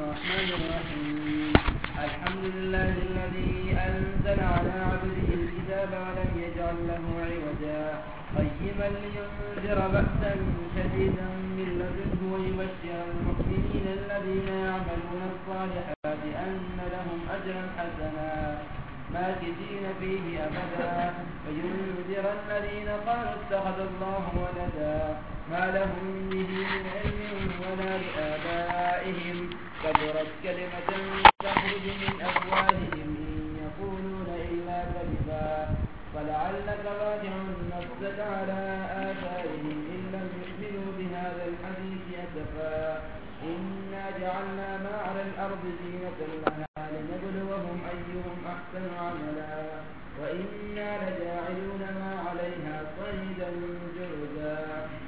الرحمن الرحيم الحمد لله الذي أنزل على عبده الكتاب ولم يجعل له عوجا قيما لينذر بأسا شديدا من لدنه ويبشر المؤمنين الذين يعملون الصالحات أن لهم أجرا حسنا ماكثين فيه أبدا وينذر الذين قالوا اتخذ الله ولدا ما لهم به من علم ولا لآبائهم كبرت كلمة تخرج من أفواههم إن يقولون إلا كذبا فلعلك باخع نفسك على آثارهم إن لم يؤمنوا بهذا الحديث أسفا إنا جعلنا ما على الأرض زينة لها لنبلوهم أيهم أحسن عملا وإنا لجاعلون ما عليها صعيدا جرزا.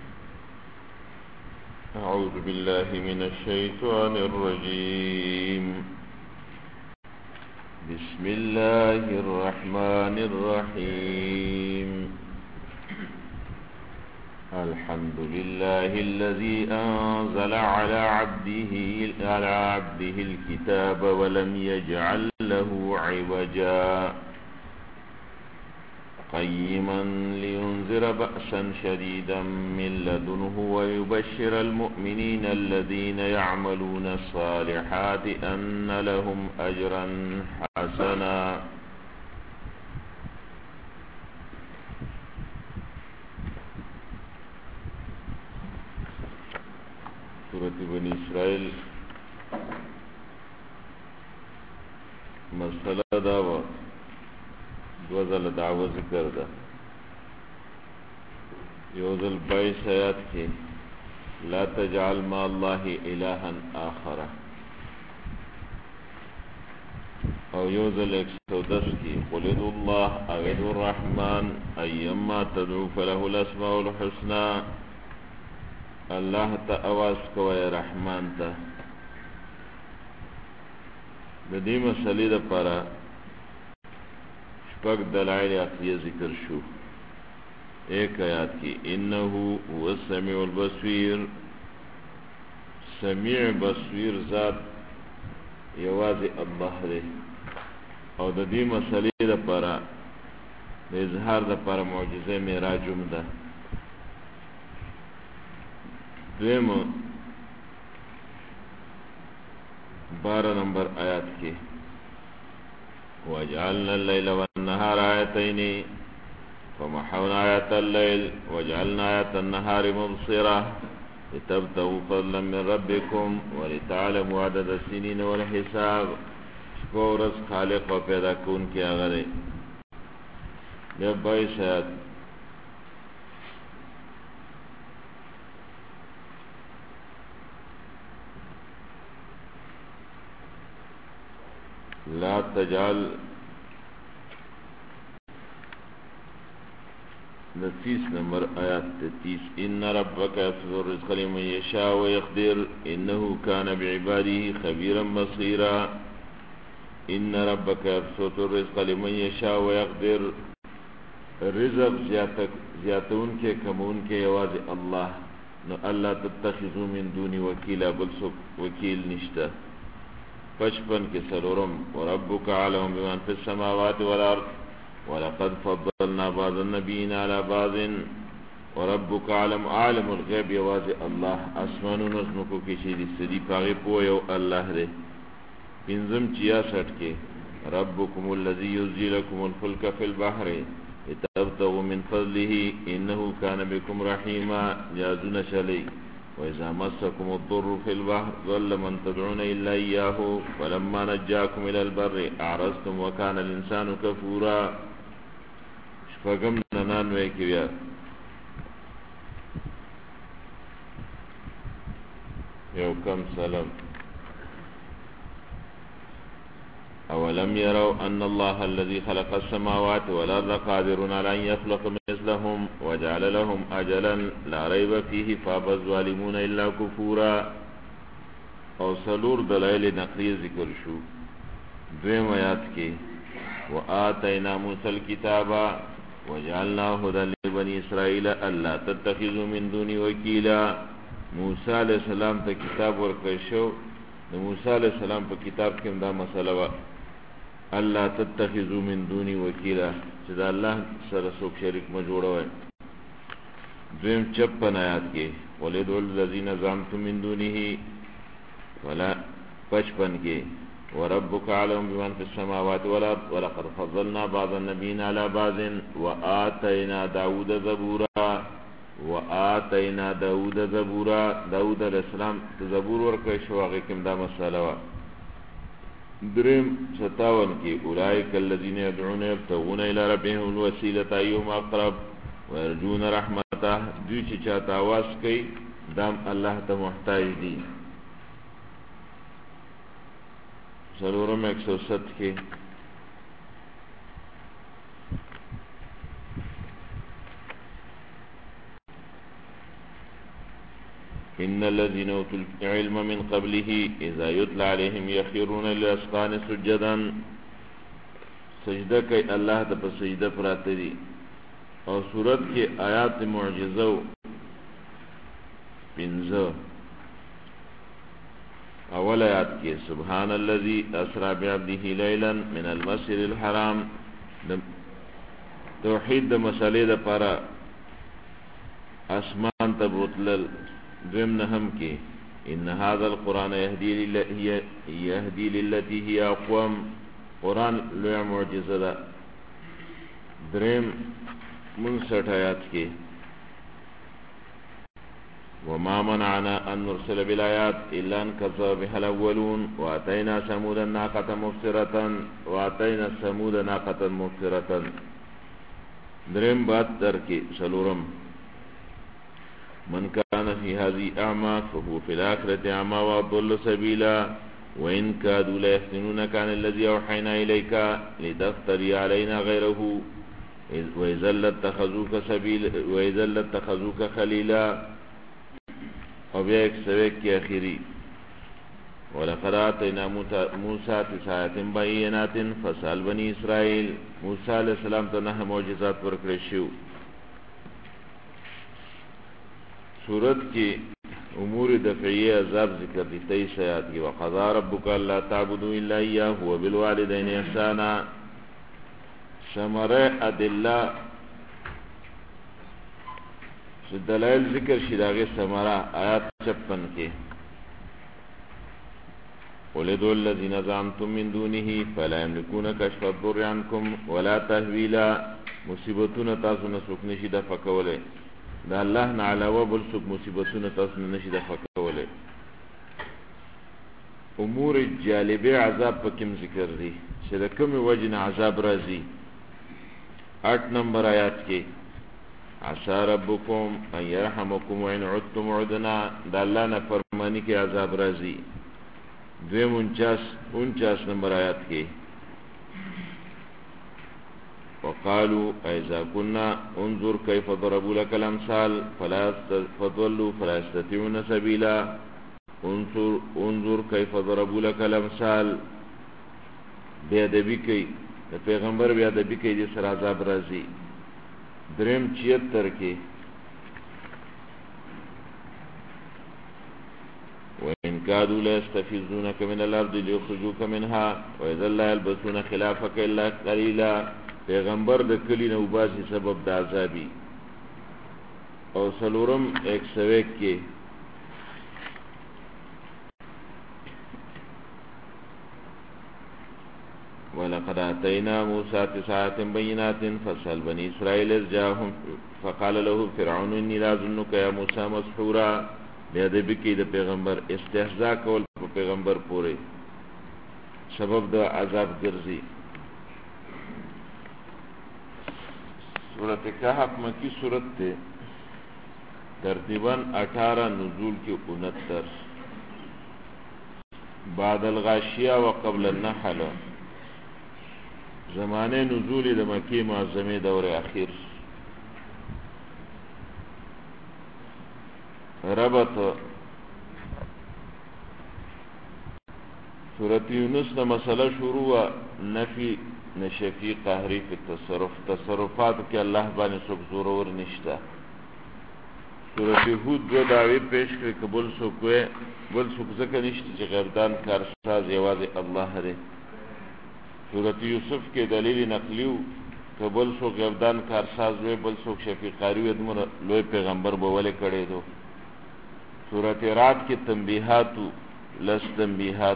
أعوذ بالله من الشيطان الرجيم. بسم الله الرحمن الرحيم. الحمد لله الذي أنزل على عبده الكتاب ولم يجعل له عوجا قيما لينذر بأسا شديدا من لدنه ويبشر المؤمنين الذين يعملون الصالحات أن لهم أجرا حسنا. سورة بني اسرائیل مسئلہ دعوة دوزل دعوة ذکر دا یوزل 22 آیات کی لا تجعل مع الله الها آخر او یوزل 110 کی قل ادعوا الله او ادعوا الرحمن ایما تدعو فله الاسماء الحسنى. الله تا آواز کوئی رحمان تا. د دې مسلې لپاره شپږ دلایل عقلیه ذکر شو. ایک آیات کی انه هو السمیع البصیر، سمیع بصیر ذات یوازې الله دی او د دې مسلې لپاره د اظهار لپاره معجزه معراج هم ده. دویم 12 نمبر آیات کی وجعلنا الليل والنهار آیتین فمحونا آیت الليل وجعلنا آیت النهار مبصرة لتبتغوا فضلا من ربكم ولتعلموا عدد السنين والحساب. شپه ورځ خالق و پیدا کون کی هغه دی. 22 آیات لا تجعل 30 نمبر آیات 30 ان ربك يبسط الرزق لمن يشاء ويقدر انه كان بعباده خبيرا بصيرا. ان ربك يبسط الرزق لمن يشاء ويقدر. رزق زیاتون کے کمون کے یواز اللہ نو اللہ تتخذو من دونی وکیلا بلسک وکیل نشتا. 55 کے سلورم وربك عالم بمن في السماوات والارض ولقد فضلنا بعض النبيين على بعض وربك عالم الغیب یواز اللہ. اسمانو نظمکو کشی دی سدی پاغی پویو اللہ دے. 65 کے ربكم الذي يزجي لكم الفلك في البحر لتبتغوا من فضله انه كان بكم رحيما. جازون شلی وإذا مسكم الضر في البحر ضل من تدعون إلا إياه فلما نجاكم إلى البر أعرضتم وكان الإنسان كفورا. شپږم 99 کې بیا یو کم سلام أولم يروا أن الله الذي خلق السماوات والأرض قادر على أن يخلق مثلهم وجعل لهم أجلا لا ريب فيه فأبى الظالمون إلا كفورا. او سلور دلائل نقلی ذکر شو. دویم آیات کی وآتینا موسى الكتاب وجعلنا هدى لبني إسرائيل ألا تتخذوا من دوني وكيلا. موسی علیہ السلام ته کتاب ورکړی شو د موسی علیہ السلام په کتاب کې دا مسله وا الله تتخذوا من دوني وکیلا چې دا الله سره څوک شریک ما جوړوي. دویم 56 آیات کې ولدوا الذين زعمتم من دونه ولا 55 کې وربك علم بمن في السماوات والارض ولقد فضلنا بعض النبيين على بعض وآتينا داود زبورا داود علیہ السلام زبور ورکړی شو هغه کوم دا مساله وا. دریم 57 کې اولئک الذين يدعون يبتغون الى ربهم الوسيله ايهم اقرب ويرجون رحمته دوی چې چاته आवाज کوي دام الله ته محتاج دي. ضرورم 107 کې ان الذين اوتوا العلم من قبله اذا يتلى عليهم يخرون للاذقان سجدا سجده کوي الله ته په سجده پراته دي. او سورت کې آیات معجزه پنځه اول آیات کې سبحان الذي اسرا بعبده ليلا من المسجد الحرام توحید د مسالې د پاره اسمان ته بوتلل. دویم نهم کې ان هذا القران يهدي للتي هي اقوم قران لوی معجزه ده. دریم 59 آیات کې وما منعنا ان نرسل بالآيات الا ان كذب بها الاولون واتينا ثمود ناقة مبصرة. دریم 72 کې سلورم من كان في هذه اعمى فهو في الاخرة اعمى واضل سبيلا وان كادوا ليفتنونك عن الذي اوحينا اليك لتفتري علينا غيره واذا لاتخذوك خليلا. او بیا 101 کې اخیری ولقد آتينا موسى 9 بينات فاسأل بني اسرائيل. موسی علیہ السلام ته 9 معجزات ورکړل شو. سورت کې امور دفعیه عذاب ذکر دي 23 آیات کې وقضى ربك الا تعبدوا الا اياه وبالوالدين احسانا. ثمره ادله دلائل ذکر شي داغه ثمره آیات 56 کې ولدوا الذين زعمتم من دونه فلا يملكون كشف الضر عنكم ولا تحويلا. مصیبتونه تاسو نه څوک نشي د فکوله دا الله نه علاوه بل څوک مصیبتونه تاسو نه نشي د فکوله. امور جالبه عذاب پکې ذکر دي چې د کوم وجنه عذاب راځي. 8 نمبر آیات کې عسى ربكم ان يرحمكم وان عدتم عدنا دا الله نه فرمانی کې عذاب راځي. 49 نمبر آیات کې وقالوا اذا كنا انظر كيف ضربوا لك الامثال فلا يستطيعون سبيلا. انظر كيف ضربوا لك الامثال بیا ادبی کوي د پیغمبر بیا ادبی کوي د سر عذاب راځي. دریم 76 کې وإن كادوا ليستفزونك من الأرض ليخرجوك منها وإذا لا يلبسون خلافك إلا قليلا. پیغمبر د کلی نه وباسي سبب د عذابي. او سلورم 101 کې ولقد آتينا موسى 9 بينات فاسأل بني إسرائيل إذ جاءهم فقال له فرعون إني لأظنك يا موسى مسحورا. بیا د بکی د پیغمبر استهزاء کول په پیغمبر پورې سبب د عذاب ګرځي. سورۃ کہف مکی سورت ته ترتیباً 18 نزول کې 69 بعد الغاشیہ وقبل النحل. زمانه نزول د مکی معظمه دور اخیر. ربط سورۃ یونس نه مسله شروع نفی نشفی قهری په تصرفات کې الله باندې څوک زور ور نشته. سورۃ هود دو دعوی پیش کړي قبول سو کوه بل څوک ځکه نشته چې غردان کارساز یوازې الله دی. سورۃ یوسف کې دلیل نقلیو قبول سو غردان کارساز وي بل څوک شفیع قاری وي دمر لوی پیغمبر به ولې کړي دو. سورۃ رعد کې تنبیحات لس تنبیحات.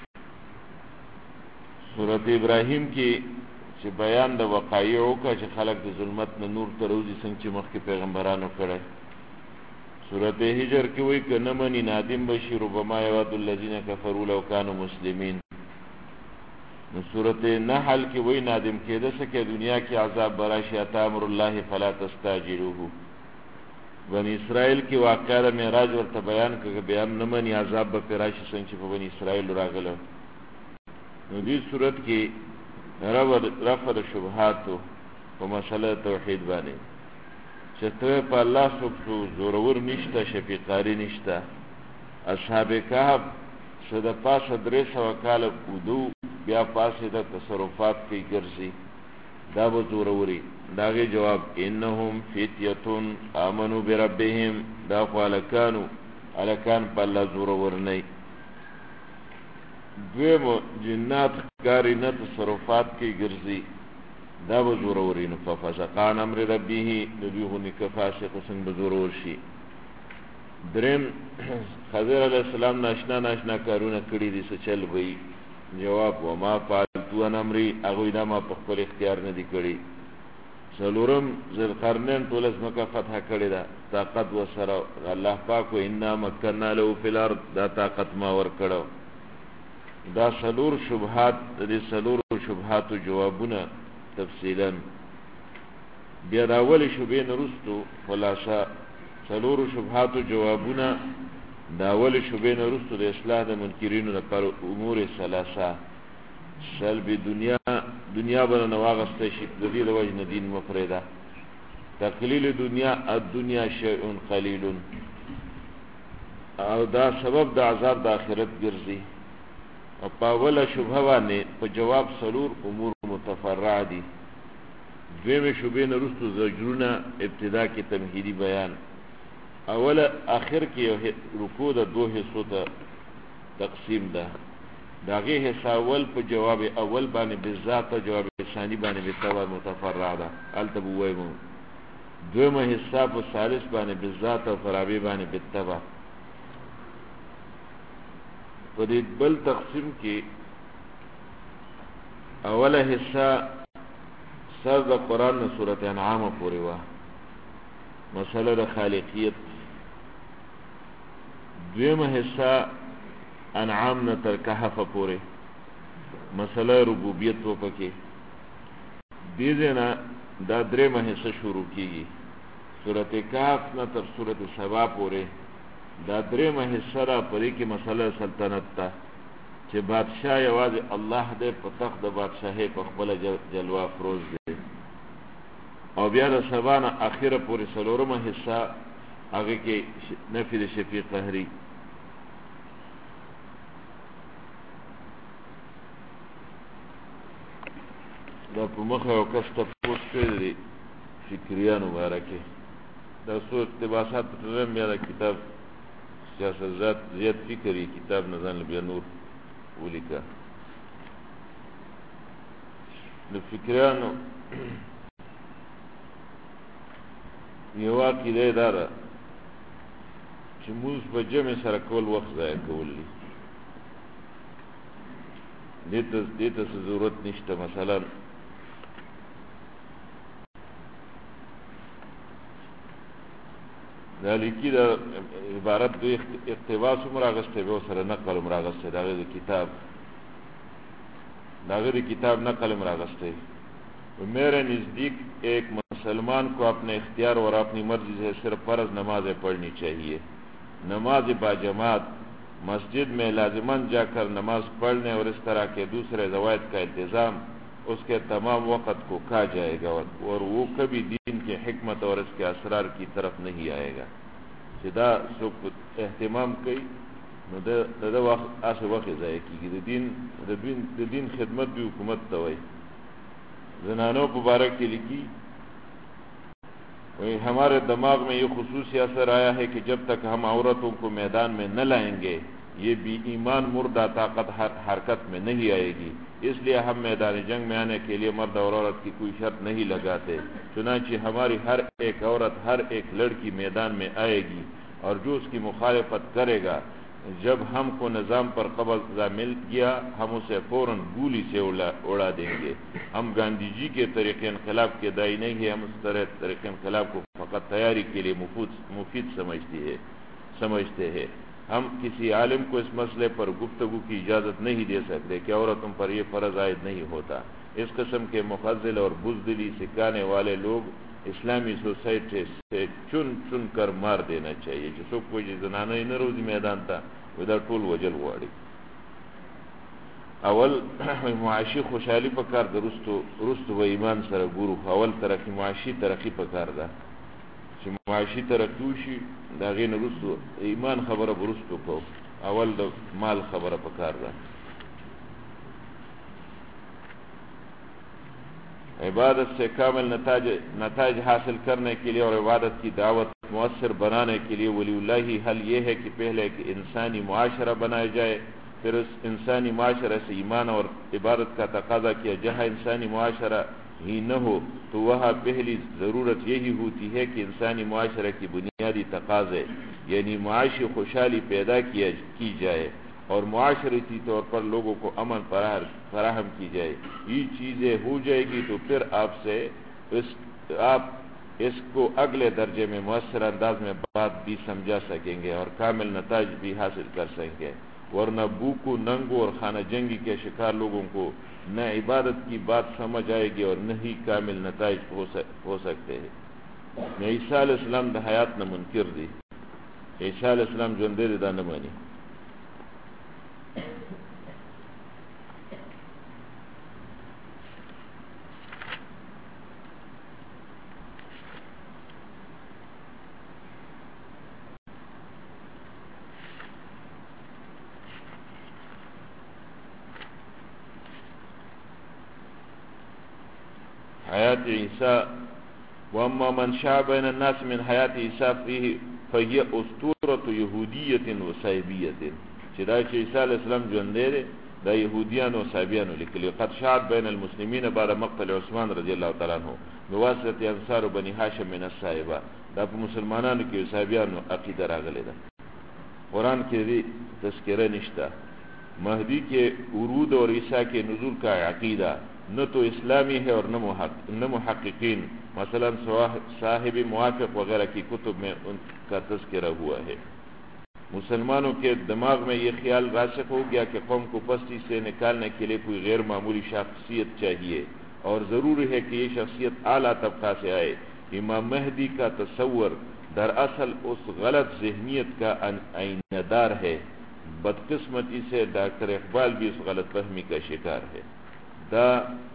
سورۃ ابراهیم کې چې بیان د وقایعو کا چې خلق د ظلمت نه نور ته روزي څنګه چې مخکې پیغمبرانو کړي. سورۃ هجر کې وایي که نه مني نادم بشي ربما یود الذین کفروا لو کانوا مسلمین. نو سورۃ نحل کې وایي نادم کېده څه کې دنیا کې عذاب براشي اتی امر الله فلا تستعجلوه. بنی اسرائیل کې واقعه د معراج ورته بیان کړه بیان نه مني عذاب به راشي څنګه چې په بنی اسرائیل راغله. نو دې صورت کې رفع د شبهات په مسله توحید باندې چې ته په الله سبحانه زورور نشته شفیع قاری نشته. اصحاب کهف صد پاسه 300 کال ودو بیا پاسه د تصرفات کې ګرځي دا به زوروري. داغه جواب انهم فتیه امنوا بربهم دا الکان په الله زورور نه. دویمو جنات کاری نه تصرفات کې ګرځي دا به زوروري. نو ففسقان امر ربه نبیه نکفاسق څنګه به زورور شي. دریم خضر علیہ السلام ناشنا کارونه کړي دي څه چل وي. جواب وما فعلتو ان امری هغوی دا ما په خپل اختیار نه دي کړي. څلورم ذوالقرنین ټول ځمکه فتح کړې ده طاقت وسره الله پاک و انا مکننا له فی الارض دا طاقت ما ورکړو. دا څلور شبهات د دې څلور شبهاتو جوابونه تفصیلا بیا د اول شبهې نه وروستو خلاصه څلور شبهاتو جوابونه د اول شبهې نه وروستو د اصلاح د منکرینو لپاره امور ثلاثه سلب دنیا به نه واغسته شي د دې د وجه نه دین مفرده تقلیل الدنیا شیء قلیل او دا سبب د عذاب د آخرت ګرځي. او په اوله شبهه باندې په جواب څلور امور متفرع دي. دویمه شبهې نه وروستو زجرونه ابتدا کې تمهیدي بیان. اوله آخر کې رکوع د دوه حصو ته تقسیم ده. د هغې حصه اول په جواب اول باندې بالذات جواب ثاني باندې بالتبع متفرع ده هلته به ووایو. دویمه حصه په ثالث باندې بالذات او په رابع باندې بالتبع. په دې بل تقسیم کې اوله حصه سر د قرآن نه سورۃ انعام پورې وه مسله د خالقیت. دویمه حصه انعام نه تر کهف پورې مسله ربوبیت و پکې. دې ځای دا درېمه حصه شروع کېږي سورۃ کهف نه تر سورۃ سبا پورې. دا درېمه حصه را پرې کې مسله سلطنت ته چې بادشاه یوازې الله دې په تخت د بادشاهۍ په خپله جلوه افروز دی. او بیا د سبا نه اخره پورې څلورمه حصه هغې کې نفي د شفیع قهري. دا په مخه یو کس تپوس کړی دی فکریانو باره کې دا څو اقتباسات په ټولم بیا د کتاب سیاست زیات فکري کتاب نه ځان بیا نور ولیکه. د فکریانو یو عقیده یې دا ده چې مونځ په جمع سره کول وخت ضایع کول دي. دې ته څه ضرورت نشته. مثلا دا لیکي دا عبارت دوی اقتباس هم راغستی بیا سره نقل هم راغستی د هغې د کتاب نقل هم راغستی. میرے نزدیک ایک مسلمان کو اپنے اختیار اور اپنی مرضی سے صرف فرض نمازیں پڑھنی چاہیے. نماز باجماعت مسجد میں لازماً جا کر نماز پڑھنے اور اس طرح کے دوسرے ضوابط کا انتظام اس کے تمام وقت کو کھا جائے گا اور وہ کبھی دین کی حکمت اور اس کے اسرار کی طرف نہیں آئے گا. چې دا څوک اهتمام کوي نو د وخت هسې وخت یې ضایع کېږي. د دین خدمت دی حکومت ته وایي. زنانو په باره کې لیکي हमारे दिमाग में ये खुसूसी असर आया है कि जब तक हम औरतों को मैदान में न लाएंगे ये भी ईमान मुर्दा ताकत हरकत में नहीं आएगी। इसलिए हम मैदान जंग में आने के लिए मर्द और औरत की कोई शर्त नहीं लगाते। चुनांचे हमारी हर एक औरत हर एक लड़की मैदान में आएगी और जो उसकी मुखालिफत करेगा जब हमको निज़ाम पर कब्जा मिल गया हम उसे फौरन गोली से उड़ा देंगे। हम गांधी जी के तरीके इनकलाब के दाई नहीं है, हम उस तरह तरीके इनकलाब को फ़कत तैयारी के लिए मुफीद समझते हैं। हम किसी आलिम को इस मसले पर गुफ्तगू की इजाज़त नहीं दे सकते कि औरतों पर यह फ़र्ज आयद नहीं होता। इस किस्म के मुखज़िल और बुज़दिली सिखाने वाले लोग इस्लामी सोसाइटी से चुन चुन कर मार देना चाहिए। जिसको कोई जनाना ही न रोज़ी मैदान था वदा टोल वजल वाड़ी। अवल मुआशी खुशहाली पकार द रुस्त व ईमान सर गुरु अवल तरक्की मुआशी तरक्की पकार दा چې معاشي ترقی وشي د هغې نه وروسته ایمان خبره به وروسته کوو، اول د مال خبره پکار ده. عبادت سے کامل نتائج حاصل کرنے کے لیے اور عبادت کی دعوت مؤثر بنانے کے لیے ولی اللہ حل یہ ہے کہ پہلے ایک انسانی معاشرہ بنایا جائے، پھر اس انسانی معاشرے سے ایمان اور عبادت کا تقاضا کیا. جہاں انسانی معاشرہ ہی نہ ہو تو وہاں پہلی ضرورت یہی ہوتی ہے کہ انسانی معاشرے کی بنیادی تقاضے یعنی معاشی خوشحالی پیدا کی جائے اور معاشرتی طور پر لوگوں کو امن فراہم کی جائے. یہ چیزیں ہو جائے گی تو پھر آپ اس کو اگلے درجے میں مؤثر انداز میں بات بھی سمجھا سکیں گے اور کامل نتائج بھی حاصل کر سکیں گے. ورنہ بھوکو ننگو اور خانہ جنگی کے شکار لوگوں کو نہ عبادت کی بات سمجھ آئے گی اور نہ ہی کامل نتائج ہو سکتے ہیں. عیسیٰ علیہ السلام دا حیات نہ منکر دی. عیسیٰ علیہ السلام جو اندر دا نہ مانی. حیات عیسیٰ واما من شاء بین الناس من حیات عیسیٰ فهي اسطورة یهودیت و صحیبیت. چې دا چې عیسیٰ علیہ السلام ژوند دی دا یهودیانو و صحیبیانو لیکلي. قد شاعت بین المسلمین بعد مقتل عثمان رضی اللہ تعالی عنہ بواسطه انصار بنی هاشم من الصحابه. دا په مسلمانانو کې صحیبیانو عقیده راغلی ده. قرآن کې دې تذکرہ نشته. مہدی کے ورود اور عیسیٰ کے نزول کا عقیدہ نہ تو اسلامی ہے اور نہ محققین مثلا صاحب موافق وغیرہ کی کتب میں ان کا تذکرہ ہوا ہے. مسلمانوں کے دماغ میں یہ خیال راسخ ہو گیا کہ قوم کو پستی سے نکالنے کے لیے کوئی غیر معمولی شخصیت چاہیے اور ضروری ہے کہ یہ شخصیت اعلیٰ طبقہ سے آئے. امام مہدی کا تصور دراصل اس غلط ذہنیت کا آئینہ دار ہے. بدقسمتی سے ڈاکٹر اقبال بھی اس غلط فہمی کا شکار ہے. دا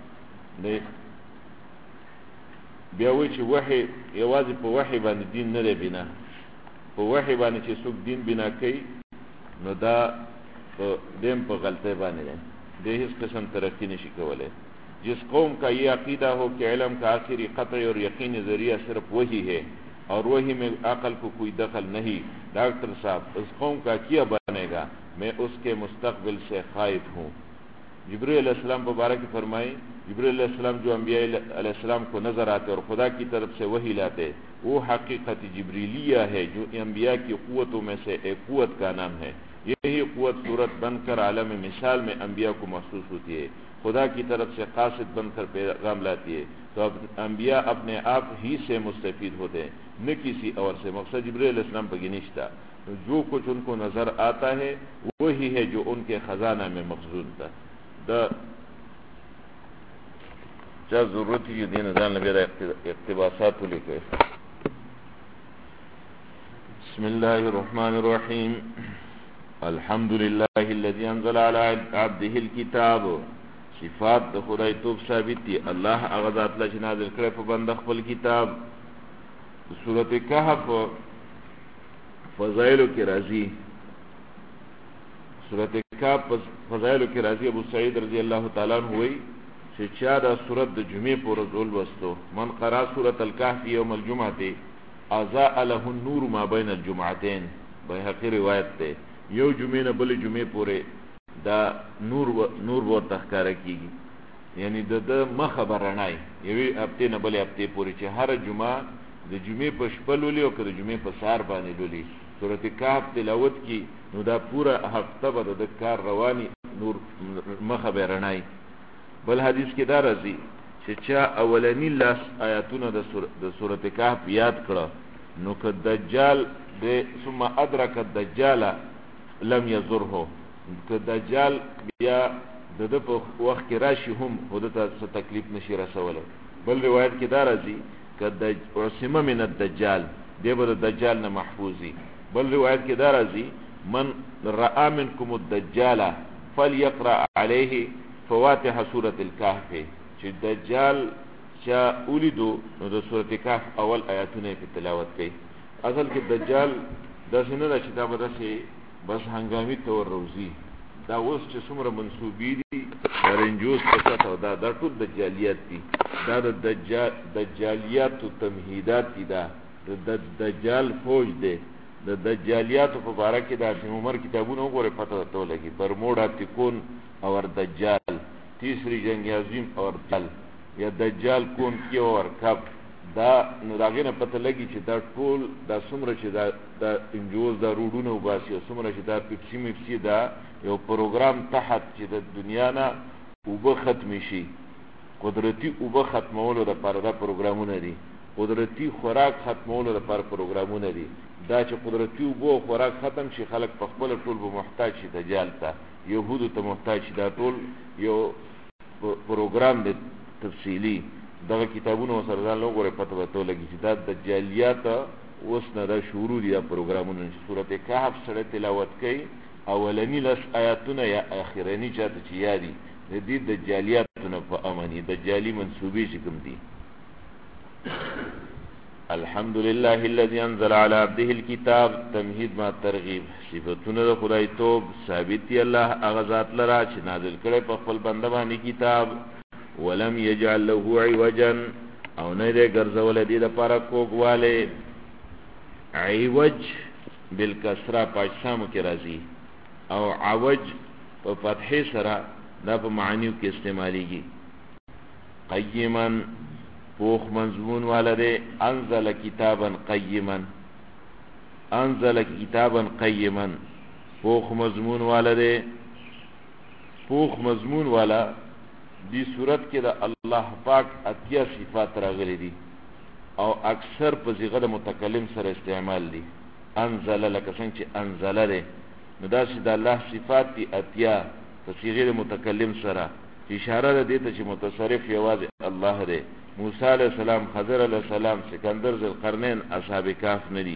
بیا وی چې وحی یوازې په وحی باندې دین نه دی بنا، په وحی باندې چې څوک دین بنا کوي نو دا دیم په غلطی باندې دی، دی هیڅ قسم ترقی نشي کولی. جس قوم کا یہ عقیدہ ہو کہ علم کا آخری قطعی اور یقینی ذریعہ صرف وہی ہے اور وہی میں عقل کو کوئی دخل نہیں، ڈاکٹر صاحب اس قوم کا کیا بنے گا؟ میں اس کے مستقبل سے خائف ہوں. جبریل علیہ السلام مبارک فرمائیں جبریل علیہ السلام جو انبیاء علیہ السلام کو نظر آتے اور خدا کی طرف سے وحی لاتے وہ حقیقت جبریلیہ ہے جو انبیاء کی قوتوں میں سے ایک قوت کا نام ہے. یہی قوت صورت بن کر عالم مثال میں انبیاء کو محسوس ہوتی ہے، خدا کی طرف سے قاصد بن کر پیغام لاتی ہے. تو اب انبیاء اپنے آپ ہی سے مستفید ہوتے ہیں نہ کسی اور سے. مقصد جبریل علیہ السلام پر گنشتہ جو کچھ ان کو نظر آتا ہے وہی ہے جو ان کے خزانہ میں مخزون تھا. دا چا ضرورت ہے دین ازان نبی اقتباسات لکھے. بسم اللہ الرحمن الرحیم. الحمد للہ الذي انزل على عبده الكتاب. صفات د خدای توب ثابت دی. الله هغه ذات له چې نازل کړی په بنده خپل کتاب. سورۃ کهف فضائل کې راځي. سورۃ کهف فضائل کې راځي. ابو سعید رضی اللہ تعالی عنہ وایي چې چې چا دا سورت د جمعې پر ورځ ولوستو من قرأ سورة الکهف یوم الجمعه اضاء له النور ما بین الجمعتين بیهقی روایت ده یو جمعې نه بل جمعې پورې دا نور و تخکاره کیږي یعنی د مخه برنای یوې هفته نه بلې هفته پورې چې هر جمعه د جمعې په شپه لولي او که د جمعې په سهار باندې لولي سورت کهف تلاوت کی نو دا پورا هفته به د کار رواني نور مخه برنای بل حدیث کې دا راځي چې چا اولنی لاس آیاتونه د سورت کهف یاد کړه نو که دجال د ثم ادرک الدجال لم یزره که دجال بیا د په وخت کې راشي هم خودته څه تکلیف نشي رسولی بل روایت کې دا راځي که عصمه من الدجال دی به د دجال نه محفوظي بل روایت کې دا راځي من رأى منکم الدجال فليقرأ عليه فواتح سورة الكهف چې دجال چا اولیدو نو د سورة کهف اول آیاتونه په تلاوت کوي اصل کې دجال داسې نه ده چې دا به داسې بس هنګامي تور روزي دا اوس چې څومره منصوبې دي رنجوز پسته دا ټول دجالیات دي دا د دجالیات او تمهیدات دي دا د دجال فوج دی د دجالیات په باره کې د حاتم عمر کتابونه وګوره پته ته لګي برمودا تکون اور دجال تیسری جنگ عظیم اور دجال یا دجال کون کی اور کب دا نو داغه نه پته لګي چې دا ټول دا څومره چې دا انجوز دا روډونه وباسي څومره چې دا پیپسي دا یو پروګرام تحت چې د دنیا نه وبه ختم شي قدرتی وبه ختمولو لپاره دا پروګرامونه دي قدرتی خوراک ختمولو لپاره پروګرامونه دي دا چې قدرتی وبه خوراک ختم شي خلک په خپل ټول به محتاج شي دجال ته يهودو ته محتاج شي دا ټول یو پروګرام دی تفصیلی دغه کتابونه سره ځان لوګره پته وته لګی چې دا دجالیات اوس نه دا شروع دي پروګرامونه چې سورته کهف سره تلاوت کوي اولنی لاس آیاتونه یا اخرنی چاته چې یادي د دې دجالیاتونه په امني دجالی منسوبې چې کوم دي الحمدلله الذي انزل على عبده الكتاب تمهید ما ترغیب صفاتونه د خدای توب ثابت دی الله هغه ذات لرا چې نازل کړي په خپل بنده باندې کتاب ولم يجعل له عوجا او نه دې ګرځول دي د لپاره کوګواله عوج بالکسره پاجسامو کې راځي او عوج په فتحه سره دا په معنیو کې استعماليږي قیما پوخ مضمون والده انزل کتابا قیما انزل کتابا قیما پوخ مضمون والده پوخ مضمون والا دی صورت کې د الله پاک اتیا صفات راغلي دي او اکثر په صيغه د متکلم سره استعمال دي انزل لك څنګه چې انزل له نو دا چې د الله صفات دي اتیا په صيغه د متکلم سره اشاره ده دې ته چې متصرف یوازې الله دی موسی علیہ السلام خضر علیہ السلام سکندر ذوالقرنین اصحاب کهف ندي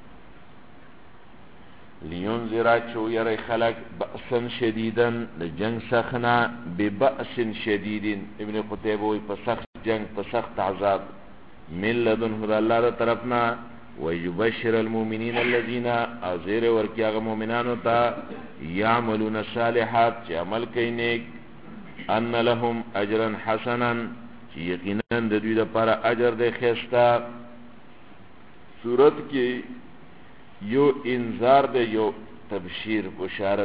لینذر چو یری خلق بأسا شدیدا لجنگ سخنا ببأس شدید ابن قتیبه وی په سخت جنگ په سخت عذاب من لدن خدا الله تعالی طرفنا ويبشر المؤمنين الذين ازير ورکیاغه مؤمنانو ته يعملون الصالحات چې عمل کوي نیک ان لهم اجرا حسنا چې یقینا د دوی لپاره اجر دی خسته صورت کې یو انذار دی یو تبشیر بشارت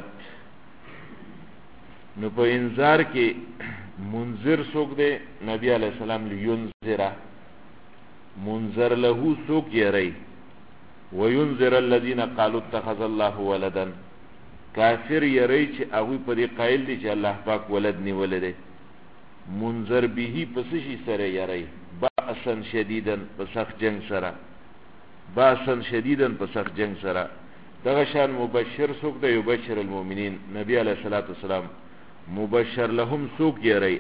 نو په انذار کې منذر څوک دی نبی علیہ السلام لینذر منذر له څوک یری وینذر الذين قالوا اتخذ الله ولدا کافر یری چې هغه په دې قائل دي چې الله پاک ولد نی ولده منذر به پس شي سره یری باسا شدیدا پسخ جنگ سره باسا شدیدا پسخ جنگ سره دغه شان مبشر څوک دی یبشر المؤمنین نبی علیہ الصلوۃ والسلام مبشر لهم څوک یری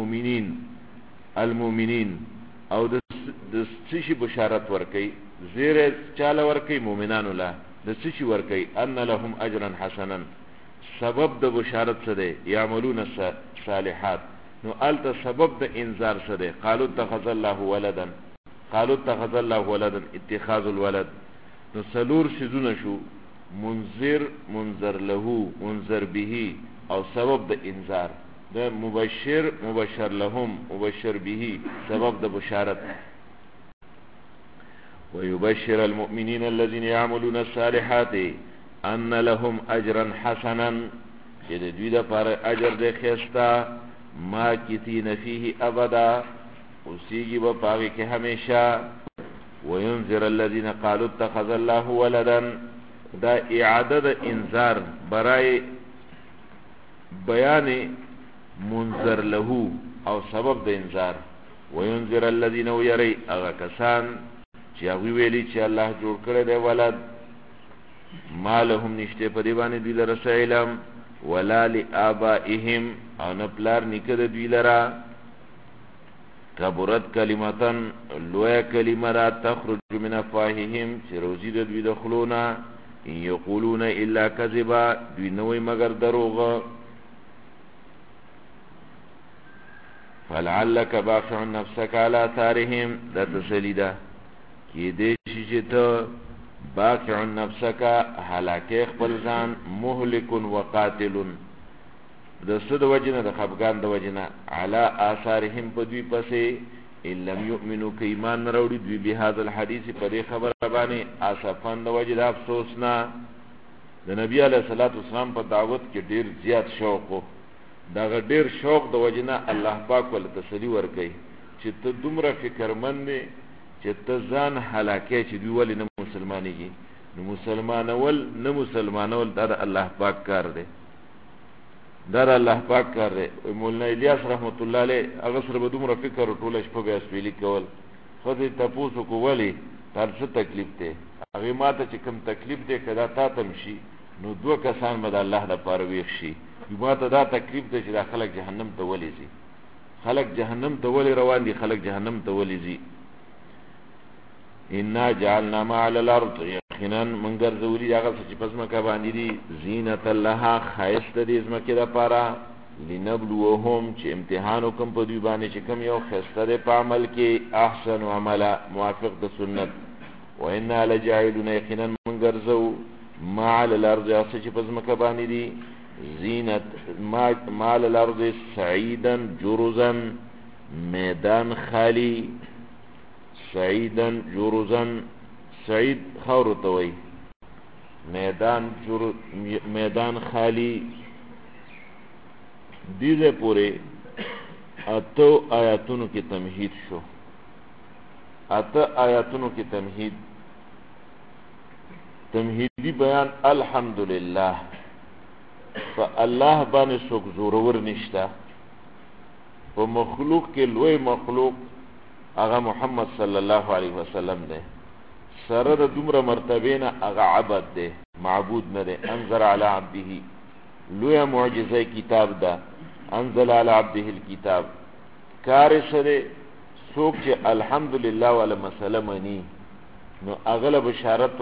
المؤمنین او د څه بشارت ورکي زیره چاله ورکي مؤمنانو له د څه ورکي ان لهم اجرا حسنا سبب د بشارت څه دی یعملون الصالحات نو الته سبب د انذار څه دی قالوا اتخذ الله ولدا قالوا اتخذ الله ولدا اتخاذ الولد نو سلور شذونه شو منذر منذر له منذر به او سبب د انذار دا مبشر لهم مبشر به سبب د بشارت ويبشر المؤمنين الذين يعملون الصالحات ان لهم اجرا حسنا چې د دوی لپاره اجر د خستا ما کتین فيه ابدا اوسیږي به پاږي کې همیشه وينذر الذين قالوا اتخذ الله ولدا دا اعاده د انذار برای بیان منذر له او سبب د انذار وينذر الذين يري اغه کسان چې هغه ویلي چې الله جوړ کړی دی ولد ما لهم نشته په دی باندې دوی لره علم ولا لآبائهم او نه پلار نیکه د دوی لره کبرت کلمتن لویا کلمه را تخرج من افواههم چې روزي د دوی د خلونه یقولون الا کذبا دوی نوې مگر دروغ فلعلك باخع نفسك على آثارهم دا تسلیده کی دې چې ته باخع نفسك هلاکه خپل ځان مهلك وقاتل د سود وجنه د خفقان د وجنه على آثارهم په دوی پسې ان لم يؤمنوا کایمان وروړي دوی به هاذ الحديث په دې خبره باندې اسفان د وجه د افسوس نه د نبی علیه الصلاۃ والسلام په دعوت کې ډیر زیات شوق وو دا ډیر شوق د وجنه الله پاک ول تسلی ورکړي چې ته دومره فکرمند چې ته ځان هلاکه چې دوی ولې نه مسلمانېږي نو مسلمانول دا الله پاک کار دی دا الله پاک کار دی مولانا الیاس رحمت الله علیه هغه سره به دومره فکر ټوله شپه بیا سپیلی کول خو دې تاسو کو ولی تاسو څه تکلیف دی هغه ماته چې کوم تکلیف دی کدا تا تم شي نو دوه کسان به الله لپاره ویښ شي ماته دا تکلیف دی چې دا خلک جهنم ته ولې ځي خلک جهنم ته ولې روان دي خلک جهنم ته ولې ځي ان جعلنا ما على الارض یقینا من ګرځولي هغه چې پس مکه باندې دي زینت الله خایست دې زمکه لپاره لنبلوهم چې امتحان وکم په دوی باندې چې کوم یو خسته دې په عمل کې احسن عمل موافق د سنت وان لجاعلون یقینا من ګرځو ما على الارض چې پس مکه باندې دي زینت ما على الارض سعیدا جرزا میدان خالی سعیدا جرزا سعید خاور توي میدان خالی دیده پوره اتو آیاتونو کی تمهید شو اتا آیاتونو کی تمهیدی بیان الحمدللہ فاللہ باندې څوک زورور نشتا په مخلوق کې لوی مخلوق هغه محمد صلی الله علیه وسلم دی سره د دومره مرتبه نه هغه عبد دی معبود نه دی انزل علی عبده لوی معجزه کتاب ده انزل علی عبده الكتاب کار سره څوک چې الحمدلله ولا مسله منی نو اغله بشارت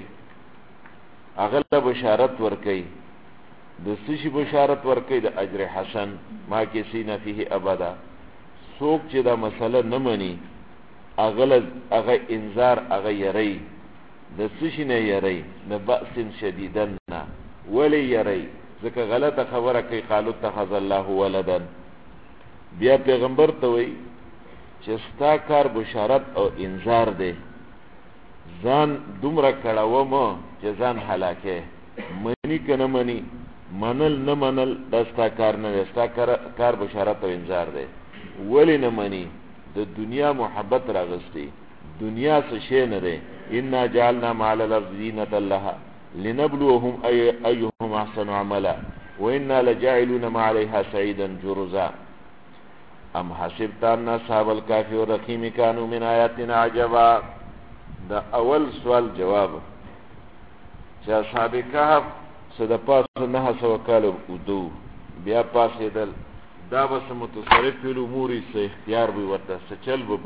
ورکي د سشي بشارت ورکي د اجر حسن ما کې سینه فيه ابدا څوک چې دا مسله نه مني اغه انذار اغه یری د سشي نه یری نه باس شدیدن نه ولی یری ځکه غلطه خبره کوي قالو اتخذ الله ولدا بیا پیغمبر ته وای چې ستا کار بشارت او انذار دی ځان دومره کړهو مو چې ځان هلاکه منی کنه منی منل نه منل دستا کار نه دستا کار بشارت او انذار دی ولی نه منی د دنیا محبت راغستی دنیا څه شی نه دی ان جعلنا مع الارض زینة لها لنبلوهم ايهم احسن عملا وانا لجاعلون ما عليها سعيدا جرزا ام حسبت ان اصحاب الكهف والرقيم كانوا من آياتنا عجبا دا اول سوال جواب چې اصحاب کهف صد پاس نه سو کال ودو بیا پاسې دل دا بس متصرف الامور سے اختیار به ورته سچل به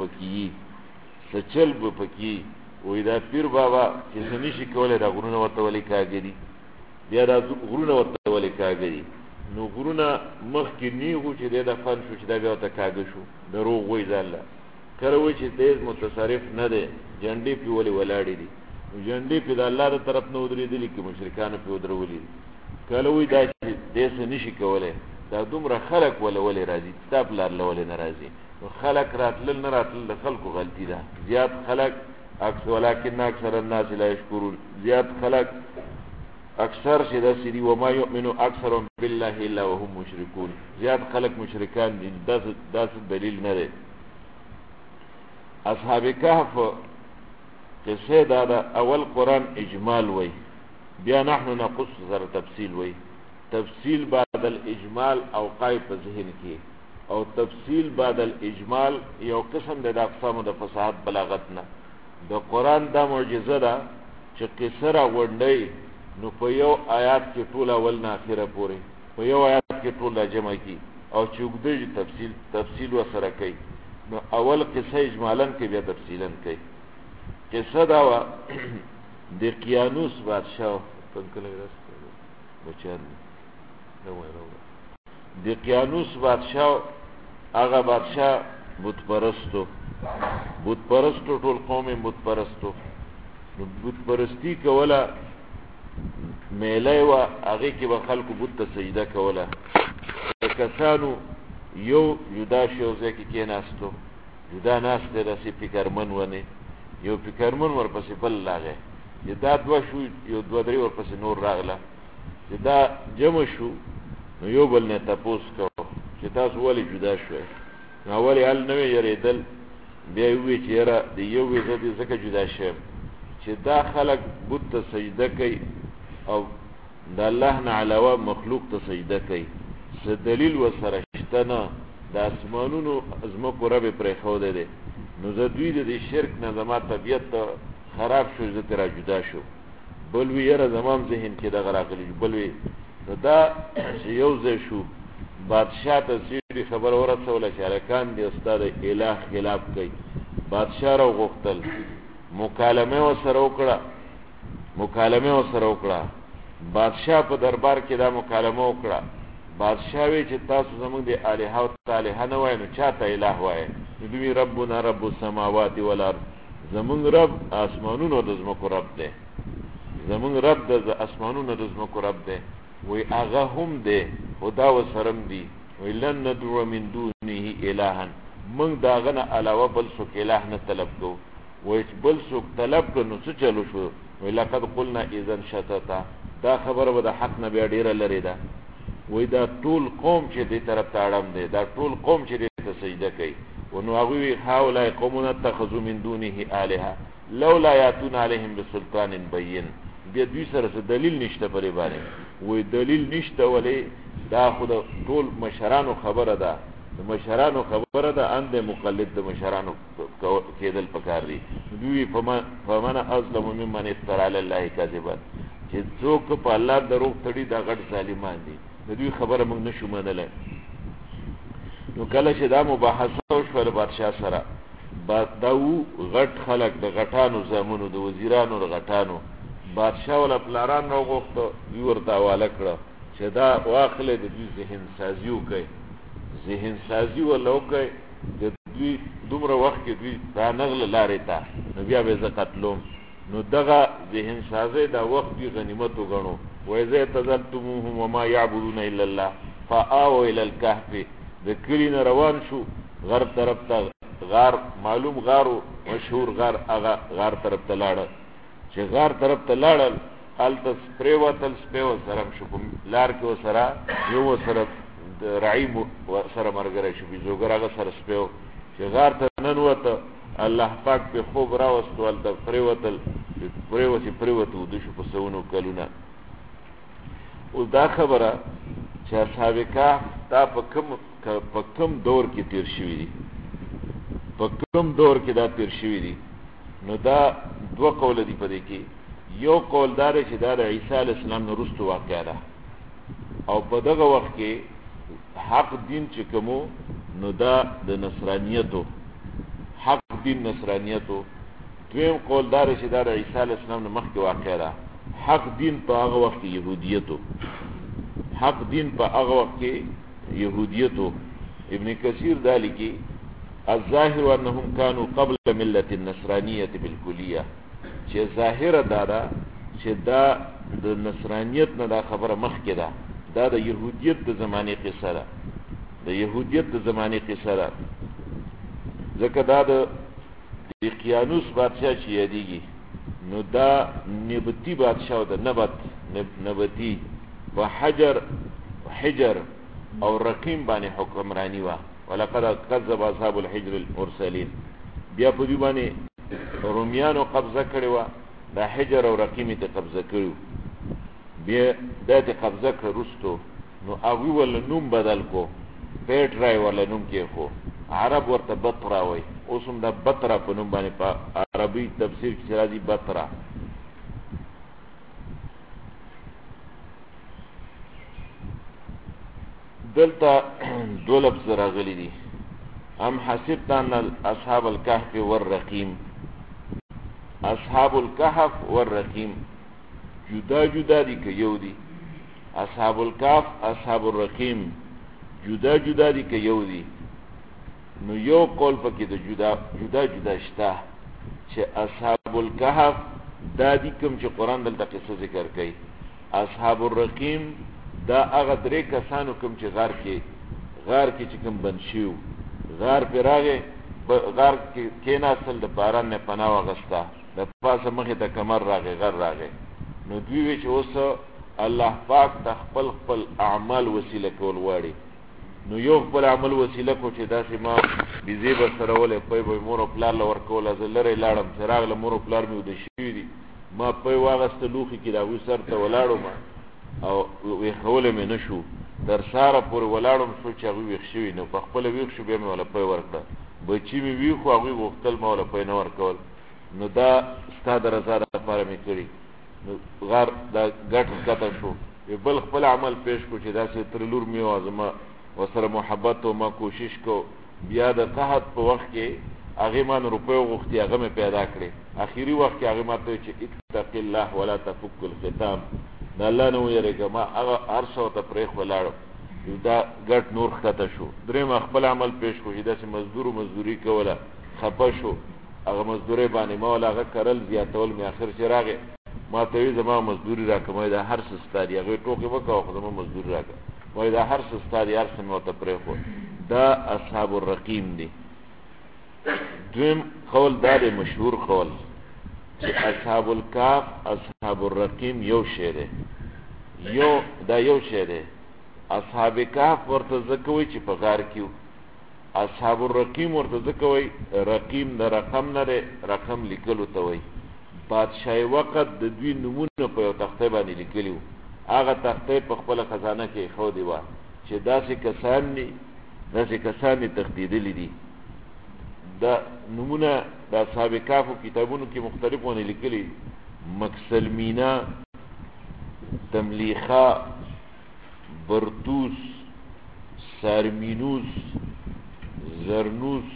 پکی وې دا پیر بابا چې سنشي کوله دا غرونه ورته ولي کاګري بیا دا غرونه ورته ولي کاګري نو غرونه مخ کې نیغو چې دا فن شو چې دا بیا ورته کاګ شو دروغ وې ځاله کړه وې چې تیز متصرف نه دی جنډې په ولي ولاړې دي جنډې په د الله تر طرف نو درې دي کې مشرکان په درولې کله وې دا چې دې سنشي کوله دا دومره خلق ولې راځي ستا پلار له ولې نه راځي نو خلق راتلل نه راتلل د خلکو غلطي ده زیات خلق ولكن اکثر الناس لا يشكرون زیات خلق اکثر چې داسې دي وما يؤمن اکثرهم بالله الا وهم مشركون زیات خلق مشرکان دي داسې دلیل نه دی اصحاب کهف قصه دا اول قرآن اجمال وی بیا نحن نقص سره تفصیل وی تفصیل بعد الاجمال او قای په ذهن کې او تفصیل بعد الاجمال یو قسم د اقسام د فصاحت بلاغت نه د قرآن دا معجزه ده چې قصه را وړندې نو په یو آیات کې ټول اول نه اخره پورې په یو آیات کې ټول جمع کی او چې وګړي تفصیل وسره کوي نو اول قصه اجمالاً کې بیا تفصیلاً کوي قصه دا وا د قیانوس بادشاہ پنکله راست بچان د قیانوس بادشاہ هغه بادشاہ بت پرستو ټول قوم بت پرستو نو بت پرستی کوله میله وا هغه کې به خلکو بت ته سجده کوله کسانو یو جدا شو ځکه کې ناستو جدا ناسته داسې فکرمن ونه یو فکرمن ورپسې بل لاغه چې دا دوه شو یو دوه درې ورپسې نور راغله چې دا جمع شو نو یو بل نه تپوس کو چې تاسو ولې جدا شوئ نو ولې حل نه یریدل بیا وی چې را دی یو وی ځکه جدا شوم چې دا خلق بت ته سجده کوي او د الله نه علاوه مخلوق ته سجده کوي څه دلیل وسره شته نه د اسمانونو ازمکو رب پرې خوده دی نو زه دوی د شرک نه زما طبیعت خراب شو زه ترا جدا شو بل وی یره زمام ذهن کې دغه راغلی بل وی نو دا یو ځای شو بادشاہ ته سیدی خبر ورسوله چې الکان دی استاد الہ خلاف کوي بادشاہ را غوښتل مکالمه وسره وکړه بادشاہ په دربار کې دا مکالمه وکړه بادشاہ وی چې تاسو زموږ د الہ او تعالی نه وای نو چاته الہ وای دوی ربنا رب السماوات والارض زموږ رب اسمانونو د زمکو رب دی زموږ رب د اسمانونو د زمکو رب دی وی هغه هم دی خدا وسرم دی وی لن ندعو من دونه الها من داغه نه علاوه بل څوک الہ نه طلب کو وی بل څوک طلب کو نو څه چلو شو وی لقد قلنا اذا شتتا دا خبره به د حق نه بیا ډیره لري ده وی دا ټول قوم چې دې طرف ته اړم دی دا ټول قوم چې دې ته سجده کوي ونو هغه وی هؤلاء قوم اتخذوا من دونه الها لولا یاتون علیهم بسلطان بین بیا دوی سره دلیل نشته پرې باندې وی دلیل نشته ولی دا خود ټول مشرانو خبره ده د مشرانو خبره ده اند مقلد د مشرانو کېدل پکار دي دوی فمن ازلم ممن افترى علی الله کذبا چې څوک په الله دروغ تړي دا غټ ظالمان دي دوی خبره موږ نشو منلای نو کله چې دا مباحثه وشوه بادشاہ سره دا غټ خلق د غټانو زامنو د وزیرانو د غټانو بادشاہ ولا پلاران نو غوښته وی ورته حواله کړه چې دا واخلې د دوی ذهن سازي ولوکه د دوی دومره وخت کې دوی دا نغله لارې ته نو بیا به زه قتلوم نو دغه ذهن سازي دا وخت دی غنیمت وګڼو وایزه تزلتموهم وما يعبدون الا الله فآووا الى الكهف د کلی نه روان شو غر طرف ته غار معلوم غارو مشهور غار هغه غار طرف ته لاړ چې غار طرف ته لاړل الته سپریوتل سپیو سره شو لار کې وسره یو سره رعیم سره مرګره شو بيزوګر هغه سره سپیو چې غار ته نن وته الله پاک په خوب راوستو الته پریوتل پریوتو د شو په سونو کلونه او دا خبره چې اصحاب کهف دا په کم دور کې تیر شوی دي نو دا دوه قول دي په دې کې یو قول دار چې دا د عیسی علی السلام نه وروسته واقع ده او په دغه وخت کې حق دین چې کومو نو دا د نصرانیتو حق دین نصرانیتو دویم قول دار چې دا د عیسی علی السلام نه مخکې واقع ده حق دین په هغه وخت کې يهودیتو ابن کثیر دالی کی الظاهر انهم كانوا قبل ملة النصرانية بالكلية چې ظاهر دادا چې دا د نصرانیت نه دا خبره مخکې ده دا د یهودیت د زمانې قصه ده، د یهودیت د زمانې قصه ده. ځکه دا د دقیانوس بادشاه چې یادېږي نو دا نبطي بادشاه ده، نبطي په حجر او رقیم باندې حکمرانی وه. ولقد کذب اصحاب الحجر المرسلین. بیا په دوی باندې رومیانو قبضه کړې وه، دا حجر او رقیم ته قبضه کړي، بیا دا ته قبضه کړه رستو، نو هغوی ورله نوم بدل کو، پیټرای ورله نوم کېښو، عرب ورته بطرا وایي. اوس هم دا بطرا په نوم باندې په عربي تفسیر کې راځي بطرا. دلته دو لفظ راغلي دي، ام حسبت ان اصحاب الكهف والرقیم. اصحاب الكهف والرقیم جدا جدا دي که یو دي؟ اصحاب الكهف اصحاب الرقیم جدا جدا دي که یو دي؟ نو یو قول پکې د جدا جدا شته چې اصحاب الكهف دا دي کوم چې قرآن دلته قصه ذکر کوي. اصحاب الرقیم دا هغه درې کسانو کوم چې غار کې چې کوم بند شوي، غار پې راغی، غار کې کېناستل، د باران نه پناه واخسته، د پاسه مخې ته کمر راغی، غر راغی. نو دوی وی چې اوس الله پاک ته خپل اعمال وسیله کول غواړي. نو یو خپل عمل وسیله کو چې داسې ما بیزې به سره ولې پی به مور او پلار له ورکوله، زه لرې لاړم چې راغله مور او پلار مې وده شوي دي، ما پی واغسته لوښي کې د هغوی سر ته ولاړم او ویښولی مې نه شو، تر ساره پورې ولاړم شو چې هغوی ویښ شوي، نو په خپله ویښ شو، بیا مې وله پی ورکړه. بچي مې ویښ وو، هغوی غوښتل ما وله پی نه ورکول. نو دا ستا د رضا لپاره مې کړي. نو غار دا ګټ ښکته شو، بل خپل عمل پیش کو چې داسې تر لور مې وه، زما ورسره محبت و، ما کوشش کو. بیا د قحط په وخت کې هغې ما نه روپۍ وغوښتې، هغه مې پیدا کړې. اخري وخت کې هغې ما ته وایي چې اتق الله ولا تفک الختام، د الله نه ویرېږه. ما هغه هر څه ورته پرېښ ولاړم، دا ګټ نور ښکته شو. درېیم خپل عمل پیش کو چې داسې مزدوري کوله، خفه شو، هغه مزدورۍ باندې ما وله هغه کرل زیاتول مې. اخر چې راغې ما ته وایي زما مزدوري راکړه، ما دا هر څه ستا دي. هغې ټوکې وکړه خو زما مزدوري راکړه، وایي دا هر څه ستا دي، هر څه مې ورته پرېښود. دا اصحاب الرقیم دي. دویم قول دا دی، مشهور قول، چې اصحاب الکهف اصحاب الرقیم یو شی دی، دا یو شی دی. اصحاب کهف ورته ځکه وایي چې په غار کې وو، اصحاب الرقیم ورته ځکه وایي، رقیم د رقم نه دی، رقم لیکلو ته وایي. بادشاهي وقت د دوی نومونه په یو تختې باندې لیکلي وو، هغه تختې په خپله خزانه کې ایښودې وه چې داسې کسان دي تښتېدلي دي. دا نومونه د اصحاب کهفو کتابونو کې مختلف ونه لیکلي، مکسلمینا، تملیخا، برتوس، سارمینوس، زرنوس،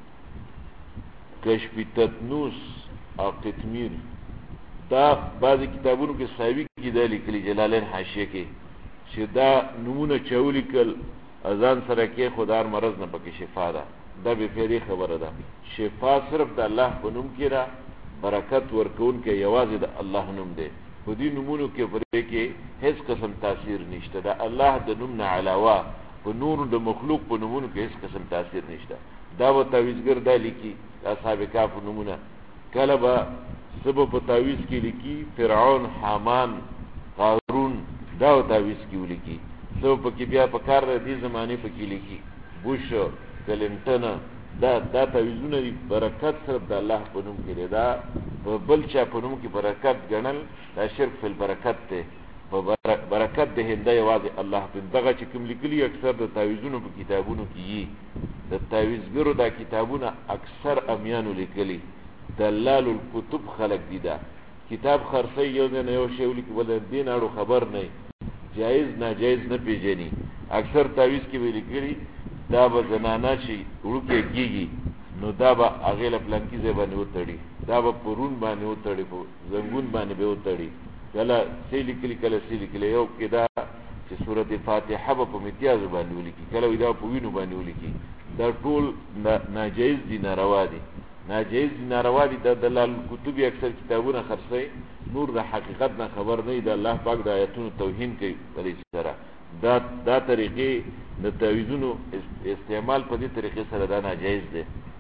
کشپیتتنوس او قطمیر. دا بعضی کتابونو کې صحابي کې دا لیکلي، جلالین حاشیه کې، چې دا نمونه چا ولیکل اذان سره کې خدار مرض نه پکې شفا ده. دا بې فایدې خبره ده. شفا صرف د الله په نوم کې ده، برکت ورکوونکی یوازې د الله نوم دی. په دې نومونو کې پرې کې هیڅ قسم تاثیر نشته. د الله د نوم نه علاوه په نورو د مخلوق په نومونو کې هیڅ قسم تاثیر نشته. دا به تعویذګر دا لیکي اصحاب کهف نومونه، کله به سبب په تعویذ کې لیکي فرعون، حامان، قارون، دا به تعویذ کې ولیکي. سبب پکې بیا په کار د دې زمانې پکې لیکي بوش، کلینټن، دا تعویذونه دي. برکت صرف د الله په نوم کې دی. دا په بل چا په نوم کې برکت ګڼل دا شرک فی البرکت دی. په برکت د هنده یوازې الله په دغه چې کوم لیکلي اکثر د تعویذونو په کتابونو کې یي، د تعویذګرو دا کتابونه اکثر امیانو لیکلي. دلال الکتب خلق دي. دا کتاب خرڅي یو نه یو شی ولیکي، بل دین اړو خبر نه، جایز ناجایز نه پیژني. اکثر تعویذ کې ویل کېږي دا به زنانه شي وړوکې کېږي، نو دا به هغې له پلانکي ځای باندې وتړي، دا به په رون باندې وتړي، په زنګون باندې به وتړي، کله څه لیکلي کله څه لیکلي. یو کې دا چې سورت فاتحه به په امتیازو باندې ولیکي، کله دا په وینو باندې ولیکي. دا ټول ناجایز دي، ناروا دي. ناجایز دي، ناروا دي. د دلال کتب اکثر کتابونه خرڅي، نور د حقیقت نه خبر نه. د الله پاک د آیاتونو توهین کوي په دې سره. دا طریقې د تعویذونو استعمال په دې طریقې سره دا ناجایز دی.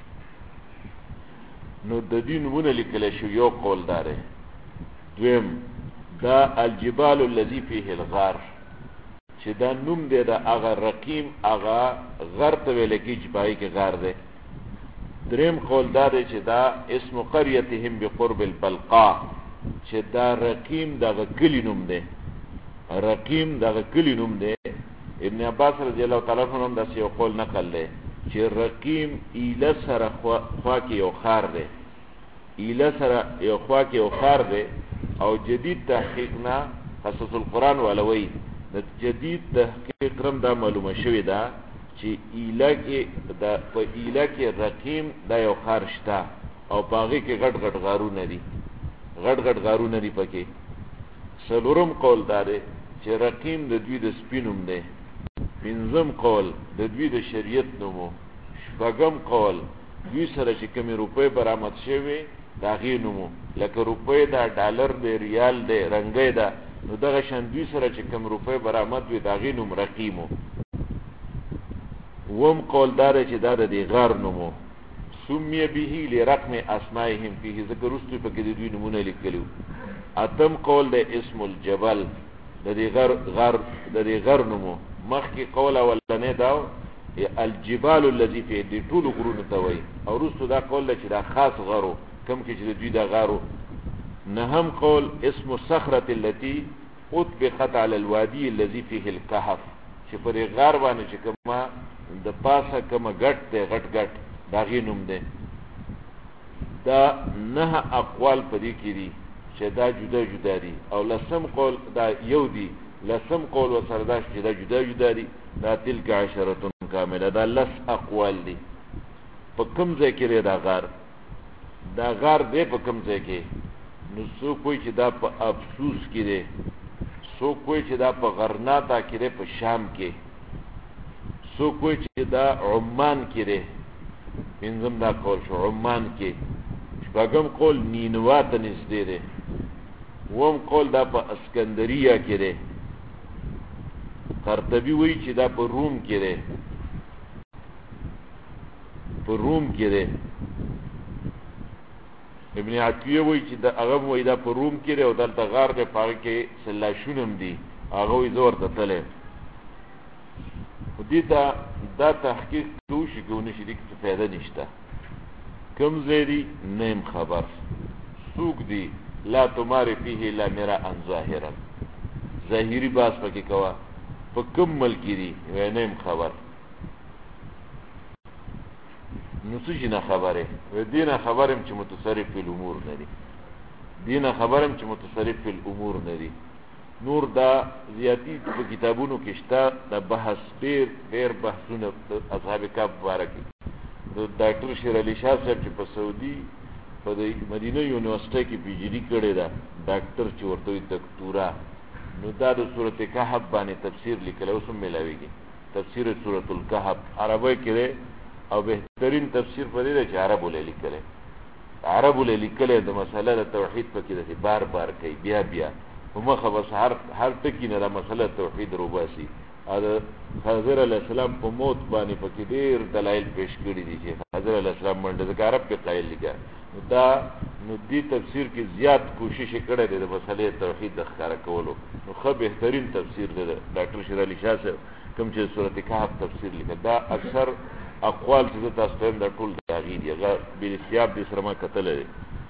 نو د دې نمونه لیکلی شو یو قول داره. دویم دا الجبال الذي فيه الغار چې دا نوم دی د هغه رقیم هغه غر ته ویل کېږي چې په هغې کې غار دی. دریم قول دا دی چې دا اسم قریتهم بقرب البلقا چې دا رقیم دغه کلي نوم دی. رقیم دغه کلي نوم دی. ابن عباس رضی الله تعالی عنه هم داسې یو قول نقل دی چې رقیم ایله سره خوا کې یو خار دی. ایله سره یو خوا کې یو خار دی. او جدید تحقیق نه قصص القرآن والوی د جدید تحقیق رم دا معلومه شوې ده چې ایله کې په ایله کې رقیم دا یو خار شته او په هغې کې غټ غټ غارونه دي. غټ غټ غارونه دي پکې. څلورم قول دا دی چې رقیم د دوی د سپي نوم دی. پنځم قول د دوی د شریعت نومو. شپږم قول دوی سره چې کومې روپۍ برآمد شوې د هغې نومو، لکه روپۍ ده، ډالر دی، ریال دی، رنګۍ ده، نو دغه شان دوی سره چې کوم روپۍ برآمد وي د هغې نوم رقیمو. اووم قول دا دی چې دا د دې غار نومو. سمیه به لرقم اسمائهم فيه ځکه وروستو پکې د دوی نومونه لیکلي وو. اتم قول دی اسم الجبل د دې غر نومو. مخکې قول اولنی دا الجبال الذي فيه دې ټولو غرونو ته وایي او وروستو دا قول دی چې دا خاص غرو کم کې چې د دوی دا غارو. نهم قول اسم الصخرة التي اطبقت على الوادي الذي فيه الكهف چې په دې غار باندې چې کومه د پاسه کومه ګټ دی غټ ګټ د هغې نوم دی. دا 9 اقوال په دې کې دي چې دا جدا جدا دي. او لسم قول دا یو دی. لسم قول ورسره دا چې دا جدا جدا دي. دا تلک عشرة کامله. دا 10 اقوال دي. په کوم ځای کې دی دا غار؟ دا غار دی په کوم ځای کې؟ نو څوک وایي چې دا په افسوس کې دی، څوک وایي چې دا په غرناطه کې دی په شام کې، څوک وایي چې دا عمان کې دی. پنځم دا قول شو عمان کې. شپږم قول نینوا ته نږدې دی. اووم قول دا په اسکندریه کې دی. قرطبي وایي چې دا په روم کې دی. په روم کې دی. ابن عطیه وایي چې هغه وایي دا په روم کې دی او دلته غار دی په هغه کې سلاشون هم دي. هغه وایي زه ورته تللی. خو دې ته دا تحقیق که وشي که ونه شي دې کې څه فایده نشته. کوم ځای دی نه یم خبر. څوک دی لا تمارې فیه الا مراء ظاهرا. ظاهري بحث پکې کوه. په کوم ملک دی وایي نه یم خبر. نو څه شي نه خبرې؟ دې نه خبر یم چې متصرف فی الامور نه دي. دې نه خبر یم چې متصرف فی الامور نه دي. نور دا زیاتی په کتابونو کې شته. دا بحث ډېر بحثونه اصحاب کهف باره کې. د ډاکټر شیر علي شاه صاحب چې په سعودي په د مدینه یونیورسټۍ کې پی جي ډي کړې ده، ډاکټر چې ورته وایي دکتورا، نو دا د سورت کهف باندې تفسیر لیکلی. اوس هم میلاویږي تفسیر سورت الکهف عربی کې دی او بهترین تفسیر په دې دی چې عربو له لیکلی. عربو له لیکلی د مسله د توحید پکې داسې بار بار کوي بیا بیا په مخه بس هر ټکي نه دا مسله توحید روباسي. او د خضر علیه السلام په موت باندې پکې ډېر دلایل پیش کړي دي چې خضر علیه السلام منډه ځکه عرب پې قایل لیکه. نو دې تفسیر کې زیات کوشش یې کړی دی د مسلې توحید د ښکاره کولو. نو ښه بهترین تفسیر دی د ډاکټر شیر علي شاه صاحب کوم چې صورت کهف تفسیر لیکه. دا اکثر اقوال چې زه تاسو ته وایم دا ټول د هغې دي. هغه بالاحتیاط دې سره ما کتلی دی.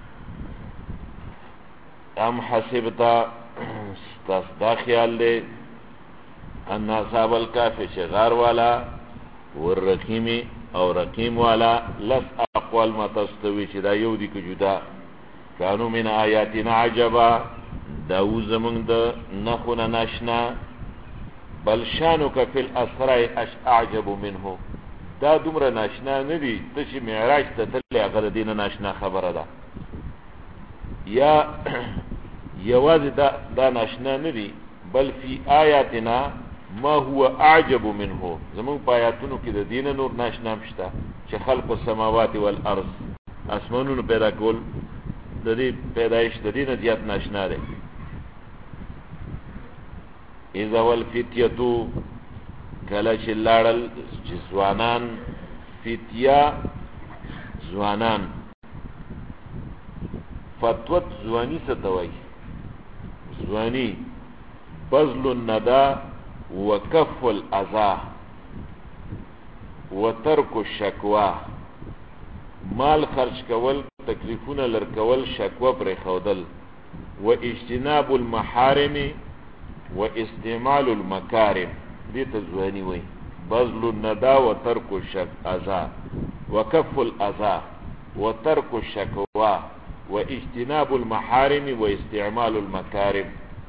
ام حسبته ستاسو دا خیال دی ان اصحاب الکهف چې غار والا والرقیم او رقیم والا 10 اقوال ما تاسو ته وایي چې دا یو دي که جدا. کانو من آیاتنا عجبا دا و زمونږ د نښو نه ناشنا. بل شانک فی الاسراء اعجب منه دا دومره ناشنا نه دي. ته چې معراج ته تللی هغه د دې نه ناشنا خبره ده. یا یوازې دا ناشنا نه دي بل فی آیاتنا ما هو اعجب منه. زمونږ په آیاتونو کې د دې نه نور ناشنا هم شته چې خلق السماوات والارض اسمانونو پیدا کول د دې پیدایش د دې نه زیات ناشنا دی. اذا والفتیتو کله چې لاړل چې ځوانان فتیا ځوانان فتوت ځواني څه ته وایي ځواني بذل الندى وكف الاذى وترك الشكوى مال خرج کول تکلیفونه لرکول شکوه پر خودل و اجتناب المحارم و استعمال المكارم دې ته ځواني وایي بذل الندى وترك الاذى وكف الاذى وترك الشكوى واجتناب المحارم واستعمال المكارم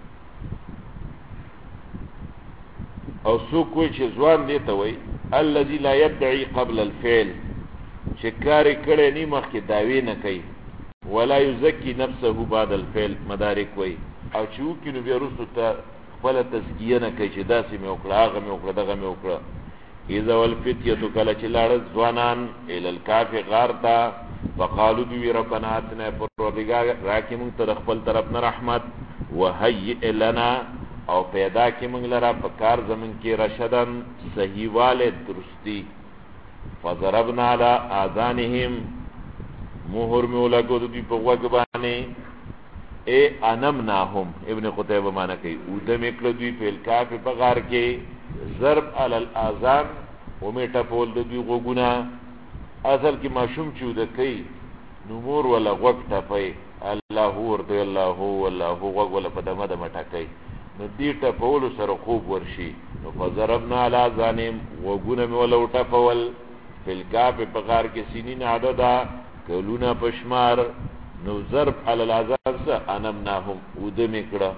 او سوق وی چې ځوان دی ته وای الذي لا يدعي قبل الفعل چې کار کړي نه مخکې داوی نه کوي ولا يزكي نفسه بعد الفعل مدارک وای او چې وکینو بیا رسو ته خپل تزکیه نه کوي چې داسې مې وکړه هغه مې وکړه دغه مې وکړه اذا والفتيه کله چې لاړ ځوانان ال الكاف غارتا فقالوا بي ربنا اتنا پروردگار راکې مونږ ته خپل طرف نه رحمت وهيئ لنا او پیدا کې مونږ لرا په کار زمون کې رشدن صحیحواله درستی فضربنا على اذانهم مهر مولا کو دې په وګ باندې اے انمناهم ابن قتيبه معنا کوي او د میکلو دوی په الکاف په غار کې ضرب على الاذان و میټه پول د دوی غوګونه اصل کې ماشوم چود کوي نمور ولا وقت ټپي الله ورته الله هو الله هو ولا په دمه د مټه کوي نو دې ټپول سره خوب ورشي نو فضربنا على ذانم وګونه مولا ټپول فلکاف په غار کې سنین عددا کلونا پشمار نو ضرب على الاذان س انمناهم ودم کړه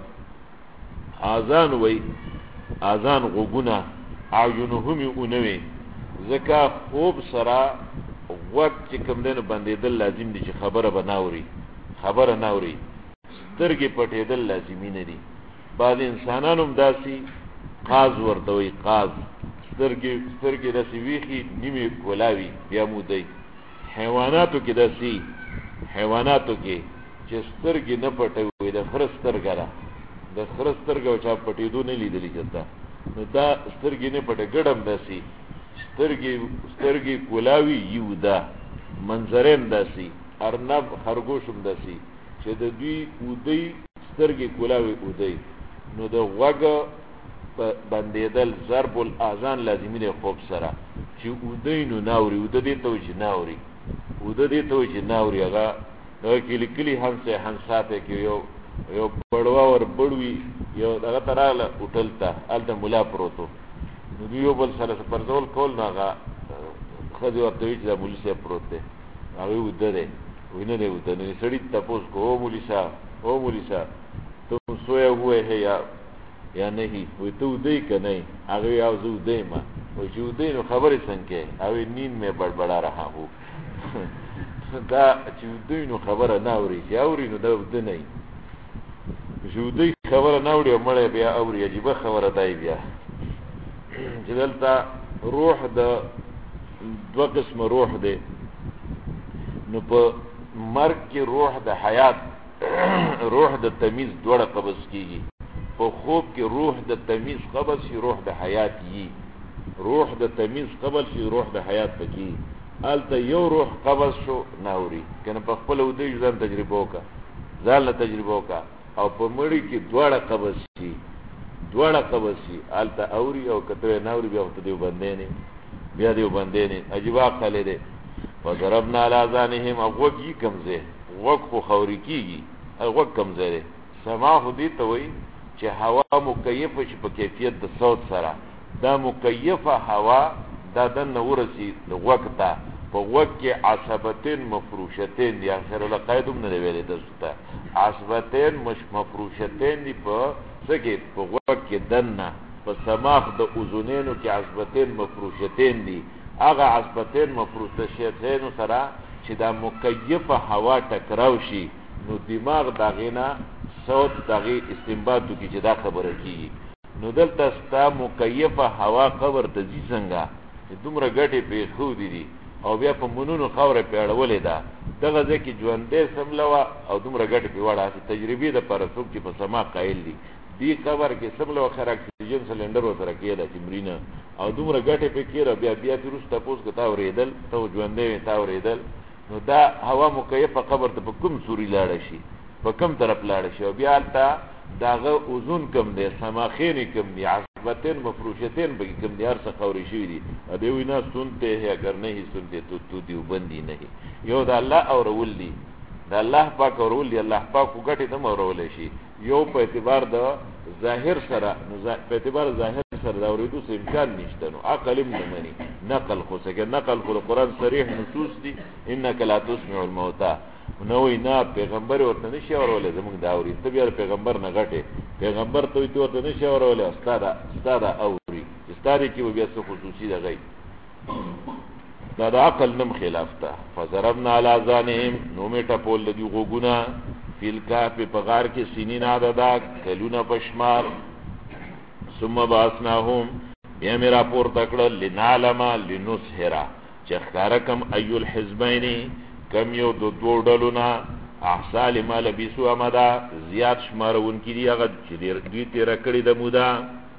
اذان وای اذان غوګونه اعینهم اونوي زکا خوب سره وقت چې کوم دنه بندیدل لازم دي چې خبره بناوري خبره ناوري سترګې پټېدل لازمي نه دي بعض انسانانو داسي قاز ورته وي قاز سترګې داسي ویخي نیمه کولاوي بیا مودي حیواناتو کې داسي حیواناتو کې چې سترګې نه پټوي د خرسترګره د خرسترګو چا پټېدو نه لیدلې کېتا نو دا سترګې نه پټه ګډم داسي سترګې کولاوي یو دا منظرم داسي ارنب خرگوشم داسي چې د دوی ودی سترګې کولاوي ودی نو د وګ بندیدل ضرب الاذان لازمي دی خوب سره چې ودی نو ناوري ود دې ته چې ناوري ود دې ته چې ناوري هغه نو کلی همسه همساته کې یو بڑوا ور بڑوي یو دغه تراله وټلتا الته مولا پروتو نو یو بل سره پرځول کول نه هغه خدي ورته چې د مولوی صاحب پروت دی هغه ودره وینه دی وته نو سړی تاسو کو مولوی صاحب تم سویا ہوئے ہے یا نہیں وي ته ودی کنه هغه یو زو دی ما او چې ودی نو خبرې څنګه او نیند مې بڑبڑا رہا هو دا چې ودی نو خبره نه اوري چې اوري نو دا ود نه چې ودی خبره نه اوري مړ بیا اوري عجیب خبره دی بیا چې دلته روح د دو قسم روح دی نو په مرګ کې روح د حیات روح د تمیز دوړه قبض کیږي په خوب کې روح د تمیز قبض شي روح د حیات یي روح د تمیز قبض شي روح د حیات پکې الته یو روح قبض شو ناوري کنه په خپل ودی ځان تجربه وکا ځان تجربه وکا او په مړی کې دوړه قبض شي الته اوري او کته ناوري بیا ته دیو باندې نه عجیب خاله ده وضربنا على اذانهم وقي کمزه وقف خوري کیږي وقف کمزه سما خودي ته وي چې هوا مکیف شي په کیفیت د صوت سره دا مکیفه هوا دا د نورسي د وقته په وقت کې عصبتين مفروشتين دي اخر لقیدم نه ویلې تاسو ته عصبتين مفروشتين دي په څنګه په وقت کې دنه په سماخ د اذنینو کې عصبتين مفروشتين دي هغه عصبتين مفروشتين سره چې دا مکیفه هوا ټکراو شي نو دماغ داغینا صوت داغي استنباط کی چې دا خبره کیږي نو دلته ستا مکیفه هوا قبر ته ځي څنګه چې دومره ګټه په خو دي او بیا په مونونو خوره پیړولې ده دغه ځکه ژوندې سملوا او دومره ګټه په وړه تجربې د پر څوک چې په سما قائل دي دی قبر کې سمله وخر اکسیجن سلندر وسره کېده چې مرینا او دومره ګټې پې کېره بیا پیروس تپوس که تا اورېدل ته ژوندی تا اورېدل نو دا هوا مکیفه قبر ته په کوم سوري لاړه شي په کوم طرف لاړه شي او بیا هلته د هغه اوزون کم دی سماخینې کم دي عصبتین مفروشتین پکې کم دي هر څه خاورې شوي دي دی وایي نه سنتے ہے اگر نہیں سنتے تو دیوبندی نہیں یو د الله اورول دي د الله پاک اورول دي الله پاک خو ګټې هم اورولی شي یو په اعتبار د ظاهر سره په اعتبار ظاهر سره د اورېدو څه امکان نشته نو عقل هم نه مني نقل خو څه نقل خو د قرآن صریح نصوص دي انک لا تسمع الموتى نو وایي نه پیغمبر ورته نشي اورولی زمونږ دا اوري ته بیا د پیغمبر نه غټې پیغمبر ته وایي ته ورته نشي اورولی ستا دا اوري چې ستا دی کې به بیا څه خصوصي دغی دا د عقل نم خلاف ته فضربنا علی اذانهم نو مې ټپول د دوی غوږونه فی الکهف په غار کې سنین عددا کلونه په شمار ثم بعثناهم بیا مې راپورته کړل لنعلم لنسهر چې ښکاره کم ایو الحزبین کم یو د دوو ډلو نه احصا لما لبثوا امدا زیات شمارونکي دي هغه چې دوی تېره کړې ده موده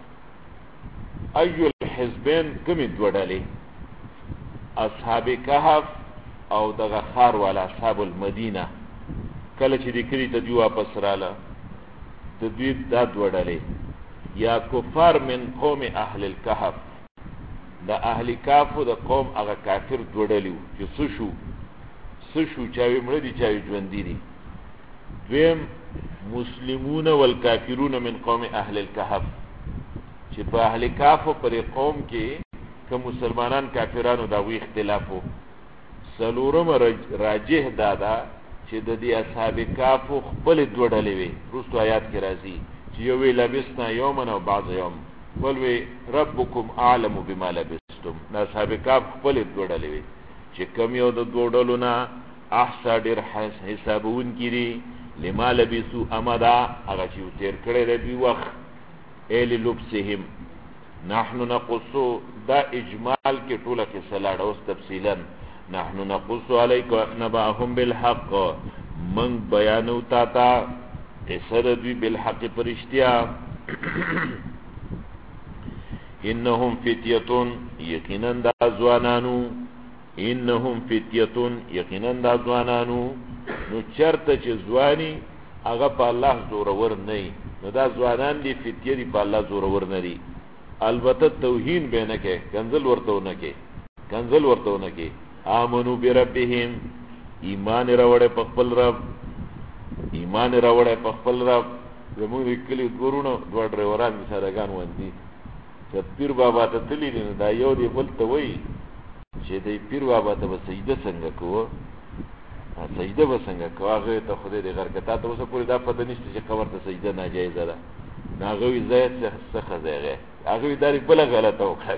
ایو الحزبین کمې دوه ډلې اصحاب کهف او دغه خار والا اصحاب المدینه کله چې د کلي ته دوی واپس راله د دوی دا دوه ډلې یا کفار من قوم اهل الکهف د اهل کهفو د قوم هغه کافر دوه ډلې وو چې څه شو چاوی مړه دي چاوی ژوندي دي دویم مسلمون والکافرون من قوم اهل الکهف چې په اهل کهفو پر قوم کې که مسلمانان کافرانو دا وی اختلافو څلورم راجح دادا چې د دې اصحاب کهفو خپل دوه ډلې وي وروستو آیات کې راځي چې یو وی لبسنا یوما او بعض یوم بل وی ربکم اعلم بما لبستم دا اصحاب کهف خپل دوه ډلې وي چې کم یو د دوه ډلو نه احصا ډېر حسابونکي دي لما لبثوا امدا هغه چې تېر کړی دی دوی وخت ایل لبسهم نحن نقصو دا اجمال کې ټوله قصه لاړه اوس تفصیلا نحن نقص علیک نبأهم بالحق من بیانو تا تا قصه دوی بالحق پرشتیا انهم فتیتون یقینا دا ځوانانو انهم فتیتون یقینا دا ځوانانو نو چرته چې ځواني هغه په الله زورور نه نو دا ځوانان دي فتیه دي په الله زورور نه دي البته توهین به نه کې کنزل ورته نه کې آمنو بربهم ایمان راوړې په خپل رب زموږ کلی ورونو دوه ډرایوران سادهګان وندي چې پیر بابا ته تللی نه دا یو دی بل ته وایي چې د پیر بابا ته به سجده څنګه کوو سجده به څنګه کوو هغه ته خدای دې غر کتا ته اوسه پورې دا پته نشته چې قبر ته سجده ناجایزه ده نو هغه وایي زید څخه ځایغه هغه وایي دا بله غلطه وکړه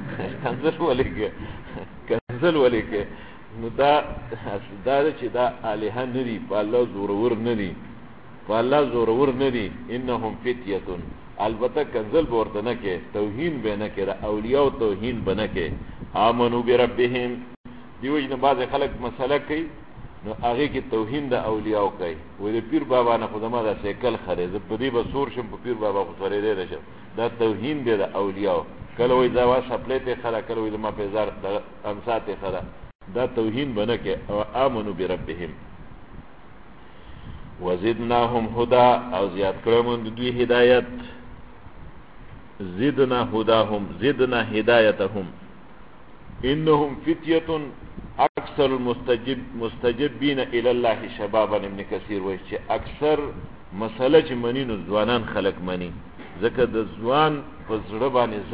کنزل ولیکې نو دا چې دا الهه نه دي په الله زورور نه دي انهم فتیتون البته کنزل به ورته نه کې توهین به نه کې د اولیاء توهین به نه کې آمنو بربهم دی وجه نه بعض خلک مسله کوي نو هغه کې توهین د اولیاء کوي وې د پیر بابا نه خدامه دا سیکل خره ز په دې به سور شم په پیر بابا خو سره دی راشم دا توهین دی د اولیاء کله وې دا وا سپلیته خره کله وې ما په زار د امساته خره دا توهین بنه کې او آمنو بربهم وزدناهم هدى او زیات کړم دوی هدایت زدنا هدایتهم انهم فتیه اکثر المستجبین الى الله شبابا ابن کثیر وایي چې اکثر مسله چې منی نو ځوانان خلق منی ځکه د ځوان په زړه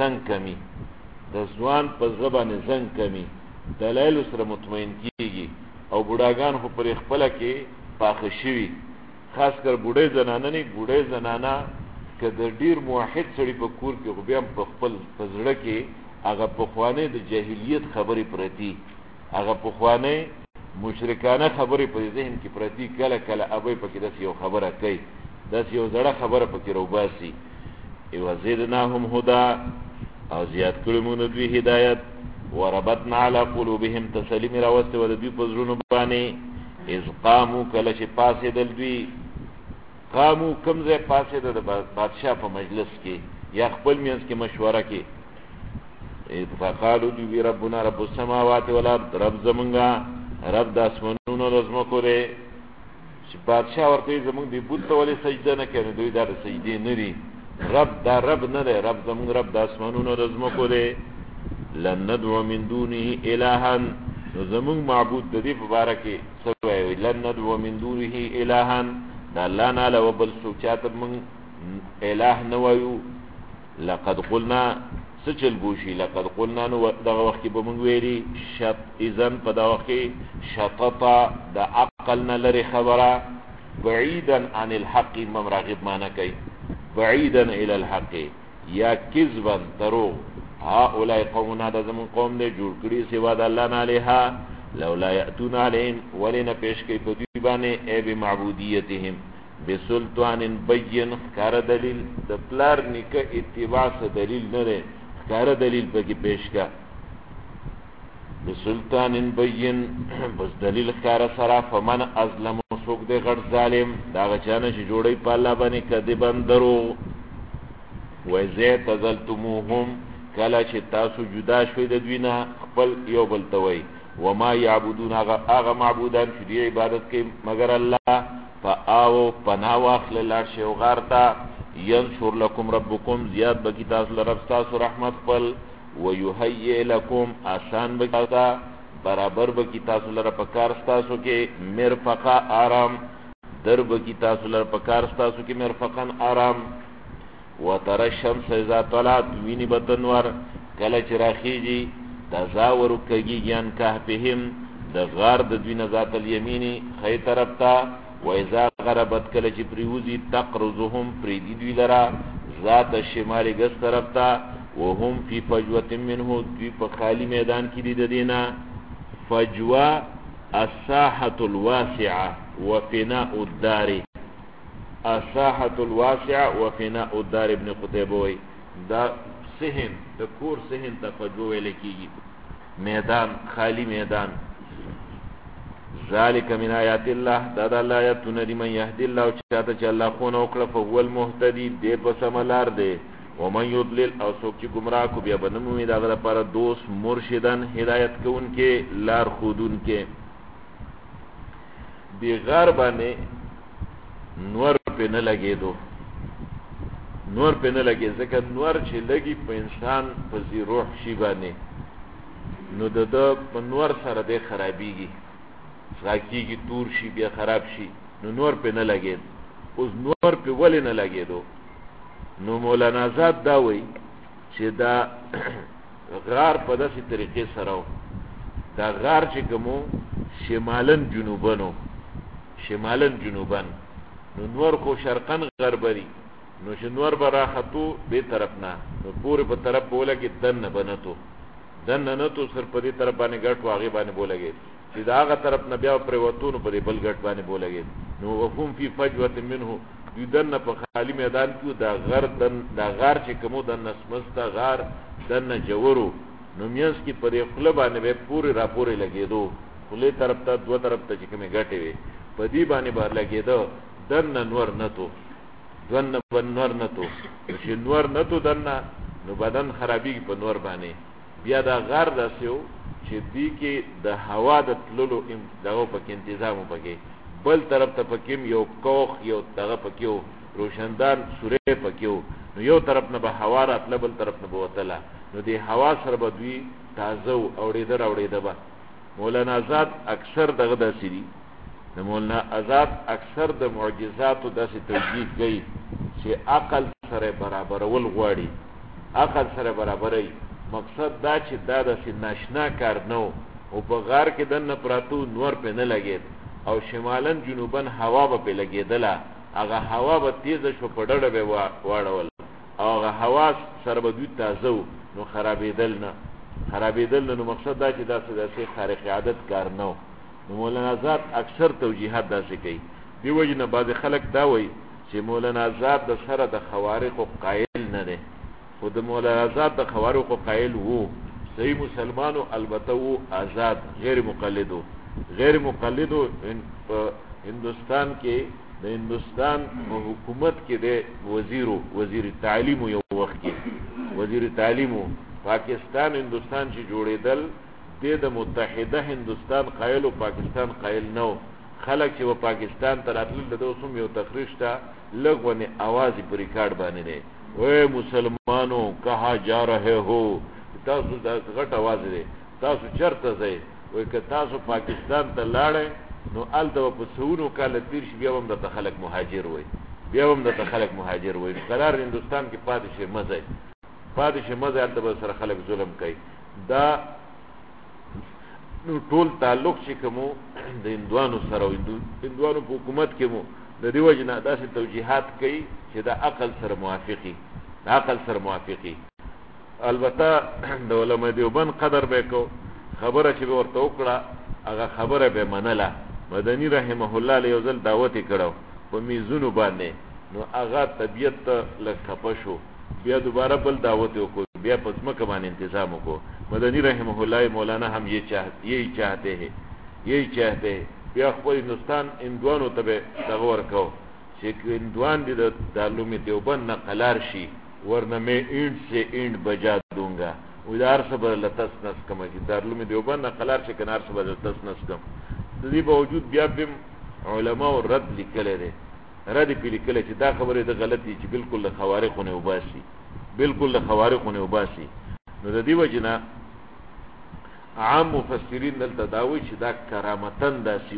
باندې زنګ کمی دلایل سره مطمئن کیږي او بوډاګان خو پر خپل کې پاخه شوي خاص کر بوډۍ زنانه که د ډیر موحد سړي په کور کې خو بیا په خپل په زړه کې هغه پخوانۍ د جاهلیت خبرې پرتی هغه پخوانۍ مشرکانه خبرې په ذهن کې پرتی کله ابوی پکې داسې یو خبره کوي داسې یو زړه خبره پکې روباسي وزدناهم هدى او زیات کړو موږ دوی هدایت وربطنا على قلوبهم تسلیم راوسته ود دوی په زړونو باندې اذ قاموا کله چې پاسېدل دوی قامو کم ځای پاسې د بادشاہ په مجلس کې یا خپل منځ کې مشوره کې فقالو دوی ربنا رب السماوات والارض رب زمونږه رب د اسمانونو د ځمکو دی چې بادشاہ ورته زمونږ دی بت ته ولې سجده نه کوي دوی دا د سجدې نه دي رب دا رب نه دی رب زمونږ رب د اسمانونو د ځمکو دی لن ندعو من دونه الها نو زمونږ معبود د دې په باره کې څه وایي لن ندعو من دونه الها د الله نه علاوه بل څوک چاته موږ اله نه وایو لقد قلنا سچل بوشي لقد قلنا نو دغه وخت کې به موږ ویلي اذن په دغه وخت کې شططا د عقل نه لري خبره بعیدا عن الحق مراغب معنی کوي بعیدا الى الحق یا کذبا دروغ هؤلاء قومنا د زمون قوم دې جوړ کړي سوا د الله نه علیها لولا یاتون علیهم ولنا پیش کوي په دوی باندې ای بمعبودیتهم بسلطان بین کار دلیل د پلار نیکه اتباع څه دلیل نه دی کار دلیل پکې پیش کا بسلطان بین بس دلیل کار سره فمن ازلم سوق دې غټ ظالم دا غچانه چې جوړي په الله باندې کذبن درو وایزه تزلتموهم کله چې تاسو جدا شوي د دوی نه خپل یو بل ته وایي وما یعبدون هغه معبودان چې دی عبادت کوي مگر الله فآو پناه واخله لاړ شي غار ته ینشر لكم ربكم زیاد بکی تاسو لرب تاسو رحمت خپل ويهيئ لكم آسان بکی تاسو برابر بکی تاسو لره پکار تاسو کې مرفقا آرام در بکی تاسو لره پکار تاسو کې مرفقا آرام وترى الشمس اذا طلعت ویني بتنور کله چې راخیږي تزاور کوي ګیان کهفهم د غار د دوی ذات الیمینی خی طرف ته و اذا غربت کله چې پریوزی تقرضهم پریدی دوی لرا ذات الشمال ګس طرف ته وهم فی فجوه منه دوی په خالی میدان کې دي د دینه فجوه الساحه الواسعه وفناء الدار الساحه الواسعه وفناء الدار ابن قتيبه وی دا صحن د کور صحن ته فجوه لکېږي میدان خالی میدان ذالک من آیات الله دا د الله آیاتونه دي من یهدي الله چاته چې الله خونه وکړه فهو المهتدی دې په سمه لار دی ومن یضلل او څوک چې ګمراه کو بیا به نه مومي د هغه لپاره دوست مرشدن هدایت کوونکې لار ښودونکې دې غار باندې نور پې نه لګېدو نور پې نه لګې ځکه نور چې لګي په انسان په ذی روح شي باندې نو د ده په نور سره دی خرابېږي راکېږي تور شي بیا خراب شي نو نور پې نه لګېد اوس نور پې ولې نه لګېدو نو مولانا آزاد دا وایي چې دا غار په داسې طریقې سره و دا غار چې کومو شمالن جنوبن شمالن جنوبن نو نور خو شرقن غربري نو چې نور به راختو بې طرف نه نو پورې په طرف به ولګېد دننه به نتو دننه نتو صرف په دې طرف باندې ګټ و هغې باندې به ولګېد چې د هغه طرف نه بیا پرېوتو نو په دې بل ګټ باندې به ولګېد نو وهم فی فجوة منه دوی دننه په خالي میدان کې دا غار چې کومو دننه سمسته غار دننه جوړو نو منځ کې په دې خوله باندې به پورې راپورې لګېدو خولې طرف ته دوه طرف ته چې کومې ګټې وې په دې باندې به لګېده دننه نور نتو دننه په نور نتو چې نور نتو دننه نو بدن خرابېږي په نور باندې بیا دا غار داسې و چې دې کې د هوا د تللو دغه پکې انتظام و پکې بل طرف ته پکې یو کوخ یو دغه پکې و روشندان سورې پکې و نو یو طرف نه به هوا راتله بل طرف نه به وتله نو دې هوا سره به دوی تازه و اورېده به مولانا آزاد اکثر دغه داسې دي د مولانا آزاد اکثر د معجزاتو داسې توجیه کوي چې عقل سره برابرول غواړي عقل سره برابروي مقصد دا چې دا داسې ناشنا کار نه و او په غار کې دننه پراتو نور پې نه لګېد او شمالن جنوبن هوا به پې لګېدله هغه هوا به تیزه شو په ډډه به واړول او هغه هوا سره به دوی تازه و نو خرابېدل نه نو مقصد دا چې داسې خارق عادت کار نه و نو مولانا آزاد اکثر توجیحات داسې کوي دې وجې نه بعضې خلک دا وایي چې مولانا آزاد د سره د خوارقو قایل نه دی خو د مولانا آزاد د خوارقو قایل وو صحیح مسلمانو البته وو آزاد غیر مقلدو په هندوستان کې د د هندوستان په حکومت کې د وزیر تعلیم یو وخت کې وزیر تعلیم پاکستان هندوستان چې جوړېدل د متحده هندوستان قائل او پاکستان قائل نو خلک چې و پاکستان ته راتلل د اوسم یو تقریر شته لګونه आवाज په ریکارډ باندې دی اوه مسلمانو کہا جا رہے ہو تاسو د غټ आवाज دی تاسو چرته ځئ وای که تاسو پاکستان ته لاړئ نو الته په سونو کال تیر شي بیا هم د خلک مهاجر وای قرار هندوستان کې پاتې شي مزه الته به سره خلک ظلم کوي دا نو ټول تعلق چې کومو د هندوانو سره هندوانو په حکومت کې مو د دې وجه نه داسې توجیهات کوي چې د عقل سره موافقي البته د علماء دیوبند قدر به کو خبره چې ورته وکړه هغه خبره به منله مدني رحمه الله له یوزل دعوت کړو په میزونو باندې نو هغه طبيعت لکه شو بیا دوباره بل دعوت وکړو بیا پس مکه باندې تنظیم وکړو مدنی رحمه الله مولانا هم یہی چاہتے ہیں بیا خپل هندوستان هندوانو ته دغه ورکو چې هندوان دي د دارالعلوم دیوبند نه قلار شي ورنه مې اینډ سے اینډ بجا دونگا ودار صبر لتس نس کما چې دارالعلوم دیوبند نه قلار شي کنار صبر لتس نس کم د دې باوجود بیا بم علماء رد لیکل دي رد په لیکل چې دا خبره د غلطي چې بالکل له خوارقونه وباسي نو د دې وجنه عام مفسرین دلته داوي چې دا کرامتن داسیو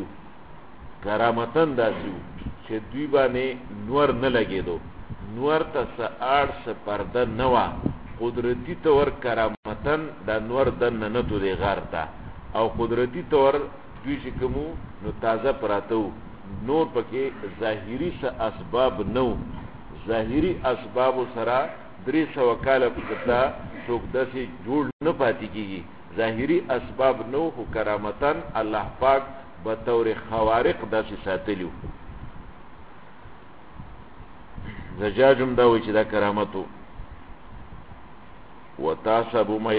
چې دوی باندې نور نه لګیدو نور ته ساړ سپرده نوا قدرتی تور کرامتن دا نور دن نه تو دی غارتا او قدرتی تور دوی چې کومو نو تازه پراتو نور پکې ظاهری اسباب نو ظاهری اسباب سره 300 کال پکتا څوک داسې جوړ نه پاتې کیږي ظاهری اسباب نو خو کرامتن الله پاک به طور خوارق داسې ساتلیو زجاجم دا وی چې دا کرامتو وتحسبهم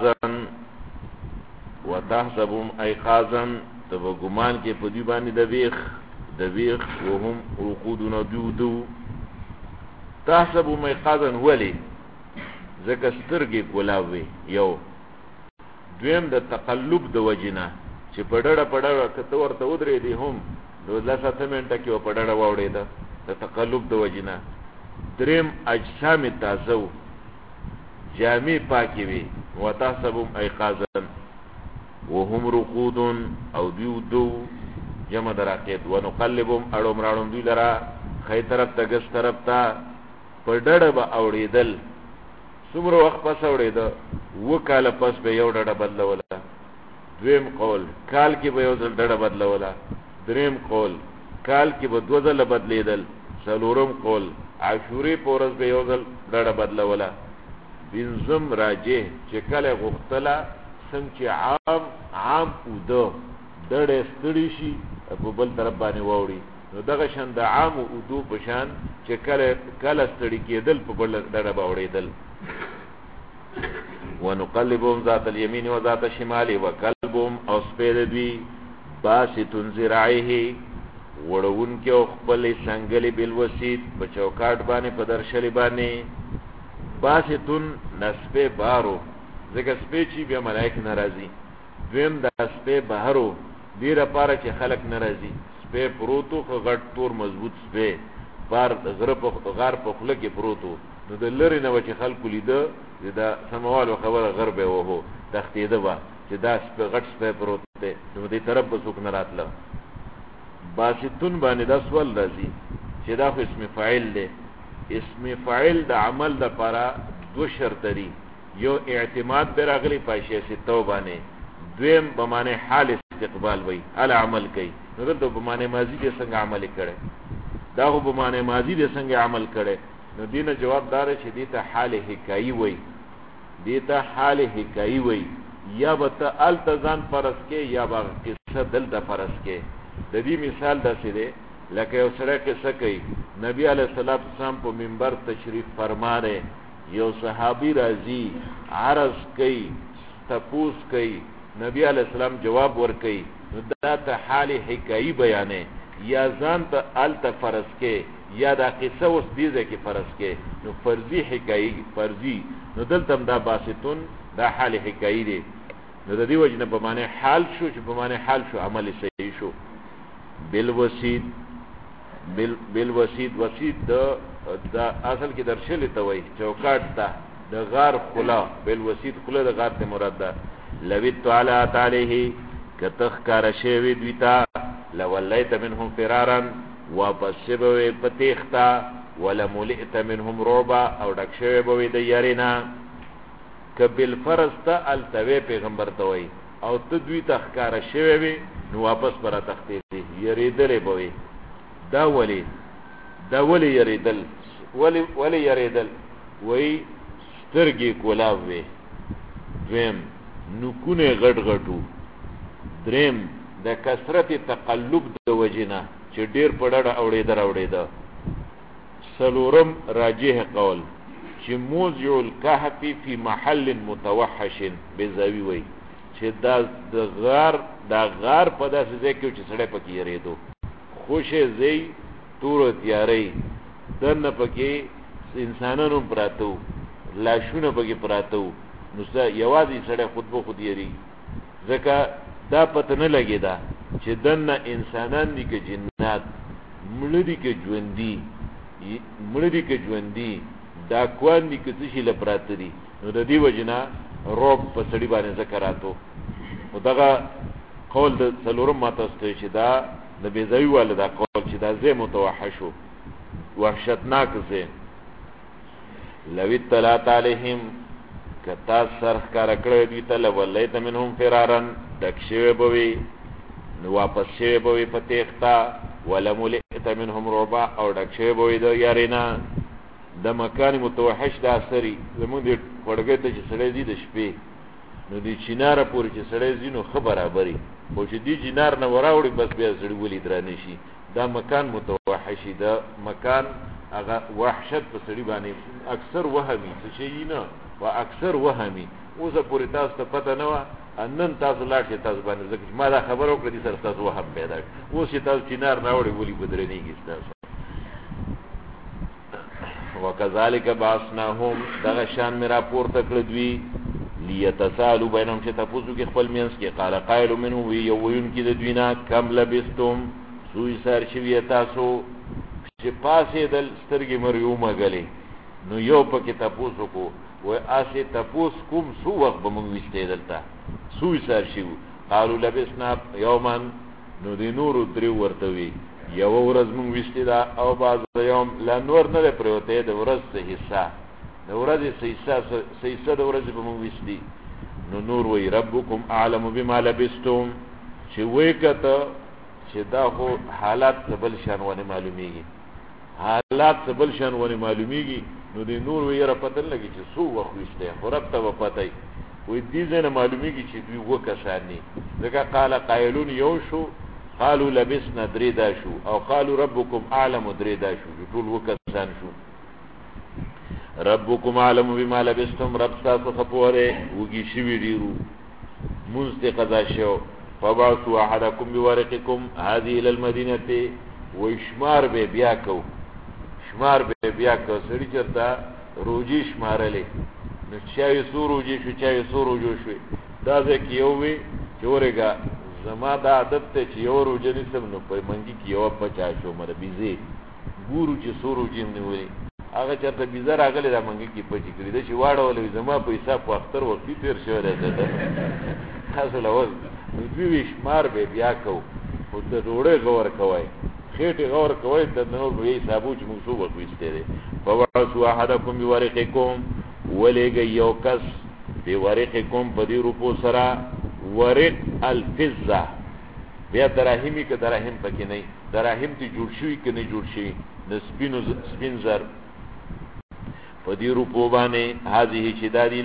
ایقاظا تب ګمان کې په دې باندې د ویخ وهم رقودون دودو تحسبهم ایقاظا ولی زکه سترګې کولاوي یو دویم د تقلب د وجنه چې پډړه کته ورته ودرې دي هم نو لاسه منټه کې پډړه وړې ده د تقلب د وجنه دریم اجسام تازه جامع پاکي وي وتحسبهم ایقاظا وهم رقود او دودو جمع دراقید ونقلبهم اړم راړم دوی لرا خی طرف ته ګس طرف ته پډړه به اوړېدل څومره وخت پس اوړېده وکاله پس به یو ډډه بدلوله دویم قول کال کې به یو ډډه بدلوله دریم قول کال کې به 2 ځله بدلیدل څلورم قول عاشورې پورز به یو ډډه بدلوله بنظم راجه چې کله غختله څنګه چې عام اوده ډډه ستړي شي په بل طرف باندې ووري نو دغه شان د عام اوده په شان چې کله ستړي کېدل په بل ډډه باورېدل ونقلبهم ذات اليمين وذات الشمال وكلبهم او سپید دوی باسطن ذراعه وړون کې خپل څنګهلی بالوسید په چوکاټ باندې په درشل باندې باسطن نسبه بارو زګه سپېچی بیا ملائک ناراضي دویم د سپې بهرو ډیر لپاره چې خلق ناراضي سپې پروتو خو غټ تور مضبوط سپې بار غره په غار په خله کې پروتو نو د لری نه چې خلکو لیده دا سموالو خبره غربه وو تختیده وا چې دا سپې غټ سپې پروت دی نو دې طرف به څوک نه راتله باسطن باندې دا سوال راځي چې دا خو اسم فاعل دی اسم فاعل د عمل لپاره دو شرط لري یو اعتماد پر اغلی پایشه ستو باندې دویم به معنی حال استقبال وای ال عمل کوي نو دلته به معنی ماضی دې څنګه عمل کړي دا خو به معنی ماضی دې څنګه عمل کړي نو دینه جواب دار چې دې ته حال حکایي وای دې ته حال حکایي وای یا به ته التزام فرض کې یا به قصه دل د فرض کې د دې مثال داسې دی لکه یو سره قصه کوي نبی علیہ الصلوۃ والسلام په منبر تشریف فرما رہے یو صحابی راضی عرض کوي تپوس کوي نبی علیہ السلام جواب ور کوي نو دا ته حال حکایي بیانې یا ځان ته الته فرض کې یا دا قصه اوس دې ځکه فرض کې نو فرضي حکایي فرضي نو دلته دا باسطون دا حال حکایي دی نو د دې وجنه په معنی حال شو چې په معنی حال شو عمل صحیح شو بالوسید وسید دا اصل کې درشل ته وای چوکاټ ته د غار خلا بالوسید خلا د غار ته مراد ده لویت علیه کتخ کار شوی دویتا لولیت منهم فرارا واپس شبوی پتیختا ولملئت منهم رعبا او ډک شوی بوی د یارینا کبل فرض ته التوی پیغمبر ته وای او ته دویتا کار شوی وی نو واپس پر تختی یریدل بوی دا ولی یریدل ولی یریدل وی سترګي کولاو وی دویم نکونه غټ غټو دریم د کثرت تقلب د وجنه چې ډیر پړړه اوړېده سلورم راجح قول چې موضع الكهف فی محل متوحش بزاوی وی چې د غار په داسې ځای کې چې سړی پکې یریدو خوشې زی تور تیاری دنه پکې انسانانو پراتو لاشونه پکې پراتو نو یوازې سړی خود یری ځکه دا پته نه لګیدا چې دنه انسانان دي که جنات مړه دي که ژوندي دا کوان دي که څه شي لپراته دي نو د دې وجنه روب په سړي باندې ذکراتو او دغه قول د څلورم ماتسته چې دا د بیزاوی والدا قول چې دا زه متوحشو وحشتناک زه لوی طلعت علیهم کتا سرخ کار کړی دوی ته لولیت منهم فرارن ډک شوی بوي نو واپس شوی بوي په تیښتا ولملئت منهم رعبا او ډک شوی بوي د یارینا د مکان متوحش د اثري زمونږ د وړګې ته چې سړی دي د شپې نو د چیناره پورې چې سړی ځي نو ښه برابري خو چې دی چینار نه وراوړي بس بیا سړي ولي درانه شي دا مکان متوحشي دا مکان هغه وحشت په سړي باندې اکثر وهمي څه شي نه و اکثر وهمي اوسه پورې تاسو ته پته نه وه نن تاسو لاړ شئ تاسو باندې ځکه چې ما دا خبره وکړه دې سره تاسو وهم پیدا کړ اوس چې تاسو چینار نه وړئ ولي بدرنېږي ستاسو وکذالک بعثناهم دغه شان میرا پورته کړ دوی لیتسالوا بینهم چې تاسو کې خپل مینس کې قال قائل منهم یو وین کې د دوی نه کم لبستم سوی سر شوی تاسو چې پاسې د سترګې مریو مګلې نو یو پکې تاسو کو و اسه تاسو کوم سو وخت به موږ وشته دلته سوی سر شو قالوا لبسنا یوما نو د نور درې ورته وی یو ورځ موږ وشته دا او بعض یوم لا نور نه پروته د ورځ حصہ د ورځې حصہ د ورځې به موږ وشتي نو نور وی ربکم اعلم بما لبستم چې وې کته چې دا خو حالات بل شان ونه معلومیږي نو د نور وی را پته لګي چې سو وخت وشته خو رب ته پته وي دې ځنه معلومیږي چې دوی وکسانی ځکه قال قائلون یو شو قالوا لبسنا دريدا شو او قالوا ربكم اعلم دريدا شو ټول وکسان شو ربكم اعلم بما لبستم رب تاسو خپوره وږي شي ویډیرو مست قضا شو فبعثوا احدكم بورقكم هذه الى المدينه وشمار به بیا کو سړي چرته روجي شمارلې نو چای سوروجي شو دا ځکه یو وی چورګه زما دا عادت ته چې یو روجي نسم نو په منګي کې یو بچا شو مر بيزي ګورو چې سوروجي نیولې هغه چرته بيزه راغله د منګي کې پچې کړی دا چې واړولې زما په حساب په اختر وخت تیر شو راځه تاسو لول دوی شمار به بیا کو او د ډوړې غور کوي خېټه غور کوي د نور به حسابو چې موږ سو وکويسته دي فوعسوا احدكم بورقكم ولګ یو کس بورقكم په دې روپو سره ورق الفزه بیا دراهمي که دراهم پکې نه دراهم ته جوړ شوی که نه جوړ شي د سپین زر په دې روپو باندې هذه چې دادی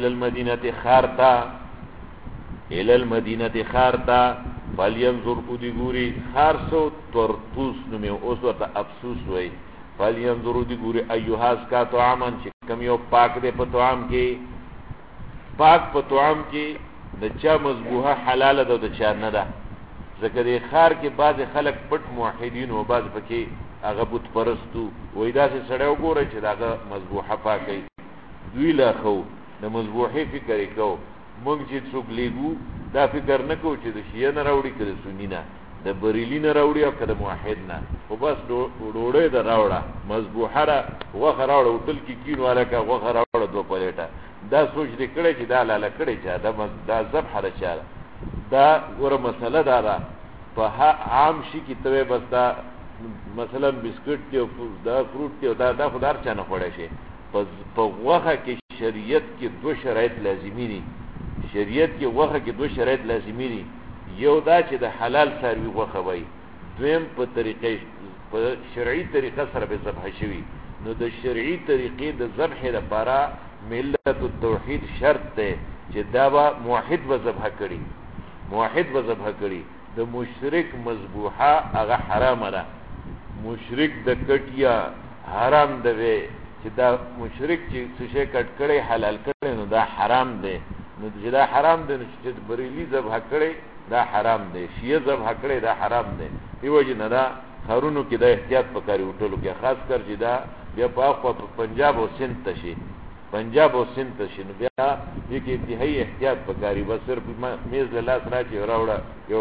المدینه خارتا فلینظر ادی ګوري خارسو ترطوس نومه اوس ورته افسوس وای فلینظر ادی ګوري ایوهاز کا طعامن چې کم یو پاک دې په طعام کې د چا مذبوحه حلاله ده د چا نه ده ځکه د ښار کې بعضې خلک پټ موحدین و، بعض پکې هغه بت پرستو وایي داسې سړی وګورئ چې د هغه مذبوحه پاکوي. دوی لا ښه و د مذبوحې فکر یې کو. موږ چې څوک لیږو دا فکر نه کوو چې د شیعه نه راوړي که د سني نه، د بریلي نه راوړي او که د موحد نه، خو بس ډوډۍ د راوړه، مذبوحه را غوښه راوړه، هوټل کې کینو هلکه غوښه راوړه 2 پلیټه. دا سوچ دې کړی چې دا لاله کړی چا، دا ذبحه د چا ده. دا ګوره مسله دا ده په عام شي کې ته بس دا مثلا بسکټ دی او دا فروټ دی او دا خو د هر چا نه خوړی شي. په غوښه کې شریعت کې 2 شرایط لازمي دي. شریعت کې غوښه کې 2 شرایط لازمي دي. یو دا چې د حلال څاروي غوښه وي، دویم په شرعي طریقه سره به ذبح شوي. نو د شرعي طریقې د ذبح لپاره ملت التوحید شرط دی چې دا به موحد به ذبح کړي، موحد به ذبح کړي. د مشرک مذبوحه هغه حرامه ده. مشرک د کټیا حرام دی چې دا مشرک چې څه شی کټ کړی حلال کړی نو دا حرام دی. نو چې دا حرام دی نو چې بریلی ذبح کړی دا حرام دی، شیعه ذبح کړی دا حرام دی. دی وجه نه دا ښارونو کې دا احتیاط پکاري هوټلو کې، خاص کر چې دا بیا په اخوا په پنجاب او سند ته شي، پنجاب او سند ته شي، نو بیا دې کې انتهایي احتیاط پکاري. بس صرف میز له لاس راچې راوړه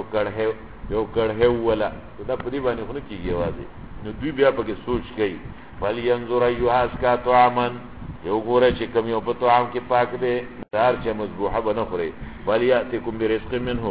یو کړهی ووله، دا په دې باندې خو نه کېږي یوازې. نو دوی بیا پکې سوچ کوي فلینظر ایها ازکا طعاما، یو ګوره چې کوم یو په طعام کې پاک دی، د هر چا مذبوحه به نه خورئ. ولیأتکم برزق منه،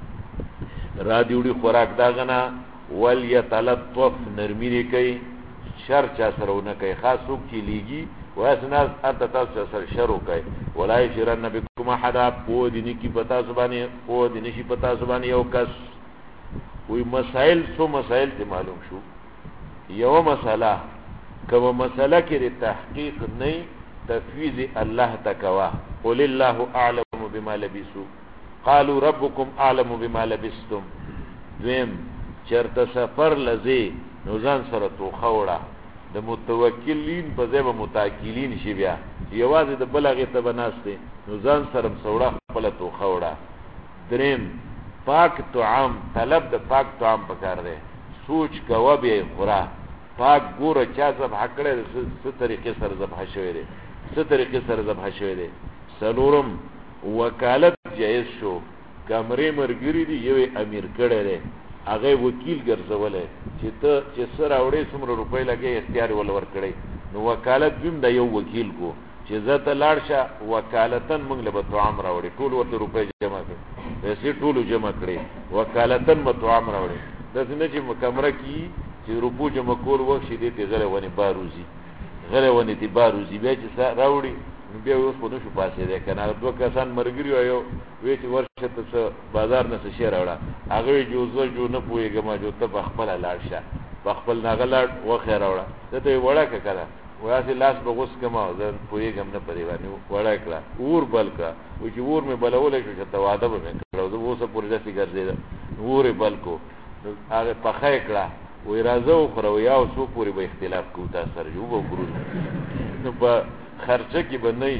را دیوړي خوراک داغه نه. ولیتلطف، نرمي دې کوي، شر چا سره ونه کوي. خاص څوک چې لیږي وایسې نه هلته تاسو چا سره شر وکوئ. ولا یشرن بکم احدا، پوه دې نه کي په تاسو باندې، پوه دې نه شي په تاسو باندې یو کس. وی مسائل څو مسائل ته معلوم شو. یو مسله کومه مسله کې د تحقیق نه تفویض الله تکوا، قل الله اعلم بما لبثوا قالوا ربكم اعلم بما لبثتم. دویم چرته سفر لذي نو ځان سره توخه وړه، د متوکلین په ځای به متاکلین شي. بیا یوازې د بل هغې ته به ناست دی نو ځان سره مسوړه خپله توخه وړه. دریم پاک طعام، طلب د پاک طعام پکار دی. سوچ کوه بیا یې خوره. پاک ګوره چا ذبح کړی دی، څه طریقې سره ذبح شوی دی، څه طریقې سره ذبح شوی دی. څلورم وکالت جایز شو. کمرې ملګري دي، یو امیر کړی دی، هغه وکیل ګرځولی چې ته چې څه راوړې څومره روپۍ لګې اختیار ول ورکړی. نو وکالت دویم د یو وکیل کو چې زه ته لاړ شه وکالتن موږ له به طعام راوړې، ټول ورته روپۍ جمع کړې، پیسې ټولو جمع کړې، وکالتن به طعام راوړې. داسې نه چې کمره کې چې روپو جمع کول وخت شي دې ته غلی ونې باروزي، غلی ونې ته باروزي، بیا چې راوړي نو بیا اوس خو نه شو پاسېدی که نه. 2 کسان ملګري یو وی چې ورشه ته څه بازار نه څه شی راوړه، هغه وایي جو زه جو نه پوهېږم، جو ته په خپله لاړ شه، په خپل نه هغه لاړ وښې راوړه. ده ته یې وړه که که نه وایي هسې لاس به غوس کړم او زه پوهېږم نه په دې باندې، وړه کړه اور بل کړه. وایي چې اور مې بلولی شو چې ته واده به مې کړه، زه به اوسه پورې داسې ګرځېدم، اور یې بل کړو، هغه پخه یې کړه. وایي راځه وخوره، وایي او څو پورې به اختلاف کوو تاسو سره چې وبه وخورو. نو په خرچه کې به نه وي،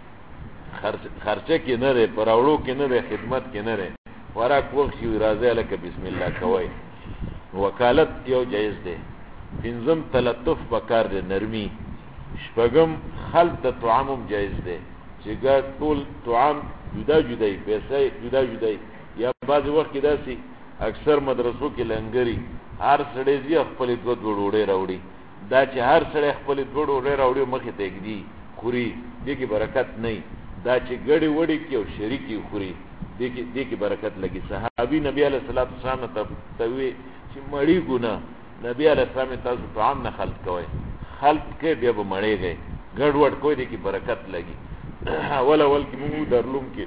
خرچه کې نه دی، په راوړو کې نه دی، خدمت کې نه دی. خوراک وخت شي راځئ هلکه بسم الله کوئ. وکالت یو جایز دی. پنځم تلطف پکار دی، نرمي. شپږم خلط د طعام هم جایز دی چې ټول طعام جدا جدای، پیسې جدا جدای. یا بعضې وخت کې داسې اکثر مدرسو کې لنګري هر سړی ځي خپلې 2 ډوډۍ راوړي. دا چې هر سړی خپلې 2 ډوډۍ راوړي مخې ته ږدي خوري، دې کې برکت نه. دا چې ګډې وډې کې او شریکې خوري دې کې برکت لګي. صحابي نبی علیه الصلاۃ والسلام ته وی چې مړی ګناه، نبی علیه السلام تاسو طعام نه خلط کوئ، خلط کې بیا به مړېږئ، ګډ وډ کوئ، دې کې برکت لګي. اول کې موږ درلوم کې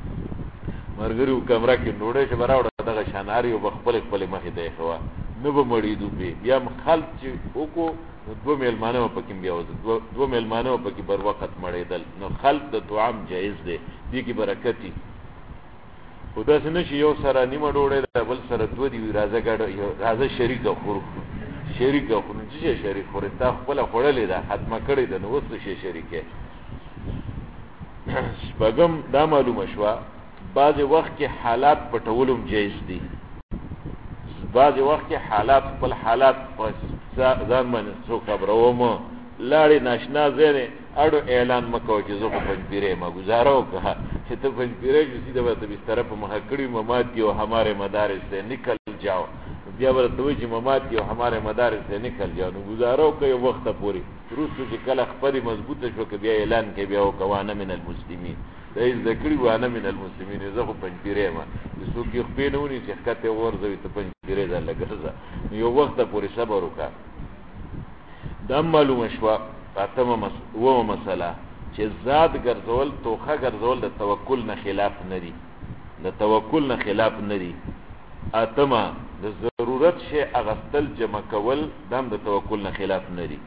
مرګریو کمره کې ډوډۍ چې به راوړه دغه شاناري او به خپلې مخې ته یې ښوه، نه به مړېدو پې. بیا خلط چې وکړو نو 2 میلمانه به پکې بیا 2 میلمانه به پکې بر وخت مړېدل. نو خلط د طعام جایز دی، دې کې برکت دي. خو داسې نه چې یو سره نیمه ډوډۍ ده بل سره 2 دي، راځه ګډه راځه شریکه خورو، شریکه خورو. څه شی شریک خورې؟ تا خپله خوړلې ده، ختمه کړې ده، نو اوس څه شی شریکې. شپږم دا معلومه شوه بعضې وخت کې حالات پټول هم جایز دي. بعضې وخت کې حالات خپل حالات په ځان باندې څوک خبروم لاړې ناشنا ځای دی اړو اعلان مه کوه چې زه خو پنجپیری یم ګزاره وکړه چې ته پنجپیری شو سیده به ته بستره په مخه کړي ممات او ہمارے مدارس سے نکل جاؤ بیا به ته وایي چې ممات او ہمارے مدارس سے نکل جاؤ نو ګزاره وکړه یو وخته پورې وروستو چې کله خپلې مضبوطه شوه که بیا اعلان کوي بیا وکړه وانه من المسلمین دا یې زده کړي وانه من المسلمین زه خو پنجپیری یم چې څوک یې خپې نه ونیسي ښکته وغورځوي ته پنجپیری ځانله ګرځه نو یو وخته پورې صبر وکړه دا معلومه شوه اومه مسله چې ذات ګرځول توخه ګرځول د توکل نه خلاف نه دي د توکل نه خلاف نه دي اتمه د ضرورت شی اغستل جمع کول دم د توکل نه خلاف نه دي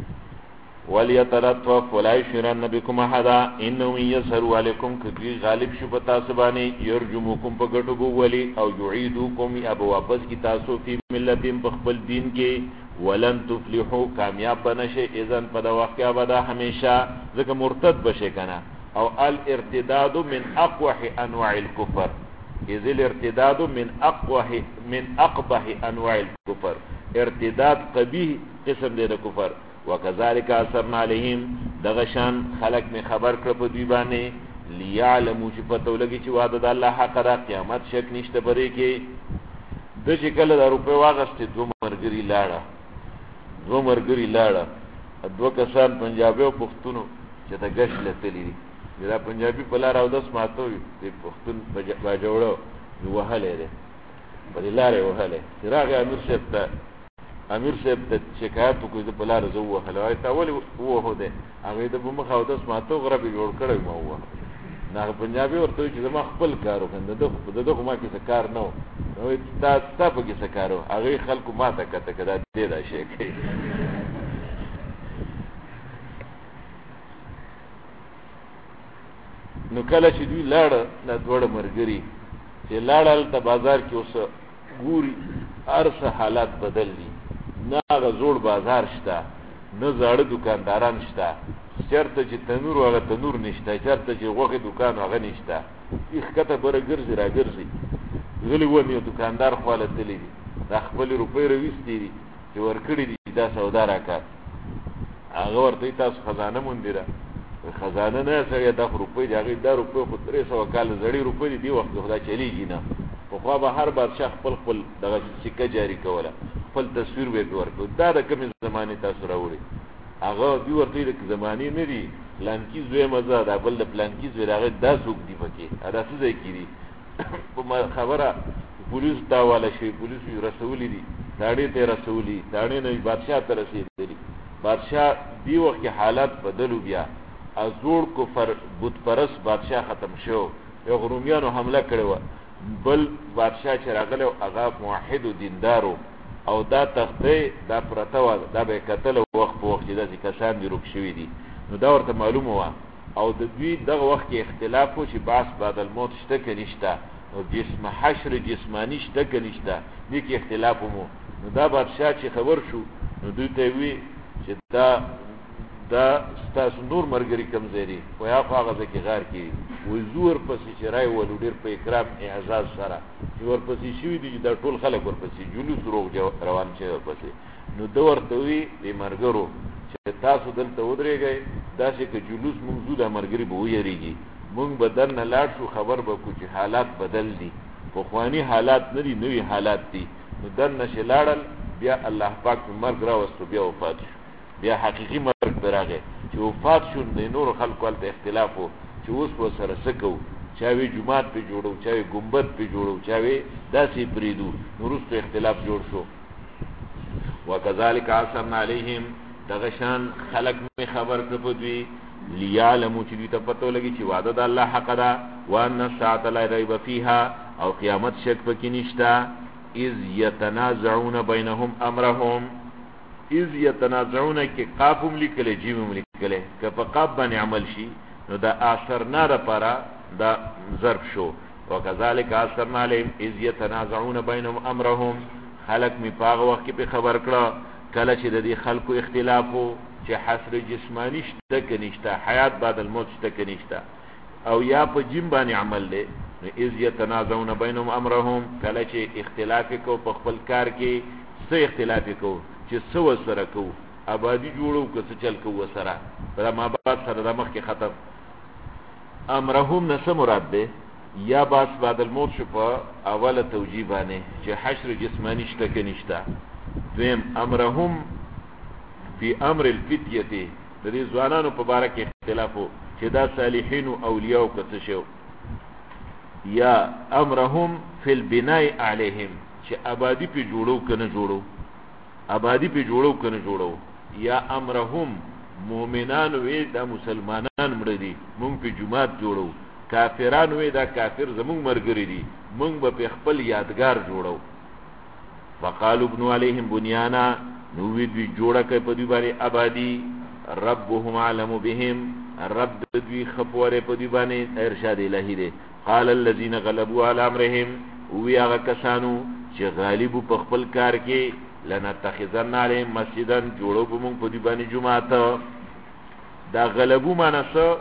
وليتلطف ولا يشرن بكم احدا انه يسر عليكم كدي غالب شو پتا سبانه يرجمكم پګټو ولي او يعيدكم ابو واپس کی تاسو فی ملتین بخبل دین کې ولن تفلحوا کامیاب بنشه اذن په دا وخت کې ابدا همیشه ځکه مرتد بشه کنه او الارتداد من اقوح انواع الكفر اذ الارتداد من اقبح انواع الكفر ارتداد قبیح قسم دی د کفر وکذالک اثرنا علیهم دغشان خلق می خبر کړ په دوی باندې لیعلموا چې پته ولګي چې وعده د الله حق ده قیامت شک نشته پرې کې د چې کله د روپې واغستې دوه مرګري لاړه دوه کسان پنجابي او پښتونو چې ته ګش لتلی دي دا پنجابي په لار او داس ماتو دی پښتون باجوړو وهلې ده په لارې وهلې راغ امیر صاحب ته شکایت وکړي د بلار زو وهلای تا ولې وه ده هغه د مخ او داس ماتو غربي جوړ کړی ما وه نه پنجابي ورته چې زما خپل کارو کنده دغه ما کې څه کار نه نو تا په کې څه کارو هغه خلکو ما ته کته کدا دې دا شي کوي نو کله چې دوی لاړه د دوړ مرګري چې لاړل ته بازار کې اوس ګوري ارسه حالات بدل دي نه هغه زوړ بازار شته نه زاړه دکانداران شته چرته چې تنور هغه تنور نشته چرته چې غوښې دکان هغه نشته ښکته بره ګرځي را ګرځي غلی و یو دکاندار خواله تللی دي دا خپل روپۍ راویستې دي چې ورکړي دي دا سودا راکړه هغه ورته تاسو خزانه مونډیره خزانه نه سړی دا روپۍ دی هغې دا روپۍ خو 300 کاله زړې روپۍ دي دې وخت خدا چلیږي نه پخوا به هر بادشاه خپل دغه سکه جاري کوله خپل تصویر به پې ورکړو دا د کومې زمانې تاسو راوړي هغه دوی ورته د زمانې نه دي پلانکي زوی مزه دا بل د پلانکي زوی هغه دا څوک دي پکې دا څه ځای کې دي خبره پولیس دا والا شي پولیس رسولي دي تاړې ته رسولي تاړې نه بادشاه ته رسېدلي بادشاه دی وخت حالات بدلو بیا ازوړ کفر بت پرست بادشاه ختم شو یو رومیانو حمله کړې و بل بادشاه چې راغلی هغه موحد و دیندارو او دا تختې دا پرته وه دا به یې کتله وخت په وخت چې داسې کسان دي روک شوي دي نو دا ورته معلومه وه او د دوی دغه وخت کې اختلاف و چې بعث بعد الموت شته که نشته او جسم حشر جسمانی شته که نشته دې کې اختلاف مو نو دا بادشاه چې خبر شو نو دوی ته وی چې دا ستاسو نور مرګري کم ځای دي خو یا خو هغه ځای کې غار کړي وایي زه ورپسې چې رای ولو ډېر په اکرام اعزاز سره چې ورپسې شوي دي چې دا ټول خلک ورپسې جلوس روان شوی ورپسې نو ده ورته وي دې مرګرو چې تاسو دلته ودرېږئ داسې که جلوس مونږ ځو دا مرګري به ویریږي مونږ به درنه لاړ شو خبر به کړو چې حالات بدل دي پخواني حالات نه دي نوي حالات دي نو درنه چې لاړل بیا الله پاک مرګ راوستو بیا وفات شو بیا حقیقي مرګ پر راغی چې وفات شو د نورو خلکو هلته اختلاف و چې اوس به سره څه کوو چا وی جومات پې جوړو چا وی ګمبد پې جوړو چا وی داسې پرېږدو نو وروسته اختلاف جوړ شو وکذلک اثرنا علیهم دغه شان خلق مې خبر کړ په دوی لیعلموا چې دوی ته پته ولګي چې وعده د الله حق ده وان الساعة لا ریب فیها او قیامت شک پکې نشته اذ یتنازعون بینهم امرهم اذ یتنازعون کې قافم لیکلی جیمم لیکلی که په قاف باندې عمل شي نو دا اثرنا لپاره دا ضرب شو وکذلک اثرنا علیهم اذ یتنازعون بینهم امرهم خلق می پاغه وخت په خبر کړه کله چې د دې خلکو اختلاف وو چې حسر جسمانی شته که نشته حیات بعد الموت شته که نشته او یا په جیم باندې عمل دی اذ یتنازعون بینهم امرهم، کله چې اختلاف کو په خپل کار کې، څه اختلاف کو چې څه وسره کو، آبادی جوړو که څه چل کو وسره، دا ما بعد سره د مخ کې ختم. امرهم نه څه مراد ده؟ یا باس بعد الموت شو په اوله توجیه باندې چې حشر جسمانی شته کې نشته. دویم امرهم فی امر الفتیه، د دې ځوانانو په باره کې اختلاف و چې دا صالحین او اولیاء او کڅ شو. یا امرهم فی البناء علیهم، چې آبادی په جوړو کنه جوړو، آبادی په جوړو کنه جوړو. یا امرهم مومنان وی دا مسلمانان مړه دي مونږ په جماعت جوړو، کافران وی دا کافر زمونږ مرګري دي مونږ به خپل یادگار جوړو. فقالوا ابنوا عليهم بنيانا، نو وی دوی جوړه کوي په دوی باندې آبادی. ربهم علم بهم، رب دوی خپوره په دوی باندې ارشاد الهی دی. قال الذين غلبوا على امرهم، وی هغه کسانو چې غالب په خپل کار کې، لنتخذن عليهم مسجدا، جوړو به مونږ په دوی باندې جمعات. دا غلبو معنی څه؟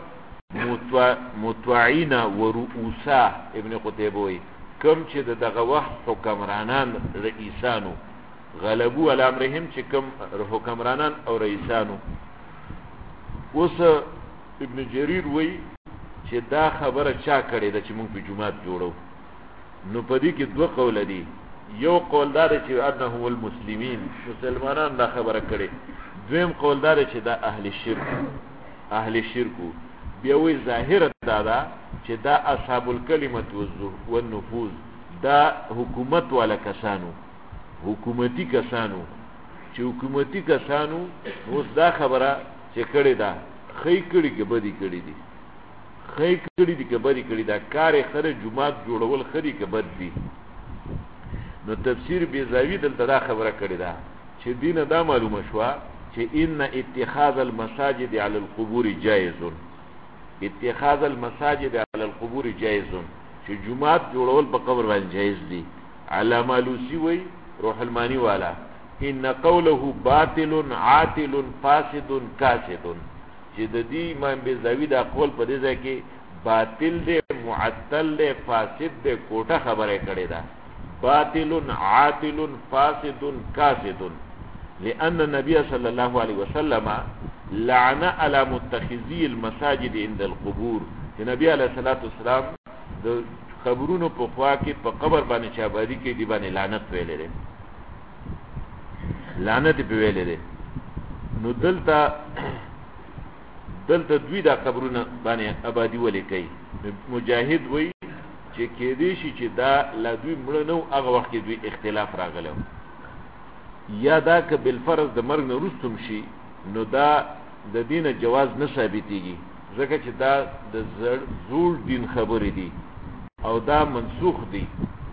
متوعین و رؤوسا. ابن قتیبه وی کم چې دغه وخت حکمرانان رئیسانو، غلبو علی امرهم چې کم حکمرانان او رئیسانو. اوس ابن جریر وی چې دا خبره چا کړې ده چې مونږ په جمعات جوړو؟ نو په دې کې دوه قول دي. یو قول دا دی چې انه المسلمین، مسلمانان دا خبره کړي. دویم قول دا دی چې دا اهل شرکو. بیا وی ظاهر دا چې دا اصحاب الکلمت والنفوذ، دا حکومت والا کسانو، حکومتی کسانو. چې حکومتی کسانو اوس دا خبره چې کړي دا خی کړي کې بدی کړي دي، خی کړي دي کې بدی کړي دا کار خره جمعات جوړول خري کې بد دي. نو تفسیر بیزاوی دلته دا خبره کړي دا چې دینه دا معلومه شوه چې ان اتخاذ المساجد علی القبور جائز، اتخاذ المساجد علی القبور جائز، چې جمعات جوړول په قبر باندې جائز دي. علامه لوسی وی روح المانی والا ان قوله باطل عاطل فاسد کاسد، چې د دې امام بیزاوی دا قول په دې ځای کې باطل دی، معطل دی، فاسد دی، کوټه خبره کړي ده. باطل عاطل فاسد کاسد، لأن النبي صلى الله عليه وسلم لعن على متخذي المساجد عند القبور، چې نبی علیه الصلاۃ والسلام د قبرونو په خوا کې په قبر باندې چابادي کې دی باندې لعنت ویلې ده، لعنت په ویلې ده. نو دلته دوی دا قبرونه باندې آبادی ولې کوي؟ مجاهد وی چې کې دې شي چې دا لا دوی مړ نو هغه وخت کې دوی اختلاف راغلو، یا دا که بالفرض د مرګ نه رستم شي نو دا د دین جواز نه ثابتېږي، ځکه چې دا د زوړ دین خبرې دي او دا منسوخ دي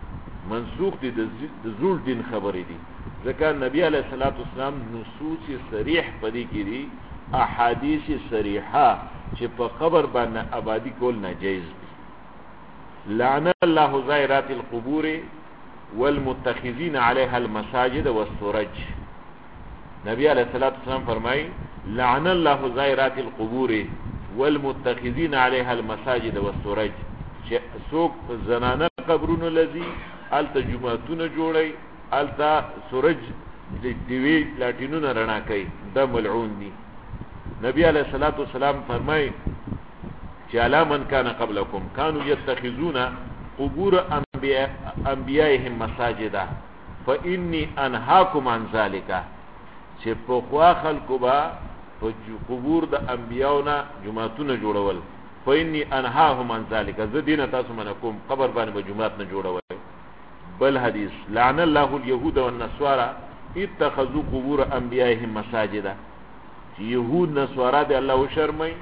د زوړ دین خبرې دي. ځکه نبی علیه الصلاۃ والسلام نصوص صریح پدې کې دي، احادیث صریحه چې په قبر باندې آبادی کول ناجیز دي. لعن الله زائرات القبور والمتخذین علیها المساجد والسرج. نبی علیہ الصلوۃ والسلام فرمائی لعن الله زائرات القبور والمتخذین علیها المساجد والسرج، چې څوک زنانه قبرونو لذي الته جمعتون جوړي الته سورج دیوی لاټینونه رڼا کوي، دا ملعون دي. نبی علیہ الصلوۃ والسلام فرمائی چې علی من کان قبلکم کانوا یتخذون قبور انبیائهم مساجدا فانی انهاکم عن ذلک، چې په خوا خلکو با په قبور د انبیاونا جمعتون جوړول، فانی انهاهم عن ذلک، زدین تاسو منکم قبر باندې به جمعت نه جوړول. بل حدیث لعن الله اليهود والنصارى اتخذوا قبور انبیائهم مساجدا، چې يهود نصارا د الله شرمای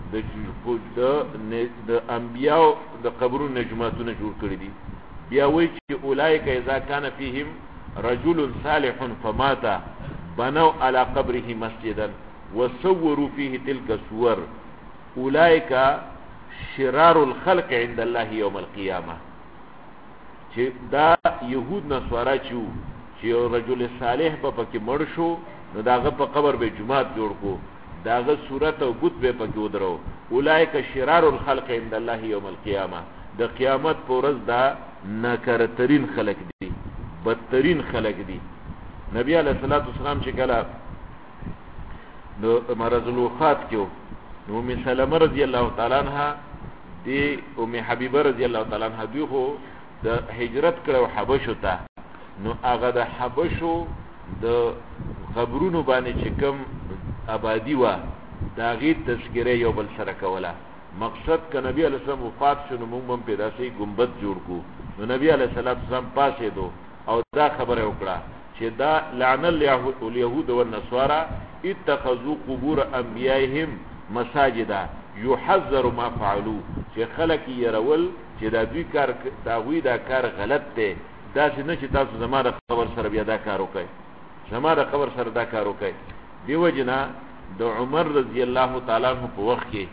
د انبیاء د قبرونو جمعتونه جوړ کړی دي. بیا وایي چې اولئک اذا كان فيهم رجل صالح فمات بنوا على قبره مسجدا وصوروا فيه تلك الصور اولئک شرار الخلق عند الله يوم القيامه. چې دا يهود نصارا چې رجل صالح په پکې مړ شو نو داغه په قبر به جمعات جوړ کو، داغه صورت او بت به پکې ودرو، اولئک شرار الخلق عند الله يوم القيامه، د قیامت په ورځ دا ناکارترین خلق دي، بدترین خلق دي. نبی علیہ الصلوۃ والسلام چې کله نو مرض الوفات کې نو ام سلمہ رضی الله تعالی عنها دی ام حبیبه رضی الله تعالی عنها دوی خو د هجرت کړو حبشو ته، نو هغه د حبشو د قبرونو باندې چې کوم آبادی و دا غي تذکره یو بل سره کوله. مقصد ک نبی علیہ السلام وفات شنو موږ هم پیدا سي گنبد جوړ کو. نو نبی علیہ السلام پاسې دو او دا خبره وکړه چې دا لعن اليهود والنصارى اتخذوا قبور انبيائهم مساجدا يحذر ما فعلوا، چې خلک يرول چې دا دوی کار دا وی دا کار غلط دی، دا چې نه چې تاسو زماره قبر سره بیا دا کار وکړي، زماره قبر سره دا کار وکړي. دیو جنا د عمر رضی الله تعالی عنہ په وخت کې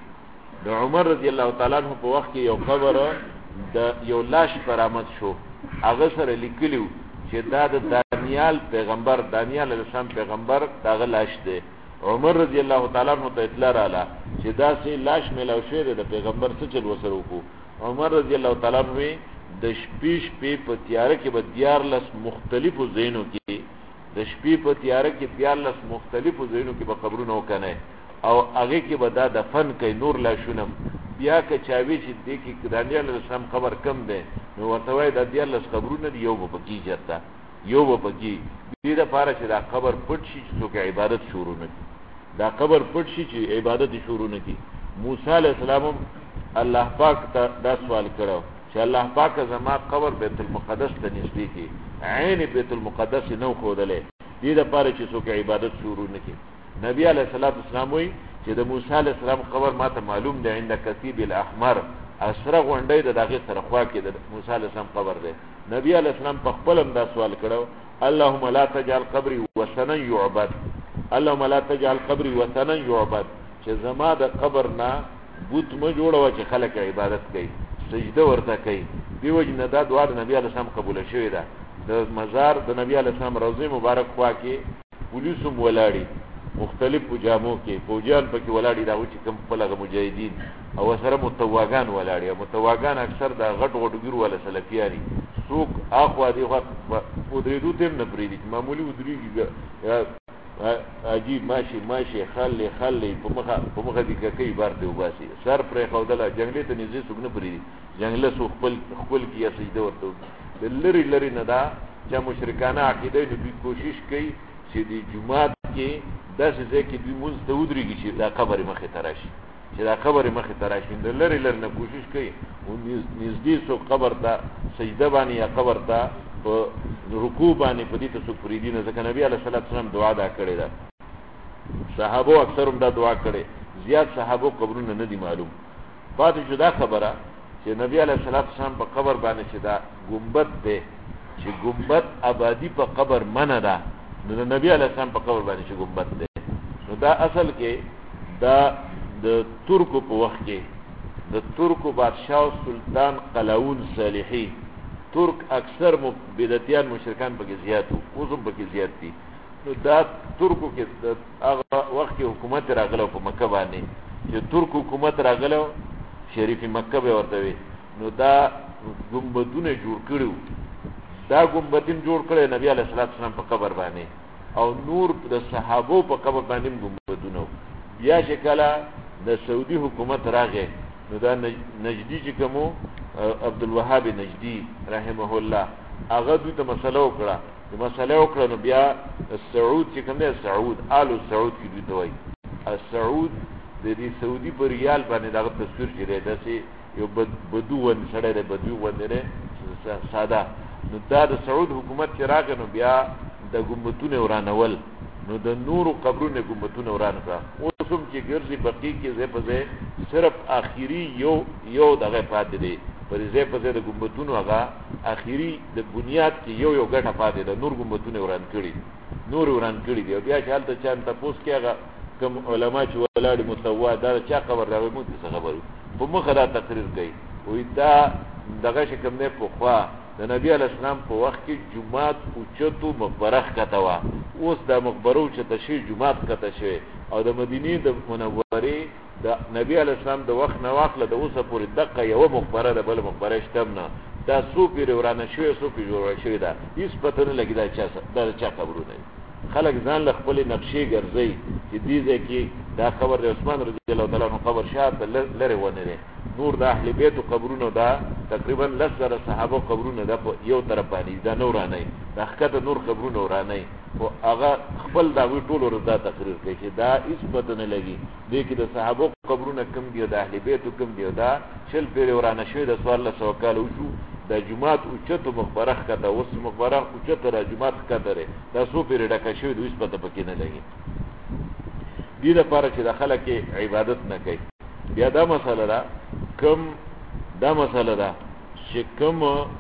یو قبر د یو لاش برآمد شو، هغه سره لیکلیو چې دا د دانیال علیه السلام پیغمبر داغه لاش دی. عمر رضی الله تعالی عنہ ته اطلاع رااله چې دا سي لاش ملاو شوی د پیغمبر څخه چل وسره وکړو. عمر رضی الله تعالی عنہ د شپې په تیاره کې به 14 مختلفو زینو کې به قبرونه وکنه او هغه کې به دا دفن کوي نور لا شونم بیا که چاوي چې د کې دانیال علیه السلام قبر کم دی نو ورته وای د 14 قبرونه دی یو به پکې چرته یو به پکې دې د پاره چې دا قبر پټ شي چې څوک عبادت شروع نه کړي، دا قبر پټ شي چې عبادت شروع نه کړي. موسی علیه السلام الله پاک ته دا سوال کړو چې الله پاک زما قبر بیت المقدس ته نږدې کې عین بیت المقدس نو خودلې دې د پاره چې څوک عبادت شروع نه کړي. نبی علیہ الصلوۃ والسلام وی چې د موسی علیہ السلام قبر ماته معلوم دی عند کتیب الاحمر، اسره غونډې د دغه سره خوا کې د موسی علیہ السلام قبر دی. نبی علیہ السلام په خپل هم دا سوال کړو اللهم لا تجعل قبري وثنا يعبد، اللهم لا تجعل قبري وثنا يعبد، چې زما د قبر نه بت م جوړو چې خلک عبادت کوي سجده ورته کوي. دیو جن دا دعا د نبی علیہ السلام قبول شوې ده. د مزار د نبی علیہ السلام روضه مبارک خوا کې پولیسو ولاړی مختلف جامو کې فوجان پکې ولاړی دا چې کوم خپلغه مجاهدین او سره متواګان ولاړی. متواګان اکثر دا غټ ګیرو ولا سلفیانی څوک اخوا دی وخت ودریدو تم نه پریدي معمولی ودریږي عجیب ماشي خلې په مخه دي کوي بارته وباسي سر پر خودله جنگلی ته نږدې څوک نه پریدي جنگله سو خپل کې سجده ورته لری نه دا چې مشرکانه عقیده دې کوشش کوي چې د جمعات کې داسې ځکه دوی مونږ ته ودرېږي چې دا قبر مخې ته راشي د لری نه کوشش کوي او نږدې څو قبر ته سجده باندې یا قبر ته په رکوع باندې په دې ته څو فریدي نه ځکه نبی علیه الصلوۃ والسلام دعا دا کړې ده. صحابه اکثر هم دا دعا کړې، زیات صحابه قبرونه نه دي معلوم. پاتې شو دا خبره چې نبی علیه الصلوۃ والسلام په قبر باندې چې دا ګمبد دی چې ګمبد آبادی په قبر منه ده، نو نبی علیہ السلام په قبر باندې چې ګمبد دی. نو دا اصل کې دا د ترکو په وخت کې د ترکو بادشاہ سلطان قلاوون صالحی ترک اکثر بدعتیان مشرکان پکې زیاتو اوسم پکې زیات دي. نو دا ترکو کې هغه وخت کې حکومت راغله په مکه باندې چې ترک حکومت راغله شریف مکه به ورته وي. نو دا ګمبدونه جوړ کړو، دا ګمبدین جوړ کړي نبی علیہ الصلوۃ والسلام په قبر باندې او نور د صحابو په قبر باندې ګمبدونه. بیا چې کله د سعودي حکومت راغی نو دا نجدی چې کومو عبد الوهاب نجدی رحمه الله هغه دوی ته مسله وکړه نو بیا سعود چې کوم دی سعود آل سعود کې دوی ته وایي السعود د دې سعودي په ریال باندې دا تصویر جوړه ده چې یو بدوون سره ده بدوون نه ساده. نو دا د سعود حکومت چې راغی نو بیا د ګمبتونه ورانول، نو د نورو قبرونو ګمبتونه وران کړه. اوسم چې ګرځي بقی کې ځای په ځای صرف آخري یو دغه پاتې دی پر ځای په ځای د ګمبتونو هغه آخري د بنیاد کې یو ګټه پاتې ده، نور ګمبتونه وران کړي دي. بیا چې حالت چا تاسو کې هغه کوم علما چې ولاړ متوا دا چا خبر راوي مو څه خبرو په مخه دا تقریر کوي وې دا دغه شکم نه په خوا د نبی علیہ السلام په وخت کې جمعات او چتو مقبره کته وا، اوس د مقبرو چې تشي جمعات کته شي او د مدینه د منورې د نبی علیه السلام د وخت نه واخله د اوسه پورې دقه یوه مقبره ده بله مقبره شته هم نه دا څو پیرې ورانه شوې څو پیرې جوړه شوې ده هېڅ پته نه لګي دا د چا قبرونه دي خلک ځان له خپلې نقشې ګرځوي چې دې ځای کې دا قبر د عثمان رضی الله تعالی عنه قبر شاته لرې ونه دی نور د اهل بیتو قبرونه دا تقریبا 10,000 صحابه قبرونه دا په یو طرف باندې دا نه ورانوي دا ښکته نور قبرونه ورانوي خو هغه خپل د هغوی ټول ورځ دا تقریر کوي چې دا هېڅ پته نه لګي دې کې د صحابو قبرونه کم دي او د اهل بیتو کم دي او دا 20 پیرې ورانه شوې د 1400 کاله وشو دا جماعت اوچته مقبره ښکته اوس مقبره اوچته را جماعت ښکته دی دا څو پیرې ډکه شوې د هېڅ پته پکې نه لګي دې دپاره چې د خلک عبادت نه کوي بیا دا مسله ده چې کوم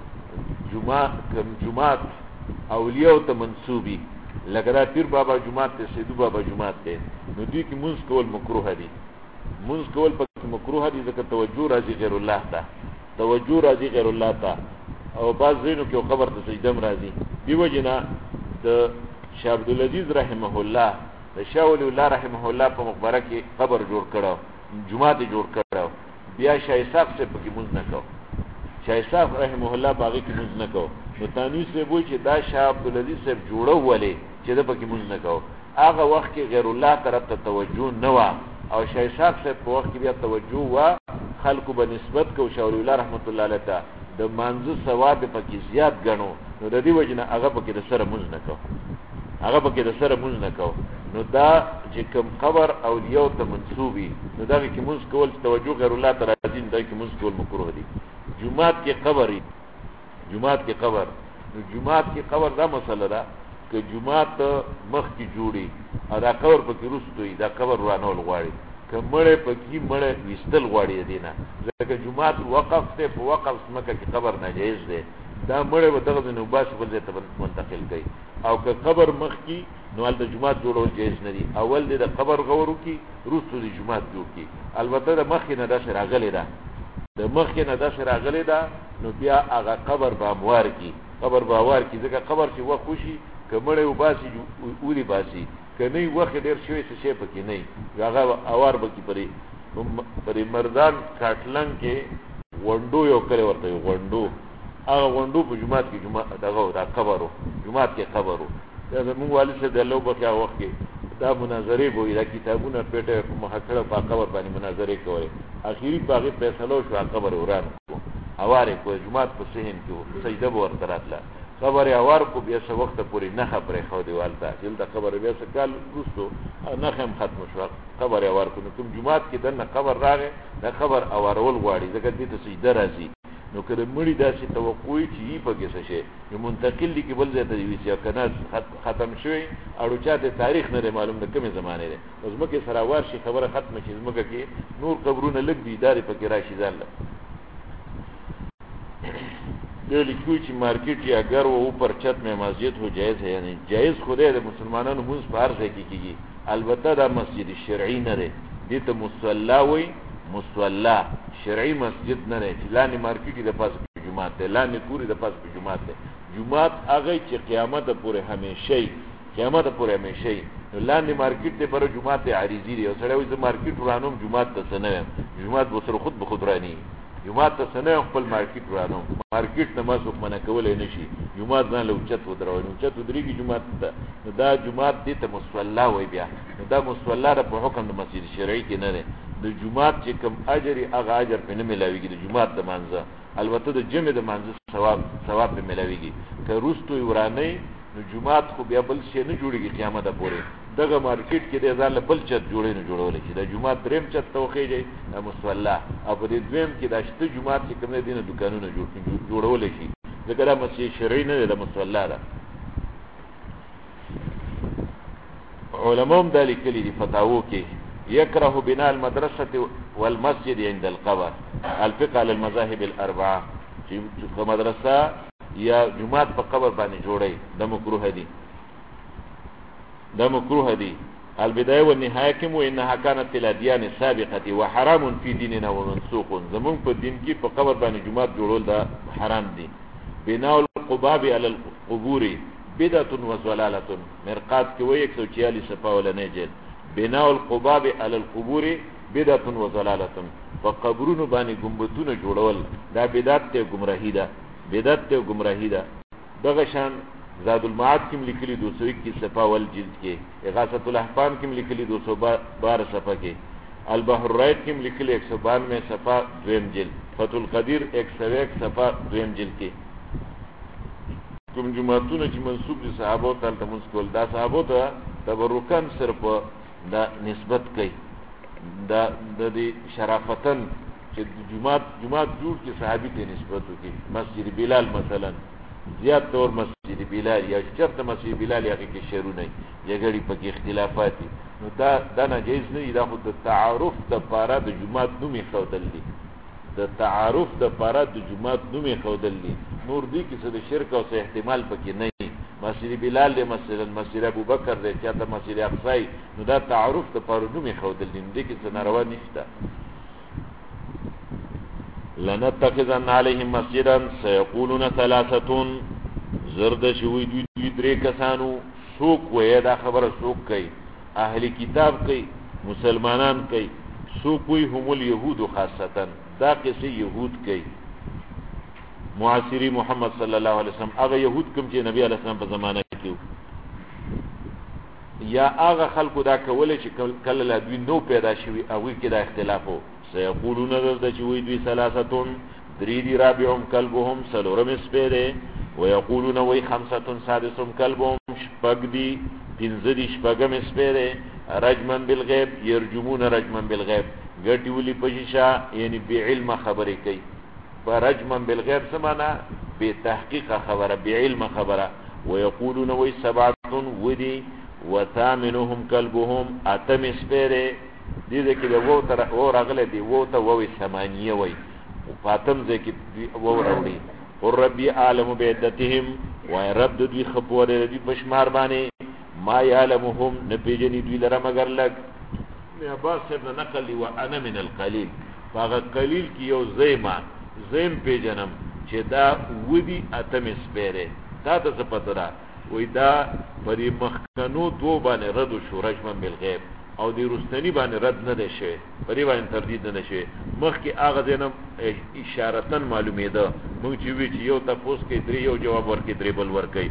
جماعت اولیاء ته منسوبي لکه دا پیر بابا جماعت دی سیدو بابا جماعت دی نو دوی کې مونځ کول مکروه دي مونځ کول پکې مکروه دي ځکه توجه راځي غیر الله ته او بعض ځینو کې قبر ته سجده هم راځي دې وجې نه د شاه عبدالعزیز رحمه الله د شاه ولی الله رحمه الله په مقبره کې قبر جوړ کړو جماعت جوړ کړو بیا شاه اسحاق صاحب پکې مونځ نه کو شاه اسحاق رحمه الله په هغې کې مونځ نه کو نو تانوي صاحب وایي چې دا شاه عبدالعزیز صاحب جوړه ولې چې ده پکې مونځ نه کو هغه وخت کې غیر الله طرف ته توجه نه وه او شاه اسحاق صاحب په وخت کې بیا توجه وه خلکو به نسبت کو شاه ولی الله رحمت الله علیه ته د مانځه ثواب پکې زیات ګڼو نو د دې وجې نه هغه پکې د سره مونځ نه کو نو دا چې کوم قبر اولیاء ته منسوبي نو دا کې مونځ کول توجه غیر الله ته راځي دا کې مونځ کول مکروه دي جمعات کې قبر دا مسله ده که جمعات مخ کې جوړي او دا قبر پکې رستوي دا قبر ورانول غواړي که مړی پکې مړی ویستل غواړي دی نه ځکه جمعات وقف دی په وقف ځمکه کې قبر ناجایز دی دا مړی به دغه ځای نه وباسي بل ځای ته منتقل کوي او که قبر مخ کې نو هلته جمعات جوړول جایز نه دي اول دی د قبر غور وکړي وروسته د جمعات جوړ کړي البته د مخکې نه داسې راغلې ده نو بیا هغه قبر به هموار کړي ځکه قبر چې وخت وشي که مړی وباسي ولې باسي که نه وخت ډېر شوی څه شی پکې نه وي هغه اوار به کړي پرې مردان کاټلنګ کې غونډو یو کلی ورته وي غونډو هغه غونډو په جومات کې دا قبر و جومات کې قبر و زمونږ والد صاحب د الله وبخښي هغه وخت کې دا مناظرې به وي دا کتابونه پېټه په مخه کړه په قبر باندې مناظرې کولې اخري په هغې فیصله وشوه قبر وران کړو هوار یې کړو جومات په صحن کې و سجده به ورته راتله قبر یې هوار کړو بیا څه وخته پورې نښه پرېښودې والته چې دلته قبر بیا څه کال وروستو نښه هم ختمه شوه قبر یې هوار کړو نو کوم جومات کې دننه قبر راغی دا قبر هوارول غواړي ځکه دې ته سجده راځي نو که د مړي داسې توقع وي چې یي پکې څه شی نو منتقل دي کې بل ځای ته دې ویسي او که نه ختم شوی اړو چا ته تاریخ نه دی معلوم د کومې زمانې دی نو ځمکې سره هوار شي خبره ختمه شي ځمکه کې نور قبرونه لږ دي دا دې پکې راشي ځان له یہ لکھوی چی مارکیٹ یا اگر وہ اوپر چھت میں مسجد ہو جائز ہے یعنی جائز خود ہے مسلمانان منز پار سے کی البتہ دا مسجد شرعی نہ رہے دیتا مصلی ہوئی مصلی شرعی مسجد نہ رہے لانی مارکیٹی دا پاس پی جماعت ہے لانی کوری دا پاس پی جماعت ہے جماعت آگئی چی قیامت پورے ہمیشہی لانی مارکیٹ دے برو جماعت عریضی رہے سڑے ہوئی دا مارکیٹ رانوم جماعت تا سنویم جماعت بسر خود بخود رانی جماعت ته سنه خپل مارکیټ ورانو مارکیټ نه مسوک منه کولای نشي جماعت ځان له اوچت ودروي نو اوچت ودرېږي جماعت ته نو دا جماعت دې ته مصلی وای بیا نو دا مصلی د په حکم د مسجد شرعي کې نه دی د جماعت چې کوم اجر هغه اجر په نه ملاويږي د جماعت د مانځه البته د جمع د مانځه ثواب په ملاويږي که روستو ورانه نو جماعت خو بیا بل شي نه جوړيږي قیامت پورې دغه مارکیټ کې د ځان له بل چت جوړې نه جوړول شي د جماعت دریم چت توخی دی مصلی او په دې دویم کې د شته جماعت چې کوم دینه دکانونه جوړول شي ځکه دا مسجد شرعي نه دی د مصلی ده علماء دا لیکلي دي فتاوو کې يكره بناء المدرسة والمسجد عند القبر الفقه على المذاهب الاربعه چې مدرسه یا جماعت په قبر باندې جوړي دا مکروه دي البدايه والنهايه كم وانها كانت في الاديان السابقه وحرام في ديننا ومنسوخ زمون په دین کې په قبر باندې جماعت جوړول دا حرام دي بناء القباب على القبور بدعه وضلاله مرقات کې وایي 146 صفه ولنه جل بناء القباب على القبور بدعت و ضلالت. په قبرونو باندې ګمبتونه جوړول دا بدعت ته گمراهی ده، بدعت ته گمراهی ده. دغه شان زاد المعاد کې لیکلي 221 صفحه ول جلد کې، اغاثه الاحکام کې لیکلي 212 صفحه کې، البحر الرائد کې لیکلي 192 صفحه دویم جلد، فتح القدیر 101 صفحه دویم جلد کې. کوم جماعتونه چې منسوب دي صحابه ته تمس کول، دا صحابه ته تبرکان صرف دا نسبت کوي، دا د شرافتن چې جماعت جوړ کې صحابي ته نسبت وکړي. مسجد بلال مثلا زیات طور مسجد بلال یا چرته مسجد بلال هغه کې شرونه یا غړي پکې اختلافات دي، نو دا ناجیز نه دی. دا خو د تعارف د پاره د جماعت نومې خودل دي، د تعارف د پاره د جماعت نومې خودل دي. نور دی کې څه د شرک او څه احتمال پکې نه وي. مسجد بلال له مثلا مسجد ابوبکر دی، چاته مسجد اقصی، نو دا تعارف د پاره نومې خودل دي کې څه ناروا نشته. لنتخذن عليهم مسجدا سيقولون ثلاثه، زرد شوی دوی درې کسانو. سوق وې دا خبره سوق کوي، اهل کتاب کوي، مسلمانان کوي. سوق وې هم اليهود خاصتا، دا کسي يهود کوي معاصري محمد صلی الله علیه وسلم. هغه يهود کوم چې نبی علیه السلام په زمانه کې یا هغه خلکو دا کول چې کله لا دوی نو پیدا شوي او کې دا اختلاف وو. سيقولون ذل چوي دوی ثلاثه درې دي، رابعهم كلبهم سلورم سپيره، ويقولون وي خمسه سادسهم كلبهم شپږ دي، پنځه دي شپږم سپيره. رجما بالغيب يرجمون رجما بالغيب، ګټي ولي پشيشا یعنی بعلم خبرې کوي. فرجما بالغيب سمانا بتحقيق خبره، بعلم خبره. ويقولون وي سبعه ودي وثامنهم كلبهم اتم سپيره. دې کې د وو تر او راغله دی وو ته وو ثمانیه وای فاطم ځکه وو راوړي. او ربي عالم بعدتهم، وای رب دوی خبره دی بشمار باندې. ما يعلمهم نبيجني دوی لره مگر لګ. یا عباس ابن نقل و انا من القليل، هغه قلیل کې یو زیم پیجنم چې دا ودی اتم سپیره. دا څه پته ده وای دا پرې مخکنو دو باندې رد شو رجما بالغیب، او دی رستنی باندې رد نه ده شي، پرې باندې تردید نه شي. مخکې هغه دینم اشارتن معلومه ده مونږ چې وی چې یو تاسو کې درې یو جواب ورکې درې بل ورکې.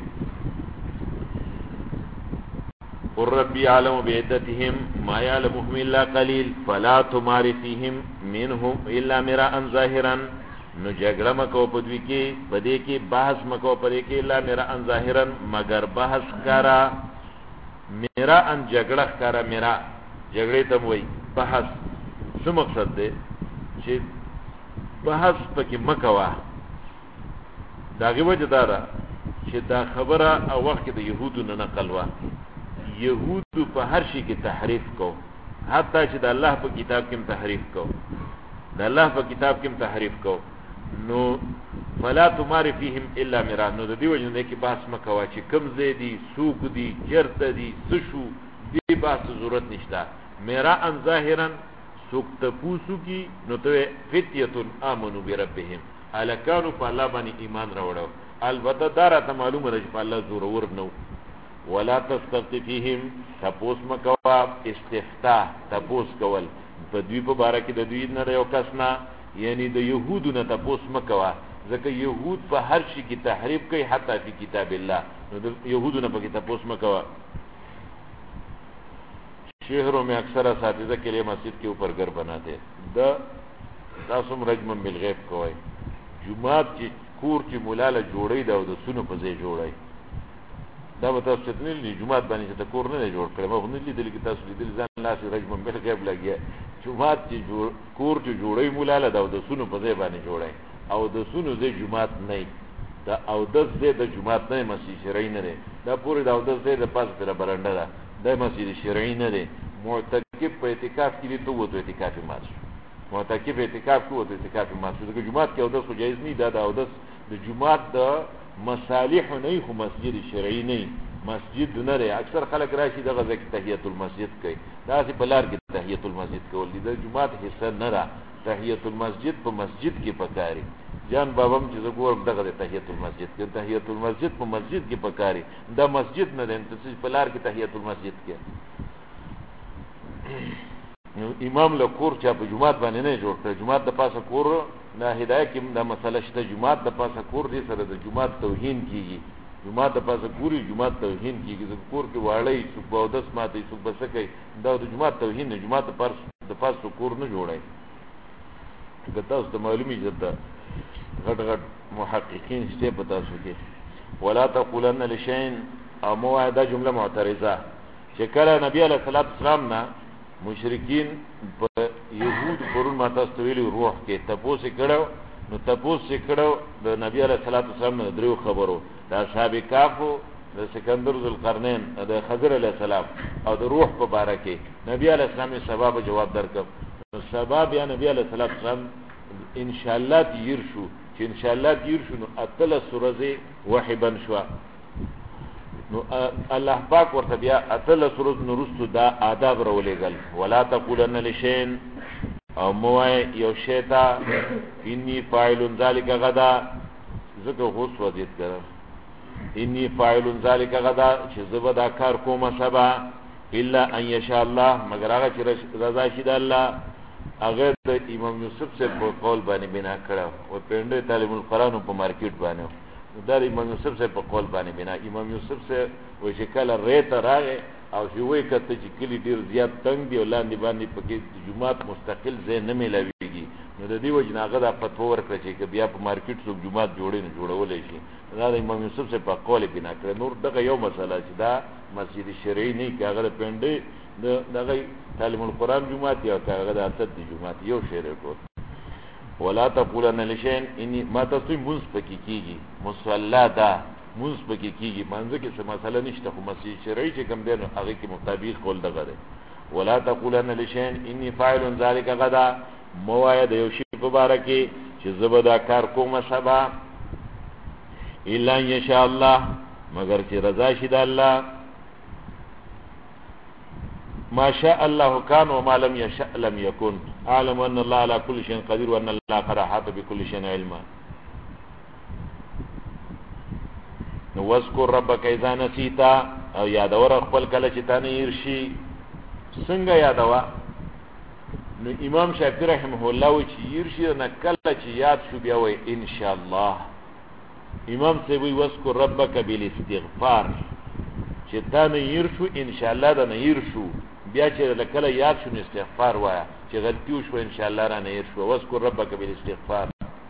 قل ربي يعلم بعدتهم ما يعلمهم الا قليل فلا تمار فيهم منهم الا مراء ظاهرا. نو جګړه مکو په دوی کې، بده کې بحث مکو پرې کې، الا مراء ظاهرا مگر بحث کرا. میرا ان جګړه کرا، میرا جګړې ته وای بحث. څه مقصد دی چې بحث پکې مکوا. داغه وجه دا ده چې دا خبره او وخت د يهودو نه نقل وا. يهودو په هر شي کې تحریف کو، حتی چې د الله په کتاب کې تحریف کو، د الله په کتاب کې تحریف کو. نو فلا تمار فيهم الا مرا. نو د دې وجه نه کې بحث مکوا چې کم زیدي سوق دي چرته دي سشو دې بحث ضرورت نشته. میرا ان ظاهرا سوق تپوسو کی نو ته فتیه امنو بربهم، الکانو په الله باندې ایمان راوړو. البته دارا ته معلومه ده چې په الله زور ور نو. ولا تستفتی فيهم، تپوس مکوا، استفتاء تپوس کول په دوی په باره کې د دوی نه یو کس نه، یعنی د يهودو نه تپوس مکوا، ځکه يهود په هر شي کې تحریف کوي حتی په کتاب الله. نو د يهودو نه پکې تپوس مکوا. شهروں میں اکثر اساتذہ کے لیے مسجد کے اوپر گھر بناتے دا تاسم رجم بالغیب کوي. جمعات چې کور چې مولا له جوړی دا د سونو په ځای جوړی. دا به تاسو ته نه جمعات باندې چې کور نه جوړ کړم، خو نه لیدل کې تاسو لیدل ځان لاس رجم بالغیب لګیا. جمعات چې کور چې جوړی مولا له دا د سونو په ځای باندې جوړی، او د سونو ځای جمعات نه دا، او د ځای د جمعات نه مسجد شرعي نه دی دا، پوری دا د ځای د پاس پر برنده ده، د مسجد شرعي نه دی. معتکف په اعتکاف کې تو وته اعتکاف مات شو، معتکف اعتکاف کو وته اعتکاف مات شو. د جمعات کې او د خو جایز نه دا او د جمعات د مصالح نه خو مسجد شرعي نه، مسجد نه لري. اکثر خلک راشي دغه ځکه تحیت المسجد کوي، دا سي بلار کې تحیت المسجد کول دي. د جمعات حصہ نه را تحیت المسجد په مسجد کې پکاري. جان بابام چې زګور دغه تحیت المسجد کې، تحیت المسجد په مسجد کې پکاري، دا مسجد نه ده. انت بلار کې تحیت المسجد کې امام له کور چا په جمعات باندې نه جوړ کړ. جمعات د پاسه کور نه هدايه کې دا مسله شته. جمعات د پاسه کور دې سره د جمعات توهین کیږي. جمعات د پاسه کوري جمعات توهین کیږي. د کور کې واړی څوک بودس ماته څوک بس کوي دا د جمعات توهین نه. جمعات د پاسه کور نه جوړای. که تاسو ته معلومي جدا غټ غټ محققین شته پتا شو کې ولا تقولن لشيء او موعده جمله معترضه چې کله نبی علیہ الصلوۃ والسلام نه مشرکین په يهود پرون ماته استویلی روح کې تپوس کړو. نو تپوس کړو د نبی علیہ الصلوۃ والسلام نه درو خبرو دا اصحاب کهف د سکندر ذوالقرنین د خضر علیہ السلام او د روح په باره کې نبی علیہ السلام سبب جواب درکړ. نو سبب یا نبی علیہ الصلوۃ والسلام ان شاء الله تیر شو چې ان شاء الله تیر شو نو اتل سورزه وحبن شو. نو الله پاک ورته بیا اتل سورز نورستو دا آداب رولېګل. ولا تقولن لشيء او موای یو شیتا انی فاعل ذلک غدا زکه هوس وځید کړه انی فاعل ذلک غدا چې زبدا کار کوم سبا الا ان یشاء الله مگر هغه چې رضا شي د الله. هغه د امام یوسف سے په قول باندې بنا کړه او پنده تعلیم القرآن په مارکیټ باندې دا امام یوسف سے په قول باندې بنا. امام یوسف سے و چې کله ریت راغی او چې وای کته چې کلی ډیر زیات تنگ دی ولاندې باندې پکې جمعات مستقل ځای نه ملويږي. نو د دې وجه ناغه د فتوا ورکړه چې بیا په مارکیټ څوک جمعات جوړې نه جوړولې شي. دا د امام یوسف سے په قول بنا کړه. نور دغه یو مسله چې دا مسجد شرعي نه کې هغه پنده دغه تعلیم القرآن جمعات یا هغه د اسد دی جمعات یو شعر ټول. ولا تقولن لشيء اني ما تسوي منس پکې کیږي مصلا دا منس پکې کیږي منځ کې څه مسله نشته خو مسجد شرعي چې کوم دی هغه کې مطابق قول دغه دی. ولا تقولن لشيء اني فاعل ذلك غدا موعد یو شی په باره کې چې زبدا کار کوم سبا الا ان شاء الله مگر چې رضا شي د الله. ما شاء الله كان وما لم يشاء لم يكن. اعلم ان الله على كل شيء قدير وان الله قد احاط بكل شيء علما. واذكر ربك اذا نسيت او یادور خپل کله چې تانه يرشي څنګه یادوا. نو امام شافعي رحمه الله و چې يرشي نه کله چې یاد شو بیا وای ان شاء الله. امام سی وی واذكر ربك بالاستغفار چې تانه يرشو ان شاء الله دا نه يرشو بیا چې کله یاد شو استغفار وایا چې غلطي وشو ان شاء الله را نه يرشو. واذكر ربك بالاستغفار.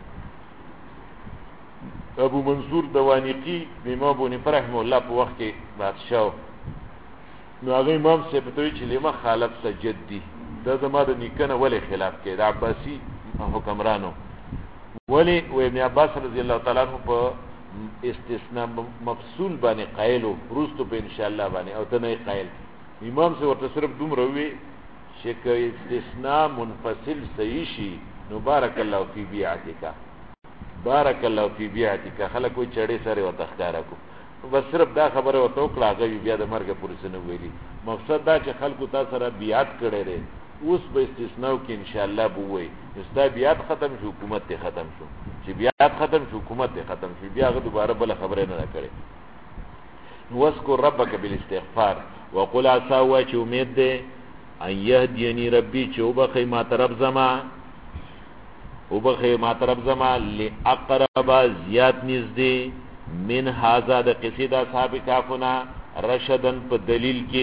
ابو منصور دوانیقی امام ابو نفر رحمه الله په وخت کې بادشاہ نو هغه امام سے بتوي چې لما خالف سجدي دا زما د نیکنه ولې خلاف کې د عباسي حکمرانو ولی و ابن عباس رضی الله تعالی عنہ په استثناء مفصول باندې قائلو روستو په ان شاء الله باندې او ته نه قائل. امام سے ورته صرف دومره وی چې استثناء منفصل صحیح شي نو بارک الله فی بیعتک بارک الله فی بیعتک. خلک کوئی چړې سره وته ښکارا کو بس صرف دا خبره وته وکړه هغه بیا د مرګ پورې سن ویلي. مقصد دا چې خلکو تاسو سره بیعت کړي لري اوس به استثناء کې ان شاء الله بووي استا بیعت ختم شو حکومت ته ختم شو چې بیعت ختم شو حکومت ته ختم شو بیا هغه دوباره بل خبره نه کړي. واذكر ربك بالاستغفار وقل عسى چې امید ده ان يهديني ربي چې وبخي ما طرف زما وبخي ما طرف زما لاقرب زیات نږدې من هذا د قصیده صاحب کافنا رشدن په دلیل کې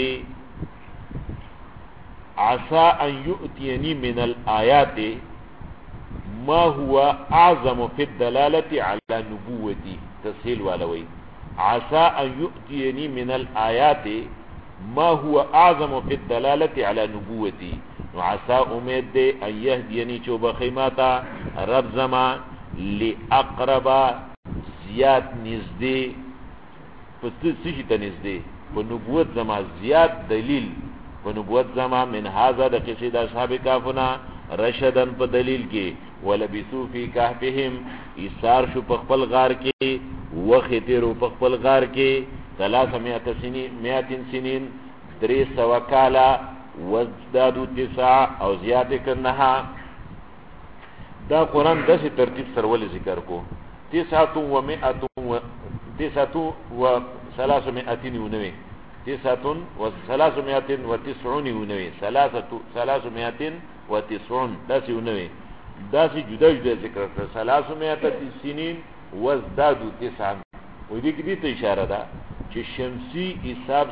عسى ان يؤتيني من الآيات ما هو اعظم في الدلاله على نبوتي. تسهيل والوي عسى ان يؤتيني من الآيات ما هو اعظم في الدلاله على نبوتي. وعسى امید دے ان يهديني چوبخیماتا رب زما لاقرب زیاد نزدې پس څه ته نزدې په نبوت زما زیاد دلیل په نبوت زما من هذا د قصید اصحاب کافنا رشدن په دلیل کې ولبثوا في كهفهم ایثار شو په خپل غار کې وختیرو په خپل غار کې 300 سنین 300 کالا وزدادو 9 او زیات کنها. دا قرآن داسې ترتیب سره ولې ذکر کو 900 و 300 ونوي 390 390 داسې ونوي داسې جدا جدا ذکر کړ 300 سنین وازدادوا 9 وې دې کې دې ته اشاره ده چې شمسی حساب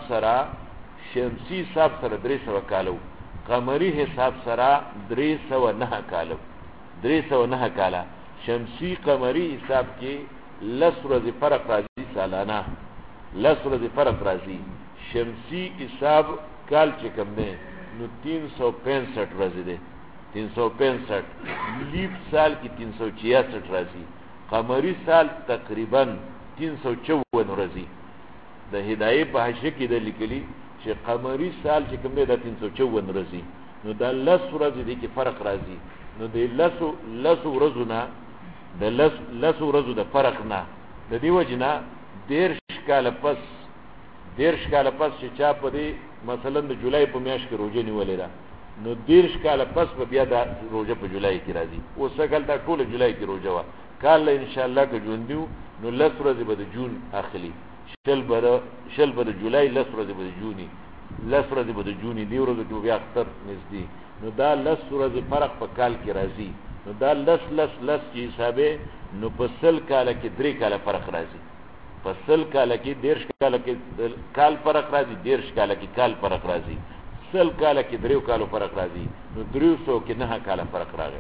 سره 300 کالو قمری حساب سره 309 کالو 309 کاله شمسی قمری حساب کې لس ورځې فرق راځي سالانه لس ورځې فرق راځي شمسی حساب کال چې کوم دی نو 365 ورځې دی 365 لیپ سال کې 366 راځي قمری سال تقریبا 354 ورځې د هدايه په حاشیه کې د لیکلي چې قمری سال چې کوم دی د 354 ورځې نو دا لس ورځې دی کې فرق راځي نو د لس ورځو نه د لس ورځو د فرق نه د دې وجنه 10 کال پس چې چا په دې مثلا د جولای په میاشت کې روزه نیولې ده نو 10 کال پس به بیا د روزه په جولای کې راځي اوس کله دا ټول جولای کې روزه وا کله ان شاء الله که ژوندیو نو لس ورځې به د جون اخلي شل به د جولای لس ورځې به د جونی لس ورځې به د جونی دی ورځې کې بیا اختر نږدې نو دا لس ورځې فرق په کال کې راځي نو دا لس چې حسابه نو په سل کال کې 3 کال فرق راځي په سل کال کې 10 کال کې کال فرق راځي 10 کال کې کال فرق راځي سل کال کې 3 کال فرق راځي نو 300 کې 9 کال فرق راغی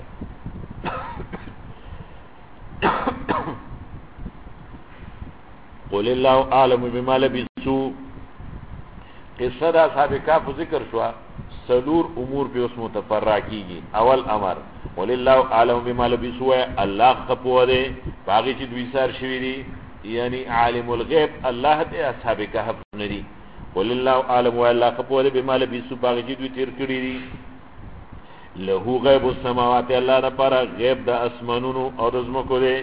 قل الله اعلم بما لبثوا قصه دا اصحاب کهف ذکر شو سلور امور په اوس متفرع کیږي اول امر قل الله اعلم بما لبثوا الله خپوره باغی چې دوی سار شوی دي یعنی عالم الغیب الله دې اصحاب کهف ندي قل الله اعلم والله خپوره بما لبثوا باغی چې دوی تیر کړی دي له غیب السماوات الله د پر غیب د اسمانونو او د زمکو دی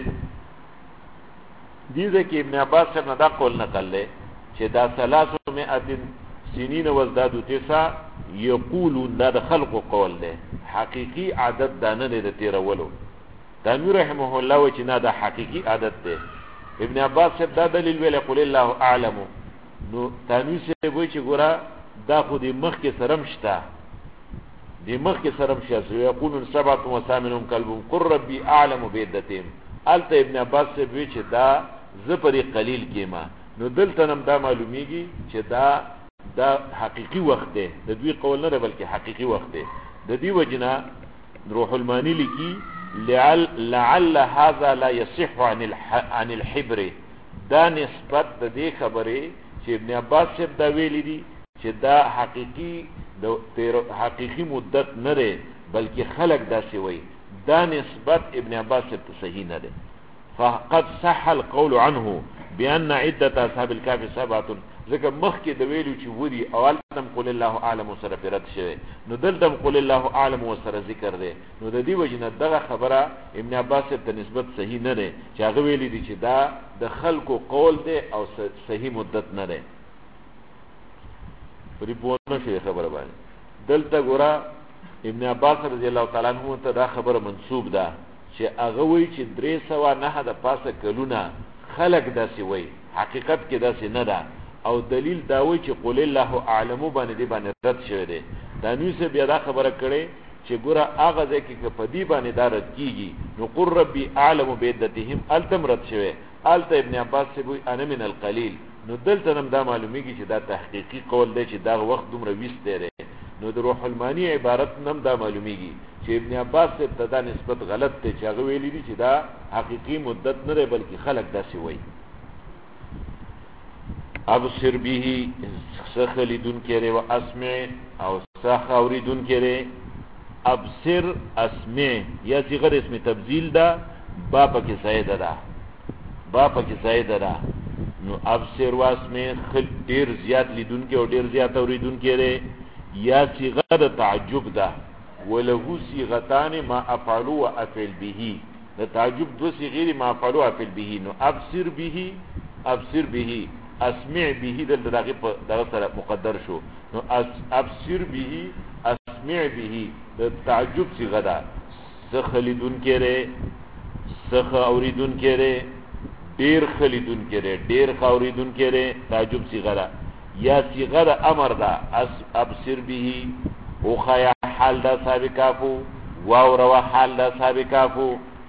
دیده که ابن عباس صاحب نه دا قول نقل له چې دا 300 سنین وازدادوا 9 یقولون دا د خلق قول له حقیقی عادت دانه نه تیرولو تنویر رحمه الله و چې نه دا حقیقی عادت ده ابن عباس صاحب دا دلیل ویل قول الله اعلم نو تنویر صاحب وی چې ګوره دا خو د مخ کې سرم شته د مخ کې سرم شته یقولون 7 وثامنهم كلبهم قل ربي اعلم بعدتهم الته ابن عباس صاحب وی چې دا زپری قلیل کېما نو دلته نم دا معلومیږي چې دا حقیقی وخت دی د دوی قول نه بلکې حقیقی وخت دی د دې وجنه روح المانی لیکي لعل هذا لا يصح عن الحبر دا نسبت د دې خبره چې ابن عباس صاحب دا ویلي دي چې دا حقیقی مدت نه ده بلکې خلق داسې وي دا نسبت ابن عباس صاحب ته صحیح نه ده فقد صح القول عنه بان عده اصحاب الكهف 7 ذکر مخ کې د ویلو چې ودی اول تم قول الله اعلم سره پرد شوی نو دلته قول الله اعلم سره ذکر ده نو د دې وجنه دغه خبره ابن عباس ته نسبت صحیح نه ده چې هغه ویلي دي چې دا د خلکو قول ده او صحیح مدت نه ده پرې پوهه شي خبره باندې دلته ګوره ابن عباس رضی الله تعالی عنہ ته دا خبره منسوب ده چې هغه وی چې 309 د پاسه کلونه خلق داسې وی حقیقت کې داسې نه ده او دلیل دا وی چې قول الله اعلم باندې رد شوی دی دا نو څه بیا دا خبره کړي چې ګوره هغه ځکه چې په دې باندې دا رد کیږي نو قل ربي اعلم بعدتهم التم رد شوی الته ابن عباس وی انا من القليل نو دلته نم دا معلومیږي چې دا تحقیقی قول دی چې دا وخت دومره ویسته دی نو د روح المانی عبارت نم دا معلومیږي چې ابن عباس ته ابتدا نسبت غلط دی چې هغه ویلي دي چې دا حقیقی مدت نه دی بلکې خلق داسې وایي ابصر به سخلدون کړي او اسمع او سخاوریدون کړي ابصر اسمع یا صيغه اسم تبذیل ده با پکې زائد ده نو ابصر واسمع خل ډیر زیات لیدون کې او ډیر زیات اوریدون کړي یا صيغه د تعجب ده وله صيغتان ما افعلوا وافعل به د تعجب دو صيغې ما افعلوا وافعل به نو ابصر به اسمع به دغه سره مقدر شو نو ابصر به اسمع به د تعجب صيغه ده سخلدون کړي سخ اوریدون کړي ډیر خلیدون کړي ډیر خاوریدون کړي تعجب صيغه ده یا صيغه د امر ده ابصر به او خیا حال د اصحاب کافو واو روا حال د اصحاب کافو.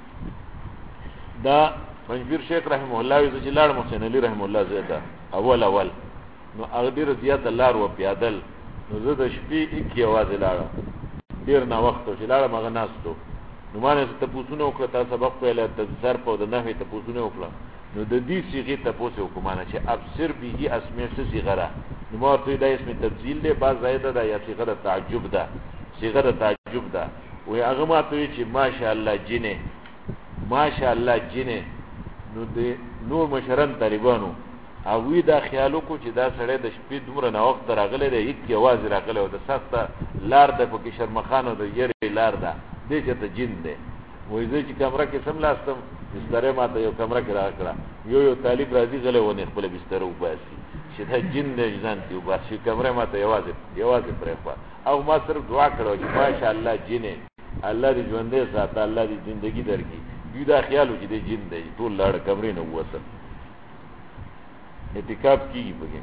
دا پنځیر شیخ رحمه الله وی چې لاړ محسن علي رحمه الله زیاده اول نو هغه ډیر زیات لار و پیادل نو زه د شپې کی आवाज لاړه ډیر نا وخت چې لاړه مغه ناستو نو مانه ته پوښتنه وکړه تاسو سبق پیله د ظرف او د نحوی ته پوښتنه وکړه نو د دې صيغه ته پوښتنه وکمانه چې ابصر به اسمه څه صيغه را نو ما ته دا اسم تبذیل دی بعض زائده ده یا صيغه د تعجب ده صيغه د تعجب ده وی هغه ما ته چې ماشاءالله جنې ماشاءالله جنې نو د نور مشرن طالبانو او وی دا خیالو کو چې دا سړی د شپې دومره نا وخت راغلی دی هیڅ आवाज راغلی او د سخته لار د پکې شرمخانو د یری لار ده دې چې ته جن دی وای زه چې کمره کې سم لاستم بستر ما ته یو کمره کې راکړه یو طالب راځي غلې ونه خپل بستر وباسي چې دا جن دی ځان ته وباسي کمره ما ته یوازې پرې خو او ما سره دعا کړو چې ماشاءالله جنې الله دې ژوندې ساته الله دې ژوندۍ درکړي دوی دا خیالو چې دې جن دی ټول لاړ کمرې نه ووته اعتکاف کیږي پکې.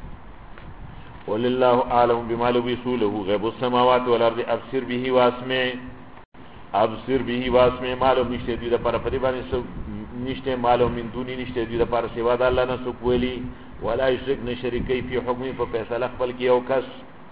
ولله اعلم بما لو يسوله غيب السماوات والارض ابصر به واسمع ابصر به واسمع معلوم نشته دي د پر پدی باندې سو نشته معلوم من دوني نشته دي د پر سوا د الله نه سو کولی ولا يشرك نشرکی فی حکم په فیصله خپل کې او کس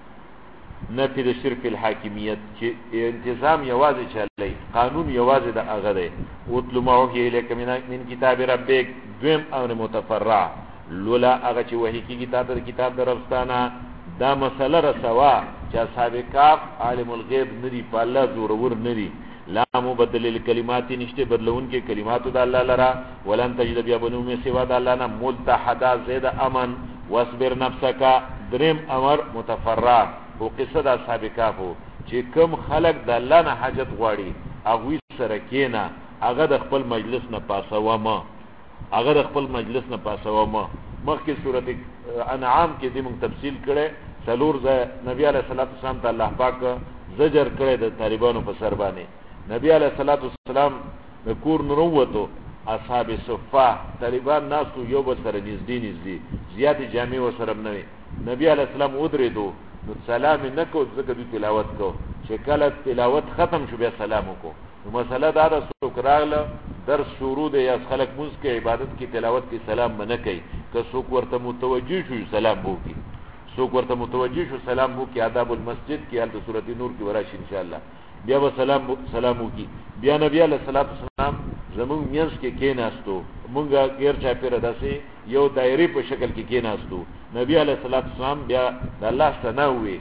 نفي د شرک الحاکمیت چې انتظام یوازې چلای قانون یوازې د هغه دی وتلو ما وحی الیک من کتاب ربک دویم امر متفرع لولا هغه چې وحی کیږي تاسو کتاب درپستانه دا مسله رسوا چې اصحاب کاف عالم الغیب ندی په الله زورور ندی لا مبدل للکلمات نشته بدلون کې کلمات د الله لرا ولن تجد بیا بنو می سوا د الله نه ملتحدا زید امن واصبر نفسک دریم امر متفرع او قصه د اصحاب کاف چې کوم خلق د الله نه حاجت غواړي هغه سره کینا هغه د خپل مجلس نه پاسوا ما هغه د خپل مجلس نه پاسوا ما مخکې سورته انعام کې دې موږ تفصیل کړي څلور ځای نبی علیہ الصلوۃ والسلام ته الله پاک زجر کړي د طالبانو په سر باندې نبی علیہ الصلوۃ والسلام د کور نوروته اصحاب صفه طالبان ناس یو بل سره نږدې زیات جامع و سره نه نبی علیہ السلام ودریدو نو سلام نه کو ځکه د تلاوت کو چې کله تلاوت ختم شو بیا سلام وکړو نو مسله دا د سوکراله درس شروع دی یا خلق موږ کې عبادت کې تلاوت کې سلام نه کوي که څوک ورته متوجي شو سلام وکړي څوک ورته متوجي شو سلام وکړي آداب المسجد کې ال سورته نور کې وراشي ان شاء الله بیا به سلام وکړي بیا نبی علیہ الصلوۃ والسلام زمون مینس کې کېناستو مونږه غیر چا پیر داسې یو دایره په شکل کې کېناستو نبی علیہ الصلوۃ والسلام بیا د الله ثناوي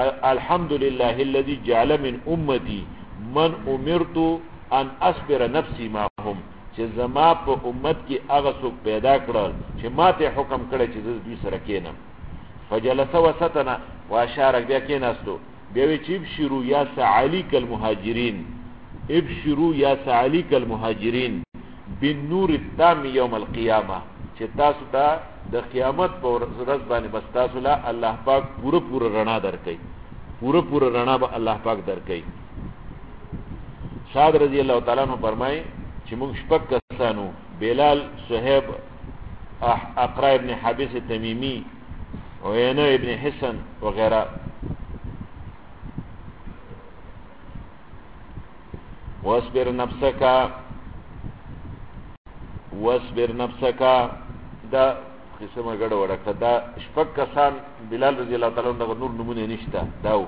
الحمدلله الذي جعل من امتي من امرت ان اصبر نفسي معهم چې زما په امت کې هغه څوک پیدا کړل چې ماته حکم کړی چې دوی سره کېنم فجلس وسطنا واشار بیا کېناستو بیا وی چې ابشروا یا سعالیک المهاجرین ابشروا یا سعالیک المهاجرین بالنور التام یوم القیامه چې تاسو ته د قیامت په ورځ باندې بس تاسو لا الله پاک پوره رڼا درکړي پوره رڼا به الله پاک درکړي. سعد رضی الله تعالی عنہ فرمای چې موږ شپږ کسانو بلال صہیب اقرا ابن حابس تمیمی عینہ ابن حسن وغیرہ واصبر نفسک دا قسمه غړ وړه دا شپږ کسان بلال رضی الله تعالی عنہ نور نمونه نشته دا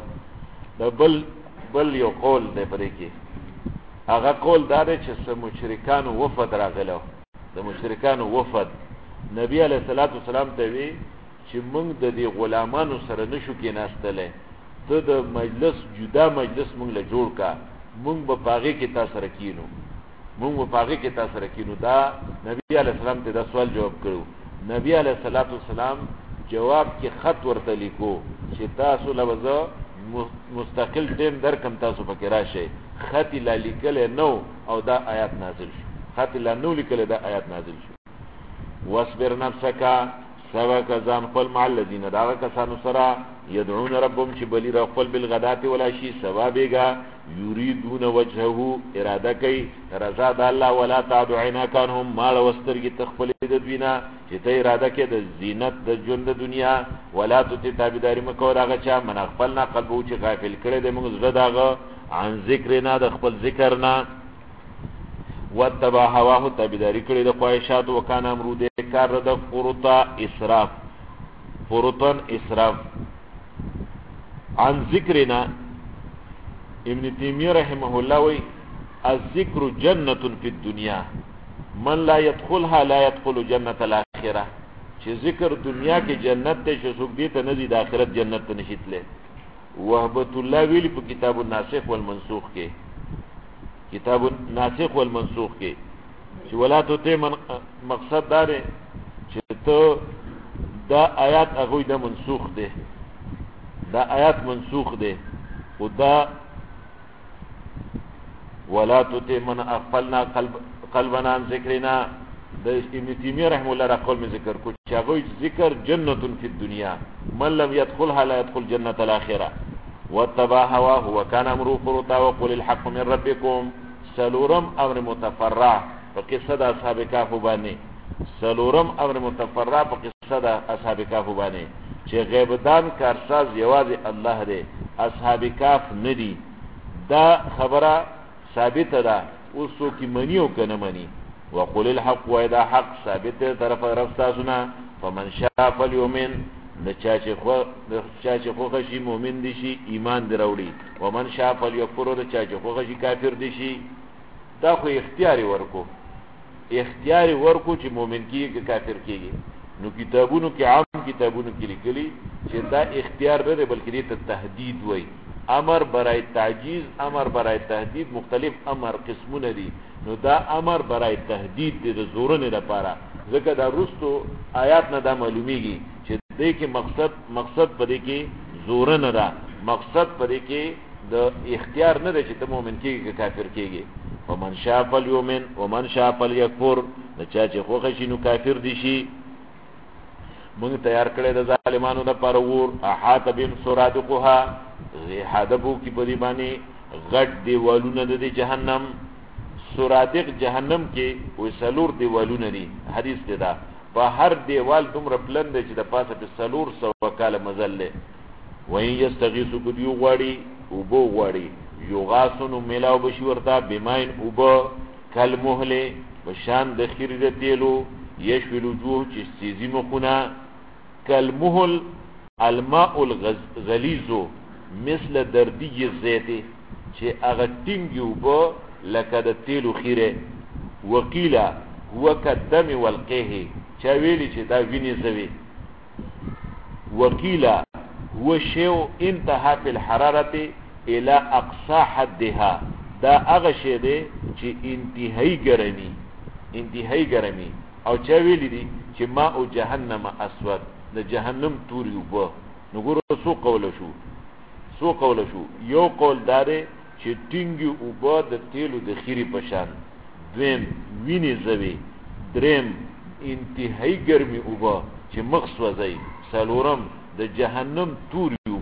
بل یو قول دی پرې کې هغه قول دا دی چې مشرکانو وفد راغلو د مشرکانو وفد نبی علیہ الصلوۃ والسلام ته وی چې موږ د دې غلامانو سره نشو کې ناستلې ته د مجلس جدا مجلس موږ له جوړ کا موږ په پاغه کې تاسو رکینو دا نبی علیہ السلام ته دا سوال جواب کړو نبی علیہ الصلوۃ والسلام جواب کې خط ورته لیکو چې تاسو لوځو مستقل ټیم درکم تاسو پکې راشئ خط لا لیکل نو او دا آیات نازل شو خط لا نو لیکل دا آیات نازل شو واصبر نفسک سوا کزان خپل مع الذین دا کسانو سره يدعون ربهم چې بلی را خپل بالغدات ولا شی ثوابېګا یریدون وجهه اراده کوي رضا د الله ولا تعد عیناکانهم مال واسترګي تخپل د دوینا چې ته اراده کې د زینت د ژوند د دنیا ولا تطع تابعداري مکو هغه چا من خپلنا قلب او چې غافل کړي د موږ زړه داغه عن ذکرنا د خپل ذکر نه وتبع هواه تابعداري کړي د خواهشات وکانه امر د کار د فرطا اسراف فرطن اسراف عن ذکرنا ابن تیمیه رحمه الله وی الذکر جنة فی الدنیا من لا يدخلها لا يدخل جنة الاخره چې ذکر دنیا کې جنت ته چې څوک دې ته نه دي د آخرت جنت ته نشیتله وهبت الله ویلی په کتاب الناسخ والمنسوخ کې کتاب الناسخ والمنسوخ کې چې ولا تطع من مقصد دار چې ته دا آیات هغه د منسوخ ده دا آیات منسوخ ده او دا ولا تطع من اغفلنا قلبنا عن ذکرنا د ابن تیمیه رحمه الله را قول می ذکر کو چې هغه ذکر جنة فی الدنیا من لم يدخلها لا يدخل جنة الاخره واتبع هواه وكان امره فرطا وقل الحق من ربكم سلورم امر متفرع په قصه د اصحاب کهف باندې سلورم امر متفرع په قصه د اصحاب کهف باندې چې غیب دان کارساز یوازې الله دی اصحاب کهف ندي دا خبره ثابت ده اوسو کی منی او کنه منی وقل الحق واذا حق ثابت ده طرف رب تاسونا فمن شاء فليؤمن چا چې خو خشي مؤمن دي شي ایمان دروړي ومن شاء فليكفر چا چې خو خشي کافر دي شي دا خو اختیاري ورکو چې مؤمن کیږي که کافر کیږي نو کتابونو کې عام کتابونو کې لیکلي چې دا اختیار نه بلکې دې ته تهدید وای امر برای تعجیز امر برای تهدید مختلف امر قسمونه دي نو دا امر برای تهدید دي د زورنه لپاره ځکه دا رستو آیات نه دا معلومیږي چې دې کې مقصد پدې کې زورنه ده مقصد پدې کې د اختیار نه ده چې ته مؤمن کېږي که کافر کېږي ومن شاء فليؤمن ومن شاء فليكفر چا چې خوښ شي نو کافر دي شي موږ تیار کړی د ظالمانو لپاره ور احاط بهم سرادقها حدبو کی پدی باندې غټ دیوالونه د جهنم سرادق جهنم کې وې سلور دیوالونه دي حدیث کې دا په هر دیوال دومره بلند چې د پاسه په سلور سو کاله مزل له وین یستغیثو کو دیو غواړي او بو غواړي یغاسن ملاو بشي ورته بماین او بو کل مهله بشان د خیر د تیلو یشوی الوجوه چې سیزی مخونه کل مهل الماء الغلیظ مثل دردی زیتی چې هغه ټینګي وبو لکه د تیلو خیره وکیلا هو کدم والقه چا ویلی چې دا ویني زوی وکیلا هو شیء انتهى في الحراره الى اقصى حدها دا هغه شی دی چې انتهایی ګرمي او چا ویلی دي چې ماء جهنم اسود د جهنم توري وبو نو ګورو سو قول شو یو قول داره چې ټینګي او با د تیلو د خيري پشان دویم ویني زوي دریم انتهایی ګرمي او با چې مخ سوځي سلورم د جهنم توري او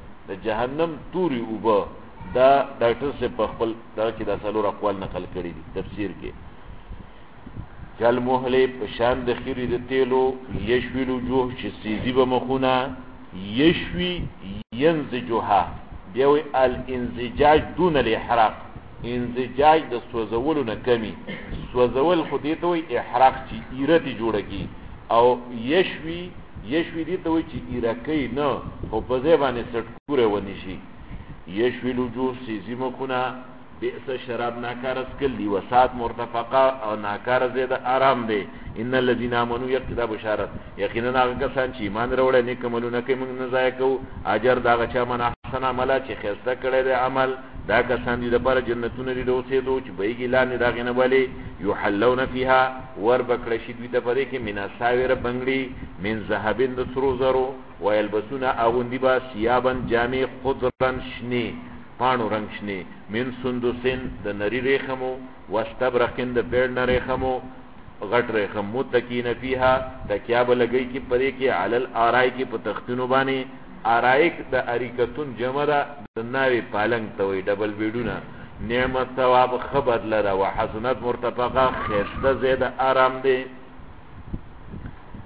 با دا ډاکټر سے په خپل دا کې د سلور اقوال نقل کړي دي تفسیر کې جل مهله پشان د خيري د تیلو یشوی الوجوه چې سیزي به مخونه یشوی ینزجها بیوی الانزجاج دون الاحراق انزجاج د سوزولو نه کمی سوزول خو دې ته وي احراق چې ایرتی جوړه کی او یشوی دې ته وي چې ایرکی نه خو په ځای باندې سټکوره ونی شي یشوی الوجوه سیزی مخونه بئس شراب ناکار اسکل دی وسات مرتفقه او ناکار زیده آرام دی ان الذين امنوا يقتدا بشارت یقینا هغه کسان چې ایمان وروړي نیک عملونه کوي موږ نه ضایع کوو اجر دا چا من احسن عمل چې خیرته کړی دی عمل دا کسان دي لپاره جنتونه دي دوسه دو چې بیګی لاندې داغنه والی یحلون فیها ور بکړی شي دوی ته پدې کې مینا ساویر بنگړي من ذهبین د سرو زرو ويلبسون اغوندی با ثيابن جامع خضرن شنی پانو رنگ شنی من سندسن د نری ریخمو واستبرقن د پیړ نه ریخمو غټ ریخم متکین فیها تکیاب لګی کی پدې کې علل آرای کی په تختونو باندې آرایک د اریکتون جمع ده د ناوی پالنګ ته وي ډبل بیډونه نعمت ثواب خبر لره وحسنت مرتفقه خسته زیاده آرام دی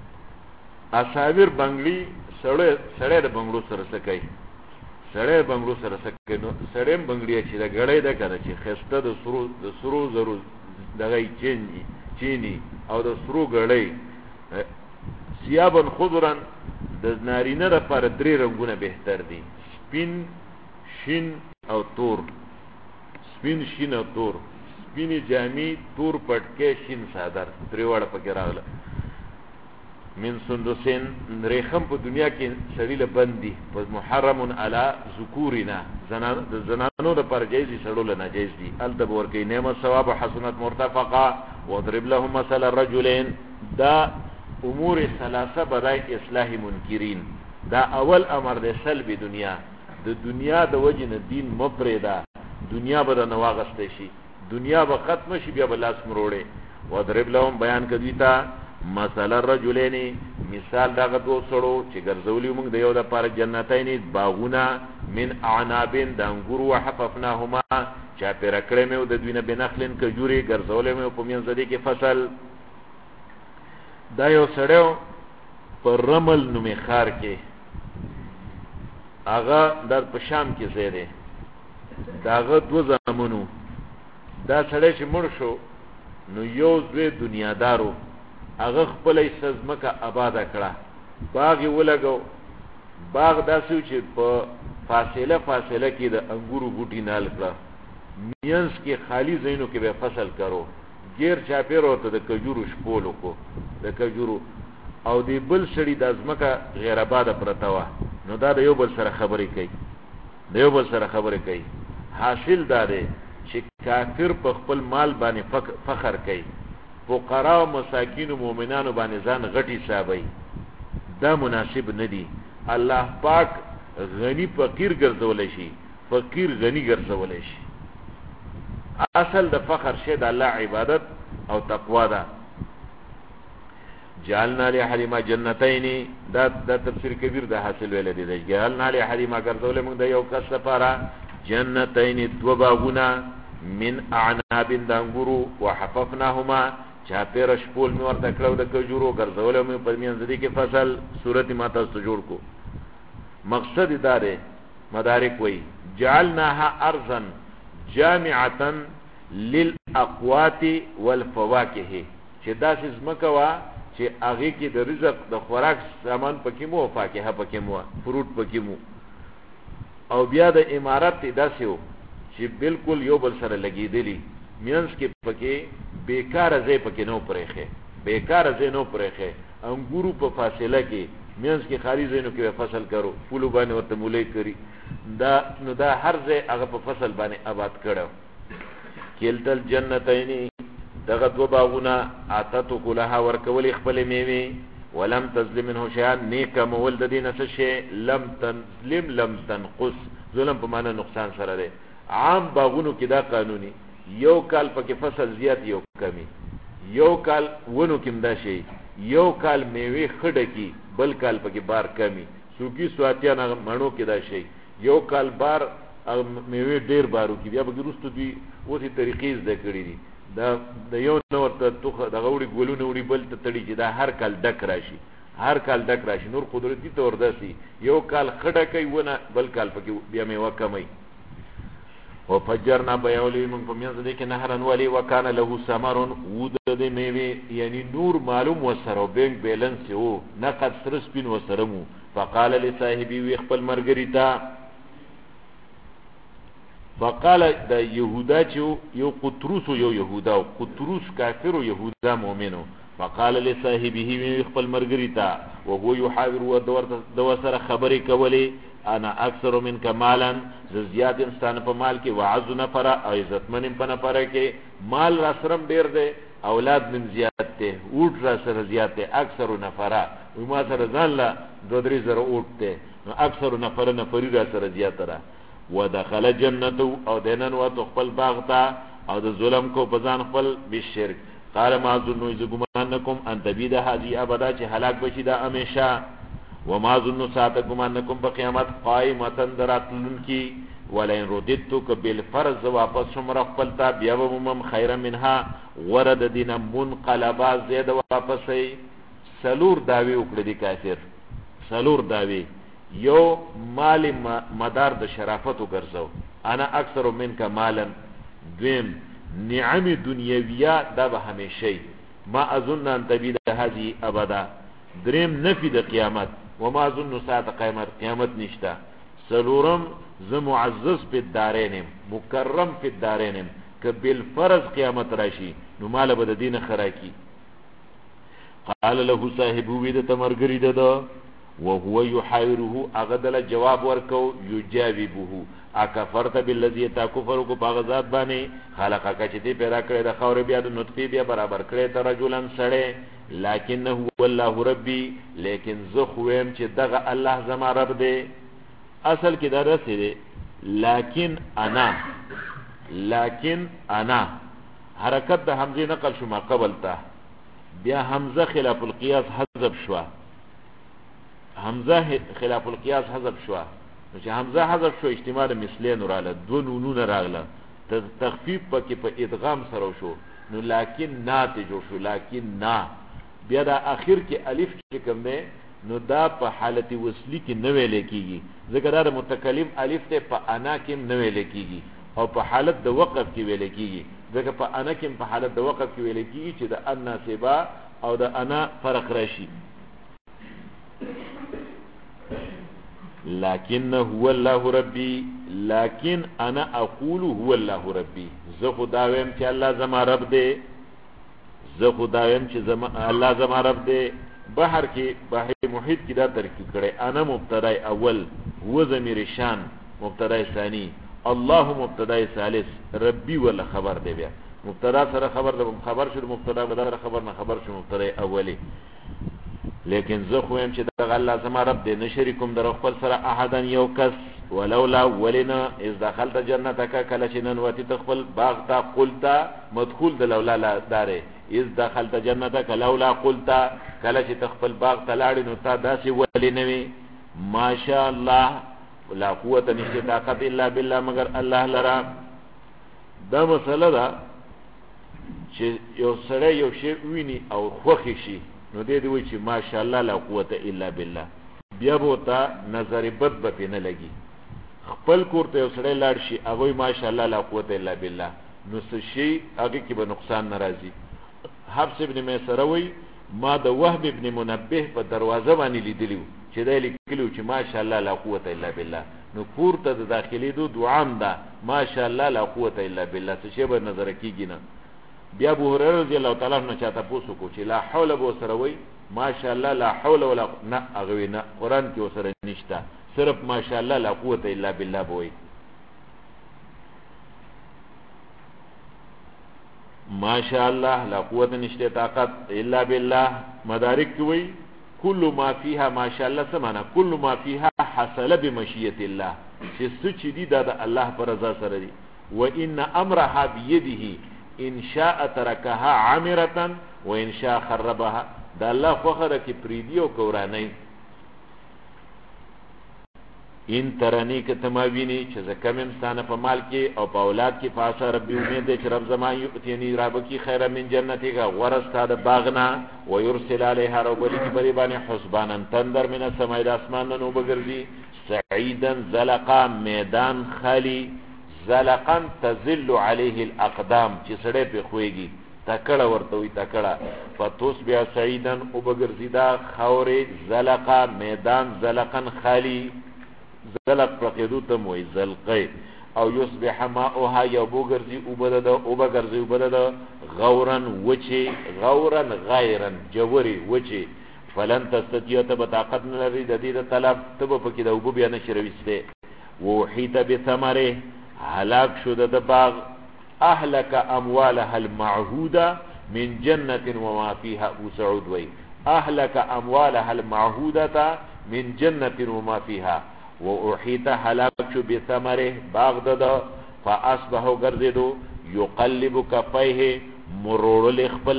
اصابر بنگلی سړی د بنگلو سره سکي سړی بنگلو سره سکي نو سړی بنگلی چې د غړې د کړه چې خسته د سرو زرو دغه چینی او د سرو غړې سیابن خضرن د نارینه لپاره درې رنگونه بهتر دي سپین شین او تور سپین شین او تور سپینی جامی تور پټکې شین صادر درې وړه پکې راغله من سندسین ریخم په دنیا کې سړی له بندي په محرم علی ذکورنا زنانو د پر جایزي سړول نه جایز دي الته ورکې نعمت ثواب حسنات مرتفقه وضرب لهم مثل الرجلين دا امور ثلاثه برای اصلاح منکرین دا اول امر د سلب دنیا د دنیا د وجه نه دین مپریدا دنیا به د نواغسته شي دنیا به ختم شي بیا به لاس مروړي وضرب لهم بیان کړي تا مثل الرجلين مثال دغه دو سړو چې ګرځولي موږ د یو د پاره جنتین باغونه من اعنابین د انګور وحففناهما چا پر کړه مې د دوینه بنخلن کجوري ګرځولې مې په منځ دې کې فصل دا یو سړیو پر رمل نومې خار کې هغه در په شام کې زیره داغه دو زمونو دا سړی چې مړ شو نو یو دوی دنیادارو هغه خپل سزمکه آباد کړه باغ ولګو باغ داسو چې په فاصله کې د انګورو بوټي نال کړه مینس کې خالی زینو کې به فصل کرو غیر چاپیرو ته د کجورو شپولو کو د کجورو او دی بل سړی د ازمکه غیر آباد پرتاوه نو دا د یو بل سره خبرې کوي حاصل داره چې کافر په خپل مال باندې فخر کوي فقراء و مساکین و مومنان باندې ځان غټي حسابي دا مناسب ندي الله پاک غنی فقیر ګرځول شي فقیر غنی ګرځول شي اصل د فخر شه د الله عبادت او تقوا ده جعلنا لحریم جنتین دا تفسیر کبیر ده حاصل ویل دي جعلنا لحریم ګرځول موږ د یو کس لپاره جنتین دو باغونه من اعناب دانګورو وحففناهما چا پیر شپول می ورته کړو د کجورو ګرځول می په میانځ دي کې فصل صورت ماته جوړ کو مقصد دا ده مدارک وای جعلناها ارضا جامعه للاقوات والفواكه چې داسې زمکوا چې هغه کې د رزق د خوراک سامان پکې مو فاکهه پکې مو فروټ پکې مو او بیا د امارات داسې وو چې بالکل یو بل سره لګیدلی مینس کې پکې بیکار ځای پکې نو پرېخه انګورو په فاصله کې مینس کې خالی ځای نو کې فصل کرو پولو باندې ورته مولې کری دا هر ځای هغه په فصل باندې آباد کړو کېلتل جنتین دغه دو باغونه اتتو کلها ورکول خپل میوه ولم تظلم منه شيئا نیک مول د دینه څه شی لم تظلم لم تنقص ظلم په معنی نقصان سره ده عام باغونو کې دا قانوني یو کال پکې فصل زیات یو کمی یو کال ونو کې مدا شي یو کال میوه خډه کی بل کال پکې بار کمی سوګي سواتیا نه مړو کې دا شي یو کال بار میوه ډیر بارو کې بیا به ګرستو دی اوسې طریقې زده کړې دي دا یو نور ته توخه د غوړي ګولونه وړي بل ته تړي چې دا هر کال ډک راشي نور قدرتي تور داسي یو کال خډه کوي ونه بل کال پکې بیا میوه کمی وفجرنا بيولي من فميز ديك نهرا ولي وكان له ثمر ود ميوي يعني نور معلوم وسرو بين بالانس او نقد سرسبين وسرمو فقال لصاحبي ويخبل مرغريتا فقال دا يهودا يو قطروس يو يهودا قطروس كافر يهودا مؤمنو فقال لصاحبه ويخبل مرغريتا وهو يحاور ودور سره خبري کولي انا اکثر من کمالا زیات انسان په مال کې وعز نفر او عزتمن په نفر کې مال را سرم ډیر دی اولاد من زیات ته اوټ را سره زیات ته اکثر نفر و ما سره ځان لا 2-3 زره اوټ ته نو اکثر نفر را سره زیات را ودخل جنته او دینن و خپل باغ ته او د ظلم کو بزان خپل بشرک قال ما ظنوا اذ گمانکم ان تبید هذه ابدا چې هلاک بشي دا همیشه وما ظن ساعتكم انكم بقيامت قائمه دراتلن کی ولئن رددتك بالفرض واپس شمر خپلتا بیا ومم خير منها ورد دین منقلبا زید واپسې سلور داوی وکړه دی کافر سلور داوی یو مال مدار د شرافت وګرځاو انا اکثر منک مالا دویم نعم دنیویه دا به همیشه ما اظن ان تبید هذه ابدا دریم نفی د قیامت وما اظن ساعت قیامت نشتا سلورم ز معزز فی الدارین مکرم فی الدارین که بالفرض قیامت راشی نو مال به د دین خراکی قال له صاحبو وی د تمرګری ده وهو يحاوره اغدل جواب ورکو یجاوبه اکفرت بالذی تکفر کو پاغزاد باندې خلقک چې دې پیدا کړی د خور بیا د نطفه بیا برابر کړی ته رجلن سړی لکنه والله ربی لیکن زه خویم چې دغه الله زما رب دی اصل کې دا رسې دی لکن انا حرکت د حمزه نقل شو ما قبل ته بیا حمزه خلاف القياس حذف شو حمزه خلاف القياس حذف شو نو چې حمزه حذف شو اجتماع مثلین رااله دو نونونه راغله تخفیف پکې په ادغام سره شو نو لکن ناتج شو لکن نا بیا دا اخر کې الف چې کوم نه نو دا په حالت وصلی کې نه ویل کېږي ځکه دا متکلم الف ته په انا کې نه ویل کېږي او په حالت د وقف کې ویل کېږي ځکه په انا کې په حالت د وقف کې ویل کېږي چې د ان ناسبه او د انا فرق راشي لكن هو الله ربي لكن انا اقول هو الله ربي زه خدا ويم چې الله زما رب دی زه خدا ويم چې الله زما رب دی بحر کې بحر محیط کې دا ترکیب کړي انا مبتدا اول هو ضمیر شان مبتدا ثانی الله مبتدا ثالث ربي ولا خبر دی بیا مبتدا سره خبر شو مبتدا بدل خبر نه خبر شو مبتدا اولی لیکن زه خو يم چې دغه الله زما رب دې نشریکم در خپل سره احدن یو کس ولولا ولنا اذ دخلت جنتک کله چې نن وتی تخپل باغ تا قلت مدخول د لولا داره اذ دخلت جنتک لولا قلت کله چې تخپل باغ تلاړ نو تا داسې ولنوي ماشاء الله لا قوت نشته طاقت الا بالله مگر الله لرا دا مسله ده چې یو سره یو شی ویني او خوخي شي نو دې دی چې ماشاء الله لا قوت الا بالله بیا بوتا نظر بد به نه لګي خپل کور ته سړی لاړ شي هغه ماشاء الله لا قوت الا بالله نو څه شي هغه کې به نقصان ناراضي حفص ابن میسره وی ما د وهب ابن منبه په دروازه باندې لیدلو چې دا لیکلو چې ماشاء الله لا قوت الا بالله نو کور ته د داخلي دو دعام ده ماشاء الله لا قوت الا بالله څه شی به نظر کیږي نه بیا ابو هريره رضی الله تعالی عنہ چاته پوښتنه کو چې لا حول ولا سره وی ماشاء الله لا حول ولا نه هغه نه قران کې وسره نشته صرف ماشاء الله لا قوت الا بالله بوي ماشاء الله لا قوت نشته طاقت الا بالله مدارک کوي كل ما فيها ماشاء الله سمانا كل ما فيها حصل بمشيئه الله چې څه دي د الله پر رضا سره دي وان امرها بيده ان شاء تركها عامره وان شاء خربها دا الله فخر کی پریدی او کورانی ان ترانی که تماوینی چې زکم انسان په مال کې او په اولاد کې فاسا ربي امید دې چې رب زما یؤتینی رب کی خیر من جنتیگا ورستا د باغنا ويرسل علیها ربلی کی بری باندې حسبانا تندر من السماء د اسمان نو بغرزی سعیدا زلقا میدان خالی زلقا تزل علیه الاقدام چې سړې په خوېږي تکړه ورته وي تکړه فتوس بیا سعیدن او بغرزیدا خورې زلقا میدان زلقن خالی زلق پرقیدو تم وی زلقی او یصبح ماؤها یا بغرزی او بغرزی او بدد غورن وچی غورن غیرن جوری وچی فلن تستطيع تبطاقت نلری د دې طلب تب پکې د وبو بیا نشرويسته وحیت بثمره هلاك شد د باغ اهلك اموالها المعهوده من جنه وما فيها ابو سعود وی اهلك اموالها المعهوده من جنه وما فيها واحيط هلاك شد بثمره باغ د فاصبح غرزدو يقلب كفيه مرور لخبل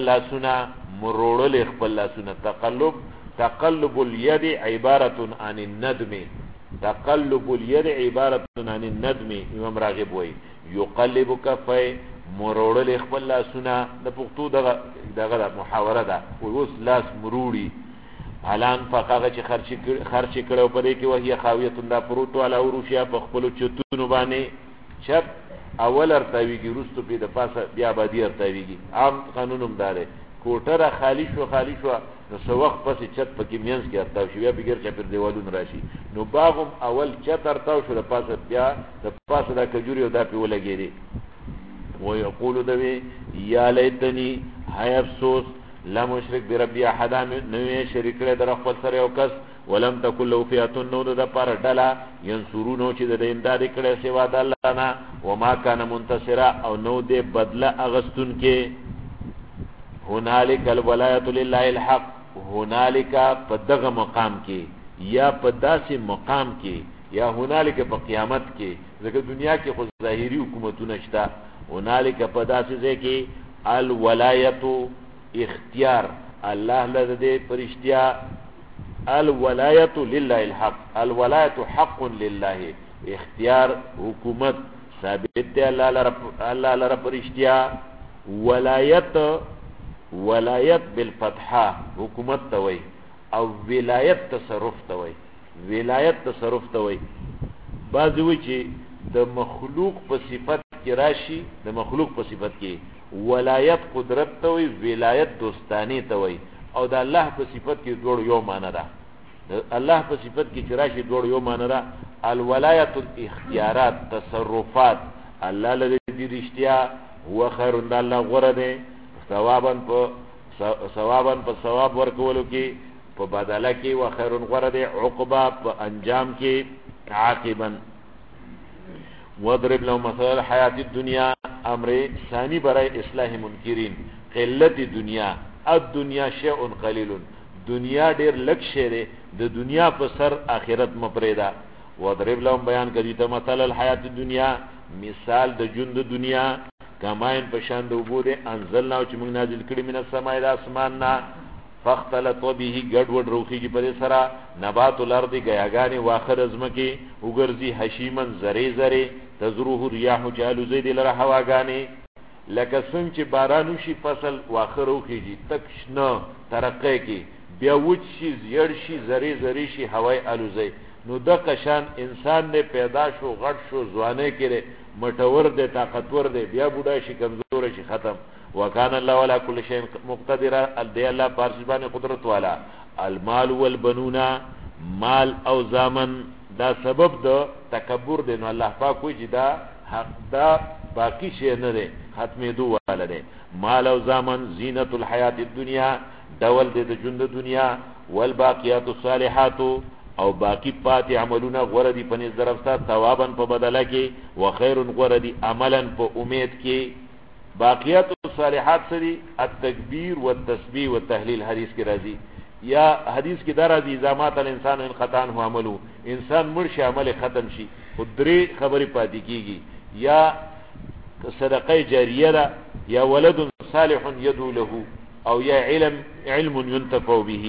لسنا تقلب اليد عباره عن الندم تقلب اليد عباره عن الندم امام راغب وی يقلب كفي مرور لخبل لسنا د پختو دغه محاوره ده اوس لاس مروړي حالان فقاغه چې خرچ کړو په دې کې وهي خاویه دا پروت ولا عروشیا په خپل چتونو باندې چت اول ارتاویږي رستو په د پاسه بیا باندې ارتاویږي عام قانونم داره کوټره خالی شو نو سو وخت پسې چت پکې مینس کې ارتاو شي بیا بغیر چې پر دیوالون راشي نو باغم اول چت ارتاو شو د پاسه بیا د پاسه د کجوري او دا په ولګېږي و یقول دوی یا لیتنی هاي افسوس لا مشرک بربی احد نوې شریک له در خپل سره یو کس ولم تکل له فیاتن نو د پر ډلا ينصرونو چې د امداد کړي سوا د الله نه وما كان منتصرا او نو دې بدله اغستون کې هنالک الولایت لله الحق هنالک په دغه مقام کې یا په داسې مقام کې یا هنالک په قیامت کې ځکه دنیا کې خو ظاهري حکومتونه شته هنالک په داسې ځای کې الولایت اختیار الله لده پرشتیا الولایت لله الحق الولایت حق لله اختیار حکومت ثابت دی الله لره پرشتیا ولایت بالفتحه حکومت توي او ولایت تصرف توي ولایت تصرف توي بعض وی چې د مخلوق په صفت کې راشي د مخلوق په صفت کې ولایت قدرت توي ولایت دوستانی توي او د الله په صفت کې جوړ یو معنی ده الله په صفت کې چې راشي جوړ یو معنی ده الولایت الاختیارات تصرفات الله لدی رښتیا هو خیر د الله غره ده ثوابا په ثواب ورکولو کې په بدله کې و خیر غره ده عقبا په انجام کې عاقبا وضرب لهم مثل الحیات الدنیا امر ثانی برای اصلاح منکرین قلت الدنیا شیء قلیل دنیا ډیر لږ شی دی د دنیا په سر آخرت مپریدا وضرب لهم بیان کړي ته مثل الحیات الدنیا مثال د ژوند دنیا کماین پشان د وګوره انزلنا چې موږ نازل کړي من السماء د اسمان نه فاختلط به ګډوډ روخیږي په سره نبات الارض غیاګانی واخر ازمکه وګرځي حشیمن زری تزروه رياح جالو زید لره هواګانی لکه څنګه چې بارانو شي فصل واخر روخیږي تکشنه ترقه کې بیا وچ شي زیړ شي زری شي هوای الوزي نو د قشان انسان نه پیدا شو غټ شو ځوانه کړي مټور دے طاقتور دے بیا بوډا شي کمزور شي ختم وکانه الله ولا کل شيء مقتدر دی الله پارسبان قدرت والا المال والبنون مال او زامن دا سبب د تکبر دی نو الله پاک وی دا حق دا باقی شی نه دی ختمه دوه والا دی مال او زامن زینت الحیات الدنیا دول د ژوند دنیا والباقیات الصالحات او باقی پات عملونه غردی پنځ درفتا ثوابن په بدله کې وخير غردی عملا په امید کې باقیات الصالحات سری التکبیر والتسبیح والتهلیل حدیث کې راځي یا حدیث کې دا راځي ذامات الانسان ان خطان هو عملو انسان مرشي عمل ختم شي خدري خبري پاتې کیږي یا صدقه جاریه ده یا ولد صالح يدعو له او یا علم ينتفع به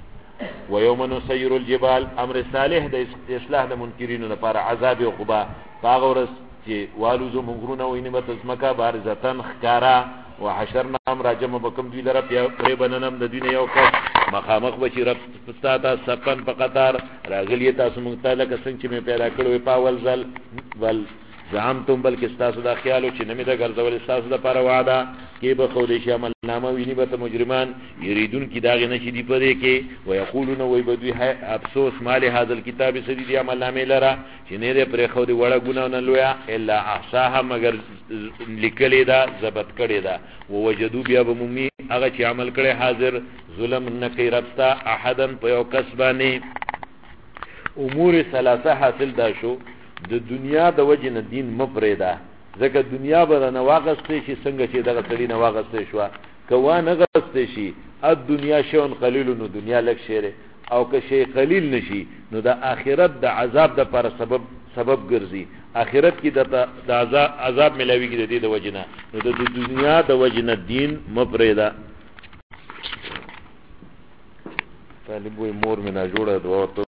ويوم نسير الجبال امر صالح د اصلاح د منکرینو لپاره عذاب او عقوبه باغورس چې والوزو مغرونه ویني متزمکا بارزتن خکارا وحشرنا امر جمع بكم دوی لره پرې بننم د دنیا یو کس مخامخ بچی رب پستاتا سپن په قطار راغلی تاسو مونږ ته لکه څنګه چې مې پیدا کړو په اول ځل بل زعمتم بلکې تاسو دا خیالو چې نمې د ګرځول تاسو د لپاره وعده کې به خو دې شامل نامه ویني به مجرمان یریدون کی داغه نشي دی پدې کې ويقولون وای بدوی افسوس مال هذا الكتاب سدي دی عمل نامه لرا چې نه دې پرې خو دې وړه ګنا نه لویا الا احصاها مگر لیکلې دا ضبط کړي دا ووجدوا بیا بمومي هغه چې عمل کړي حاضر ظلم نه کوي ربتا احدن په یو کسبانی امور ثلاثه حاصل دا شو د دنیا د وجه نه دین مپریدا ځکه دنیا به نه واغستې شي څنګه چې دغه سړی نه واغستې شو کوا نه غستې شي اد دنیا شون قلیل نو دنیا لک شیره او که شی قلیل نشي نو د آخرت د عذاب د پر سبب ګرځي آخرت کې د عذاب ملاويږي د دې د وجه نه نو د دنیا د وجه نه دین مپریدا طالب وي مور منا جوړه